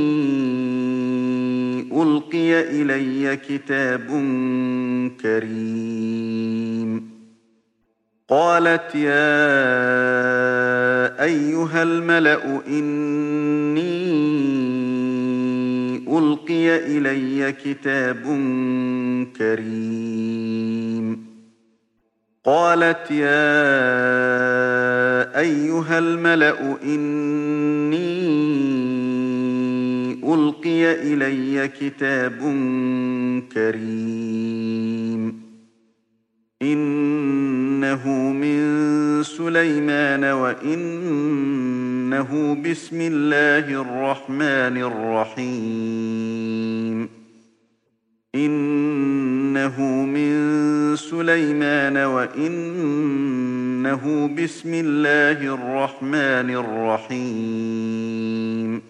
ألقي إلي كتاب كريم. قالت يا أيها الملأ إني ألقي إلي كتاب كريم. قالت يا أيها الملأ إني ألقي إلي كتاب كريم. إنه من سليمان وإنه بسم الله الرحمن الرحيم. إنه من سليمان وإنه بسم الله الرحمن الرحيم.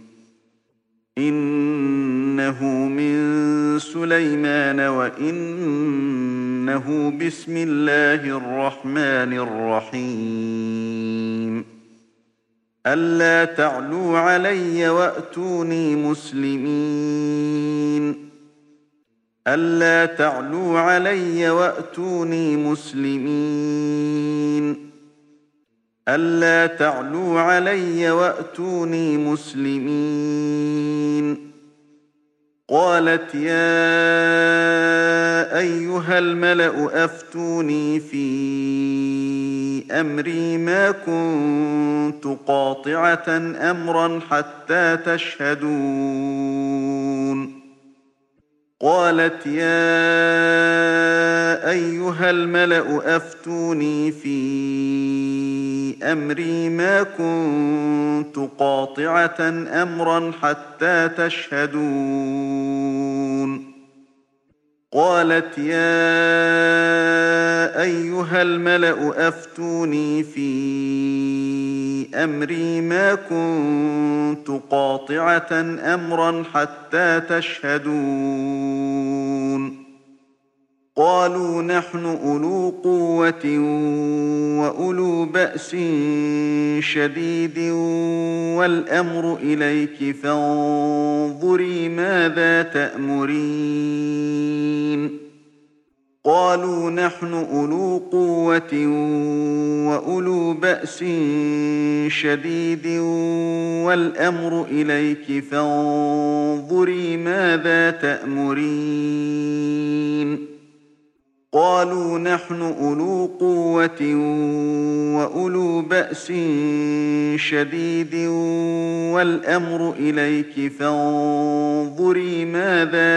إنه من سليمان وإنه بسم الله الرحمن الرحيم. ألا تعلوا علي وأتوني مسلمين. ألا تعلوا علي وأتوني مسلمين. ألا تعلوا علي وأتوني مسلمين. قالت يا أيها الملأ أفتوني في أمري ما كنت قاطعة أمرا حتى تشهدون. قالت يا أيها الملأ أفتوني في أمري ما كنت قاطعة أمرا حتى تشهدون. قالت يا أيها الملأ أفتوني في أمري ما كنت قاطعة أمرا حتى تشهدون. قالوا نحن أولو قوة وأولو بأس شديد والأمر إليك فانظري ماذا تأمرين. قالوا نحن أولو قوة وأولو بأس شديد والأمر إليك فانظري ماذا تأمرين. قالوا نحن أولو قوة وأولو بأس شديد والأمر إليك فانظري ماذا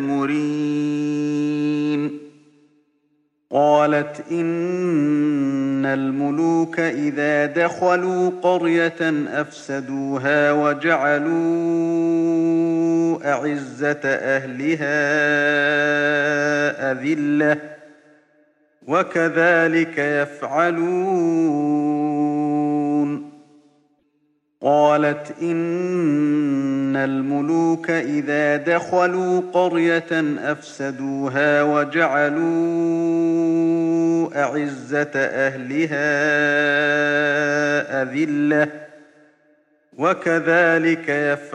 تأمرين. قالت إن الملوك إذا دخلوا قرية أفسدوها وجعلوا أعزة أهلها أذلة وكذلك يفعلون. قالت إن الملوك إذا دخلوا قرية أفسدوها وجعلوا أعزة أهلها أذلة وكذلك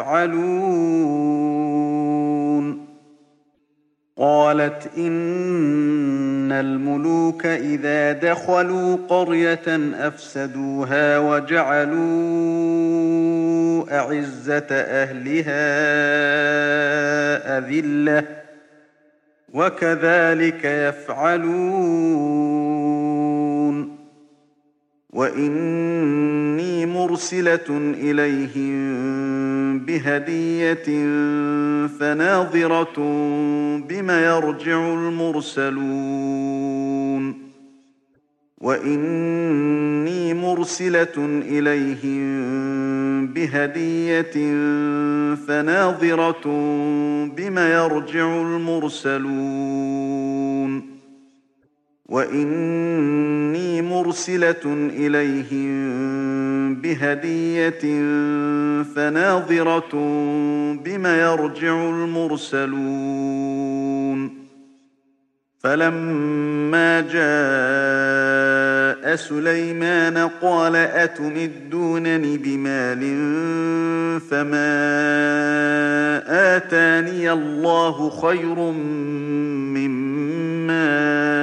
يفعلون. قالت إن الملوك إذا دخلوا قرية أفسدوها وجعلوا أعزة أهلها أذلة وكذلك يفعلون. وإني مرسلة إليهم بهدية فناظرة بما يرجع المرسلون. وإني مرسلة إليهم بهدية فناظرة بما يرجع المرسلون. وإني مرسلة إليهم بهدية فناظرة بم يرجع المرسلون فلما جاء سليمان قال أتمدونني بمال فما آتاني الله خير مما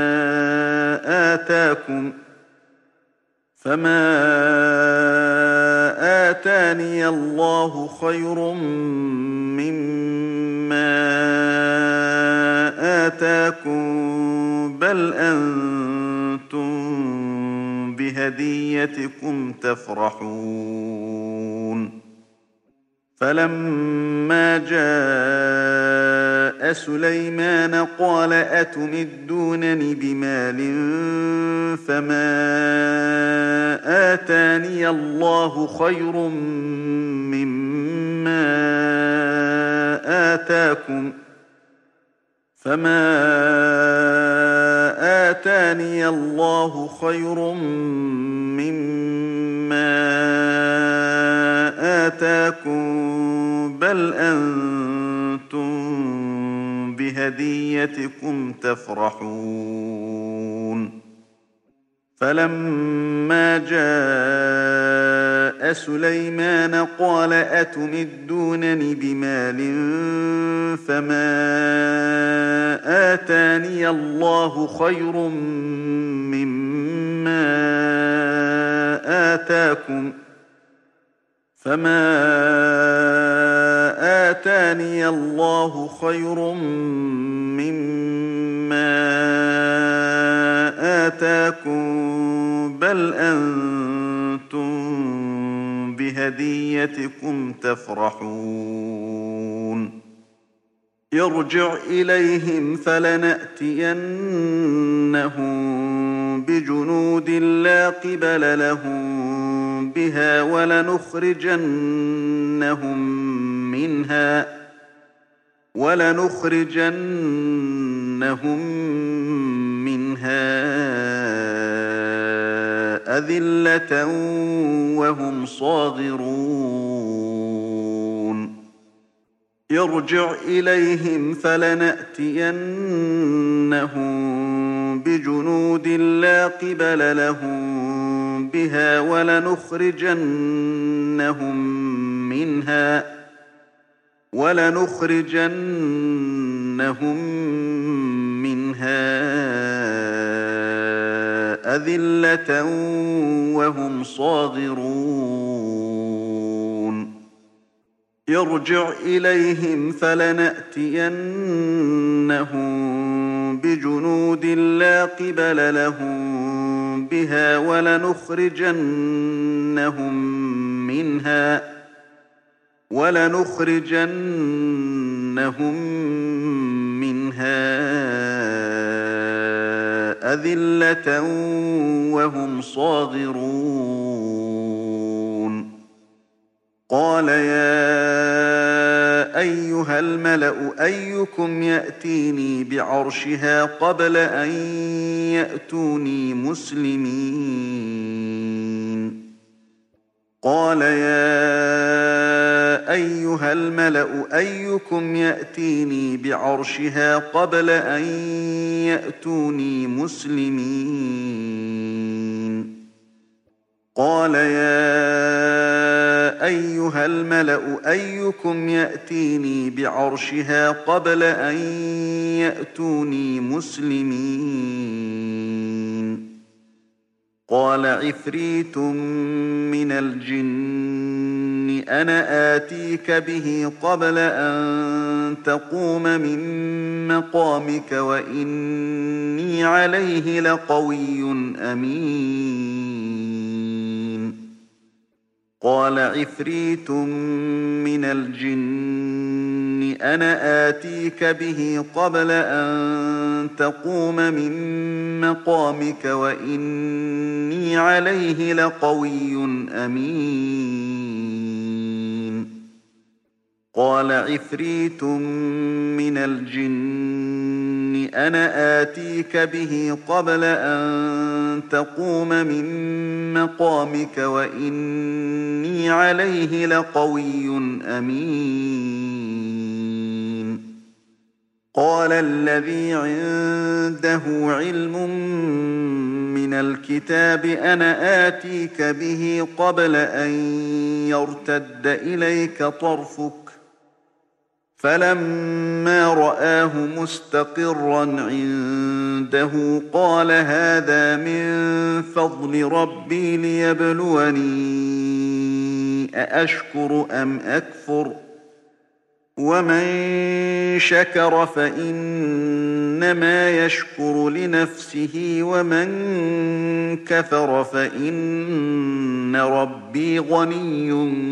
آتاكم فما آتاني الله خير مما آتاكم بل أنتم بهديتكم تفرحون فلما جاء سليمان قال أتمدونني بمال فما آتاني الله خير مما آتاكم فما آتاني الله خير مما آتاكم بل أنتم بهديتكم تفرحون فلما جاء سليمان قال أتمدونني بمال فما آتاني الله خير مما آتاكم فما آتاني الله خير مما آتاكم بل أنتم بهديتكم تفرحون يرجع إليهم فلنأتينهم بجنود لا قبل لهم بها ولنخرجنهم منها ولنخرجنهم منها أذلة وهم صاغرون يرجع إليهم فلنأتينهم بجنود لا قبل لهم بها ولنخرجنهم منها ولنخرجنهم منها أذلة وهم صاغرون يرجع إليهم فلنأتينهم بجنود لا قبل لهم بها ولنخرجنهم منها ولنخرجنهم منها أذلة وهم صاغرون قال يا أيها الملأ أيكم يأتيني بعرشها قبل أن يأتوني مسلمين قال يا أيها الملأ أيكم يأتيني بعرشها قبل أن يأتوني مسلمين قال يا أيها الملأ أيكم يأتيني بعرشها قبل أن يأتوني مسلمين قال عفريت من الجن أنا آتيك به قبل أن تقوم من مقامك وإني عليه لقوي أمين قال عفريت من الجن أنا آتيك به قبل أن تقوم من مقامك وإني عليه لقوي أمين قال عفريت من الجن أنا آتيك به قبل أن تقوم من مقامك وإني عليه لقوي أمين. قال الذي عنده علم من الكتاب أنا آتيك به قبل أن يرتد إليك طرفك فلما رآه مستقرا عنده قال هذا من فضل ربي ليبلوني أأشكر أم أكفر ومن شكر فإنما يشكر لنفسه ومن كفر فإن ربي غني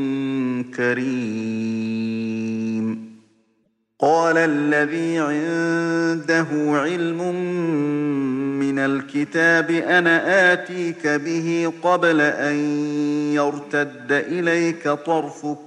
كريم. قال الذي عنده علم من الكتاب أنا آتيك به قبل أن يرتد إليك طرفك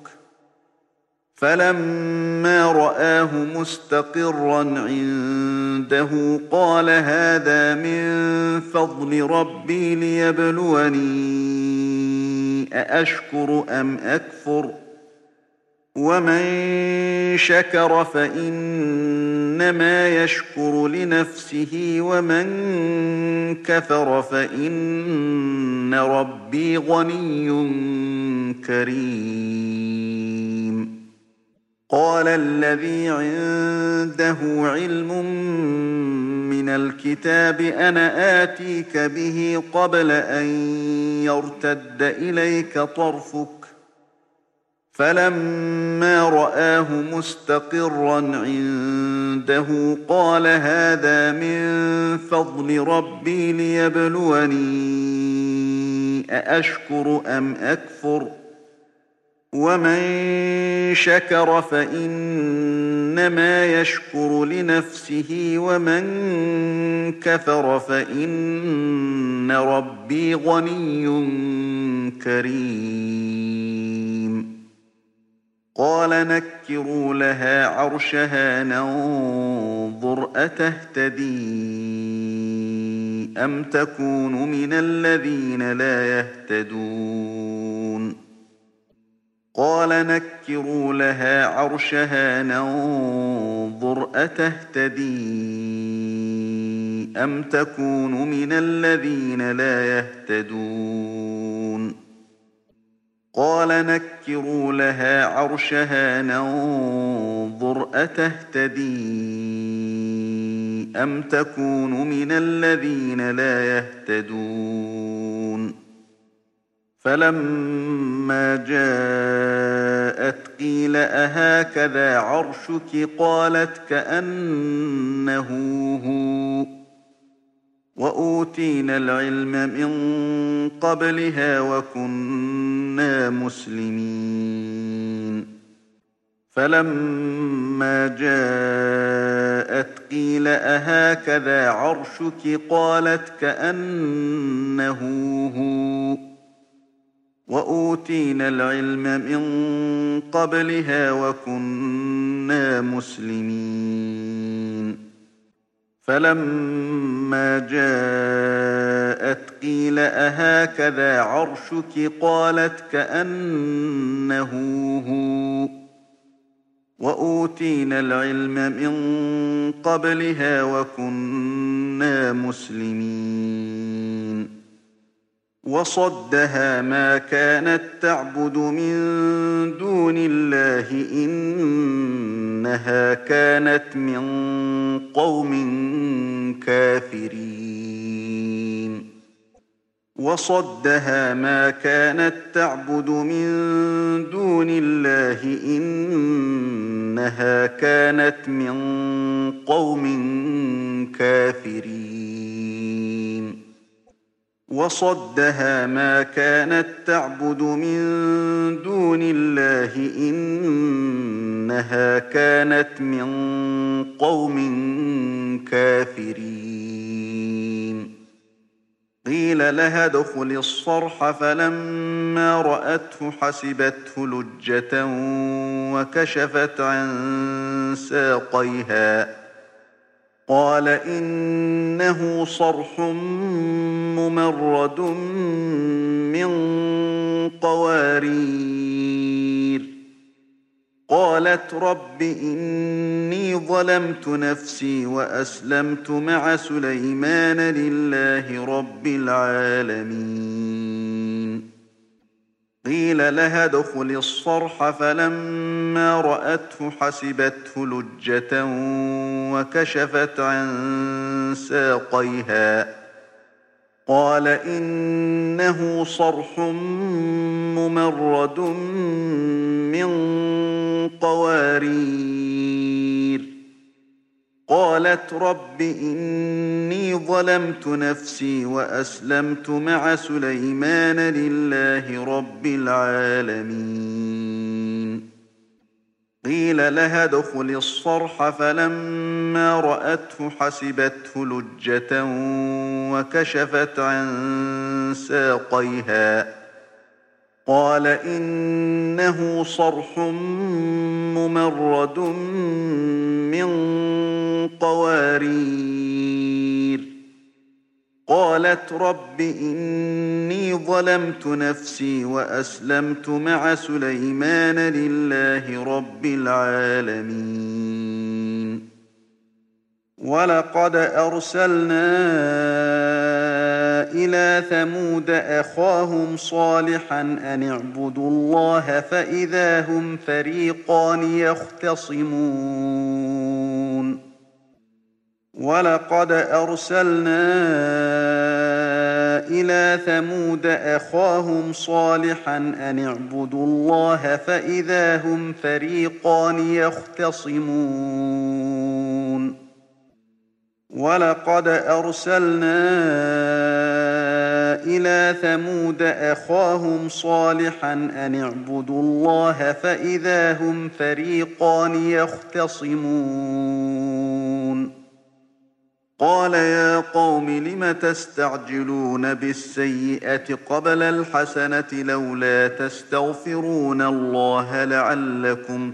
فلما رآه مستقرا عنده قال هذا من فضل ربي ليبلوني أأشكر أم أكفر ومن شكر فإنما يشكر لنفسه ومن كفر فإن ربي غني كريم. قال الذي عنده علم من الكتاب أنا آتيك به قبل أن يرتد إليك طرفك فلما رآه مستقرا عنده قال هذا من فضل ربي ليبلوني أأشكر أم أكفر ومن شكر فإنما يشكر لنفسه ومن كفر فإن ربي غني كريم. قال نكروا لها عرشها ننظر أتهتدي أم تكون من الذين لا يهتدون. قال نكروا لها عرشها ننظر أتهتدي أم تكون من الذين لا يهتدون. قال نكروا لها عرشها ننظر أتهتدي أم تكون من الذين لا يهتدون. فلما جاءت قيل أهكذا عرشك قالت كأنه هو وأوتينا العلم من قبلها وكنا مسلمين. فلما جاءت قيل أهكذا عرشك قالت كأنه هو وأوتينا العلم من قبلها وكنا مسلمين. فلما جاءت قيل أهكذا عرشك قالت كأنه هو وأوتينا العلم من قبلها وكنا مسلمين. وصدها ما كانت تعبد من دون الله إنها كانت من قوم كافرين. وصدها ما كانت تعبد من دون الله إنها كانت من قوم كافرين. وصدها ما كانت تعبد من دون الله إنها كانت من قوم كافرين. قيل لها ادخل الصرح فلما رأته حسبته لجة وكشفت عن ساقيها قال إنه صرح ممرد من قوارير قالت رب إني ظلمت نفسي وأسلمت مع سليمان لله رب العالمين قيل لها ادخل الصرح فلما رأته حسبته لجة وكشفت عن ساقيها قال إنه صرح ممرد من قوارير قالت رب إني ظلمت نفسي وأسلمت مع سليمان لله رب العالمين قيل لها ادخل الصرح فلما رأته حسبته لجة وكشفت عن ساقيها قال إنه صرح ممرد من قوارير قالت رب إني ظلمت نفسي وأسلمت مع سليمان لله رب العالمين ولقد أرسلنا إلى ثمود أخاهم صالحا أن اعبدوا الله فإذا هم فريقان يختصمون ولقد أرسلنا إلى ثمود أخاهم صالحا أن اعبدوا الله فإذا هم فريقان يختصمون ولقد أرسلنا إلى ثمود أخاهم صالحا أن اعبدوا الله فإذا هم فريقان يختصمون قال يا قوم لم تستعجلون بالسيئة قبل الحسنة لولا تستغفرون الله لعلكم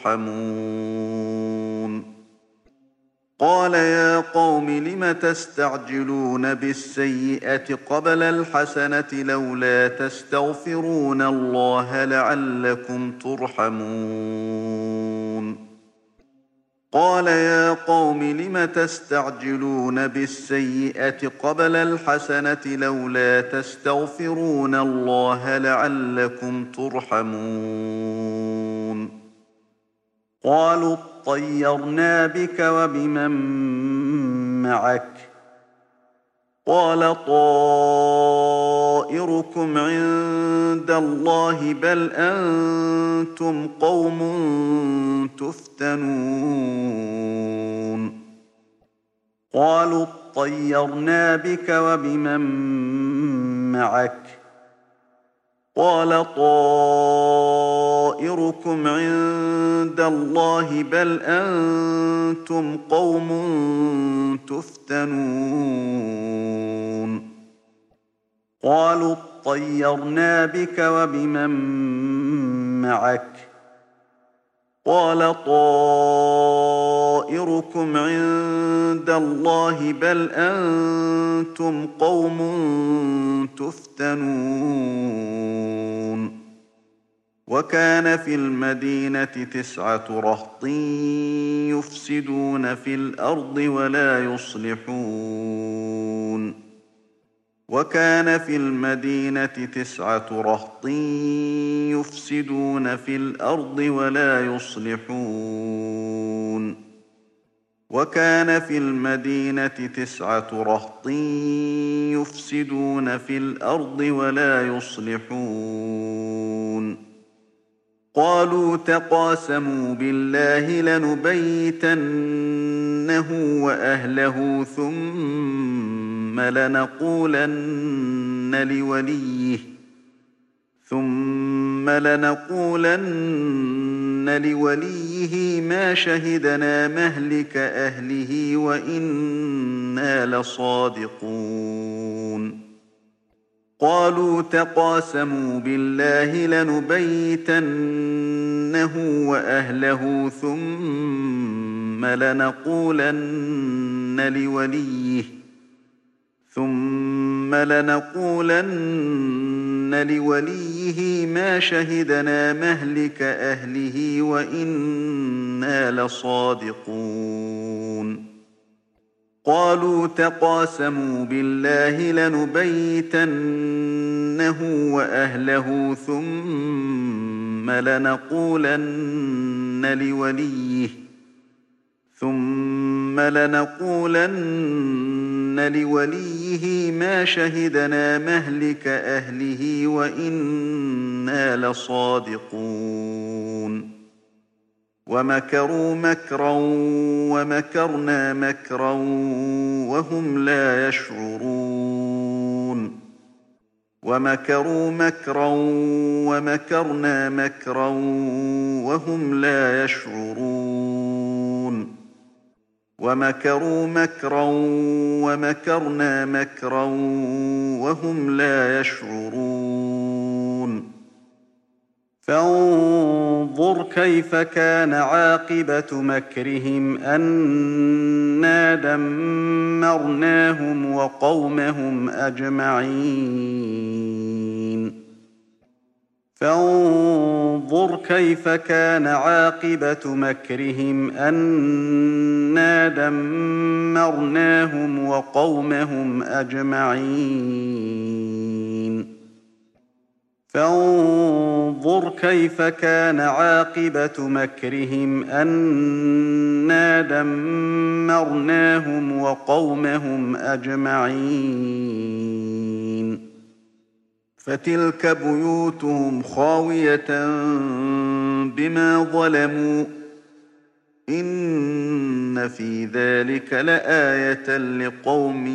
ترحمون قال يا قوم لم تستعجلون بالسيئة قبل الحسنة لولا تستغفرون الله لعلكم ترحمون قال يا قوم لم تستعجلون بالسيئة قبل الحسنة لولا تستغفرون الله لعلكم ترحمون قالوا اطيرنا بك وبمن معك قال طائركم عند الله بل أنتم قوم تفتنون قالوا اطيرنا بك وبمن معك قال طائركم عند الله بل أنتم قوم تفتنون قالوا اطيرنا بك وبمن معك قال طائركم عند الله بل أنتم قوم تفتنون وكان في المدينة تسعة رهط يفسدون في الأرض ولا يصلحون وكان في المدينة تسعة رهط يفسدون في الأرض ولا يصلحون وكان في المدينة تسعة رهط يفسدون في الأرض ولا يصلحون قالوا تقاسموا بالله لنبيتنه وأهله ثم لنقولن لوليه ثم لنقولن لوليه ما شهدنا مهلك أهله وإنا لصادقون قالوا تقاسموا بالله لنبيتنه وأهله ثم لنقولن لوليه ثم لنقولن لوليه ما شهدنا مهلك أهله وإنا لصادقون قالوا تقاسموا بالله لنبيتنه وأهله ثم لنقولن لوليه ثم لنقولن لوليه ما شهدنا مهلك أهله وإنا لصادقون ومكروا مكرا ومكرنا مكرا وهم لا يشعرون ومكروا مكرا ومكرنا مكرا وهم لا يشعرون ومكروا مكرا ومكرنا مكرا وهم لا يشعرون فانظر كيف كان عاقبة مكرهم أنا دمرناهم وقومهم أجمعين فانظر كيف كان عاقبة مكرهم أنا دمرناهم وقومهم أجمعين فانظر كيف كان عاقبة مكرهم أنا دمرناهم وقومهم أجمعين فتلك بيوتهم خاوية بما ظلموا إن في ذلك لآية لقوم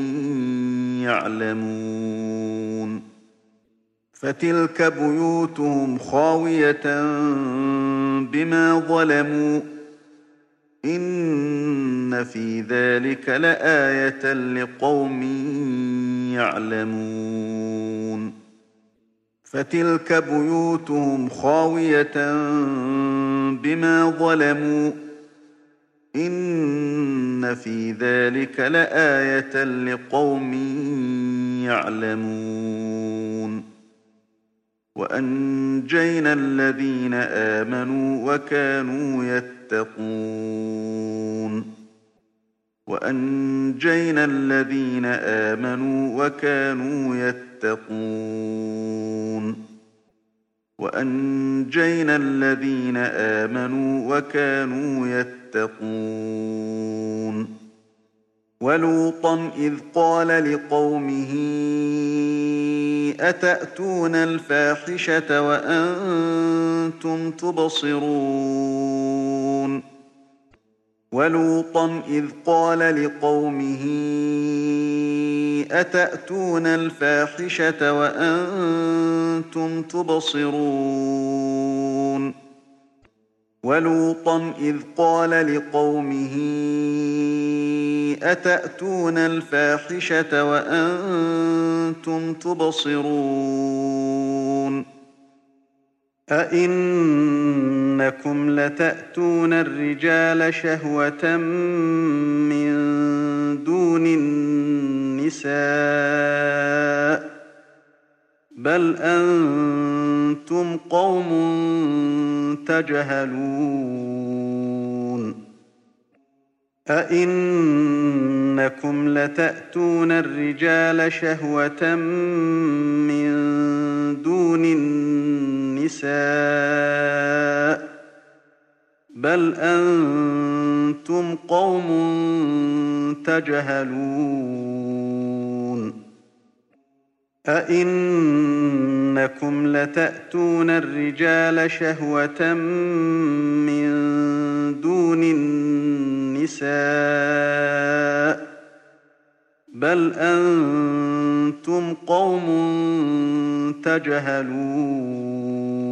يعلمون فتلك بيوتهم خاوية بما ظلموا إن في ذلك لآية لقوم يعلمون فتلك بيوتهم خاوية بما ظلموا إن في ذلك لآية لقوم يعلمون وأنجينا الذين آمنوا وكانوا يتقون وأنجينا الذين آمنوا وكانوا يتقون وأنجينا الذين آمنوا وكانوا يتقون ولوطا إذ قال لقومه أتأتون الفاحشة وأنتم تبصرون ولوطا إذ قال لقومه أتأتون الفاحشة وأنتم تبصرون ولوطا إذ قال لقومه أتأتون الفاحشة وأنتم تبصرون أئنكم لتأتون الرجال شهوة من دون النساء بل أنتم قوم تجهلون أئنكم لتأتون الرجال شهوة من دون النساء بل أنتم قوم تجهلون أئنكم لتأتون الرجال شهوة من دون النساء بل أنتم قوم تجهلون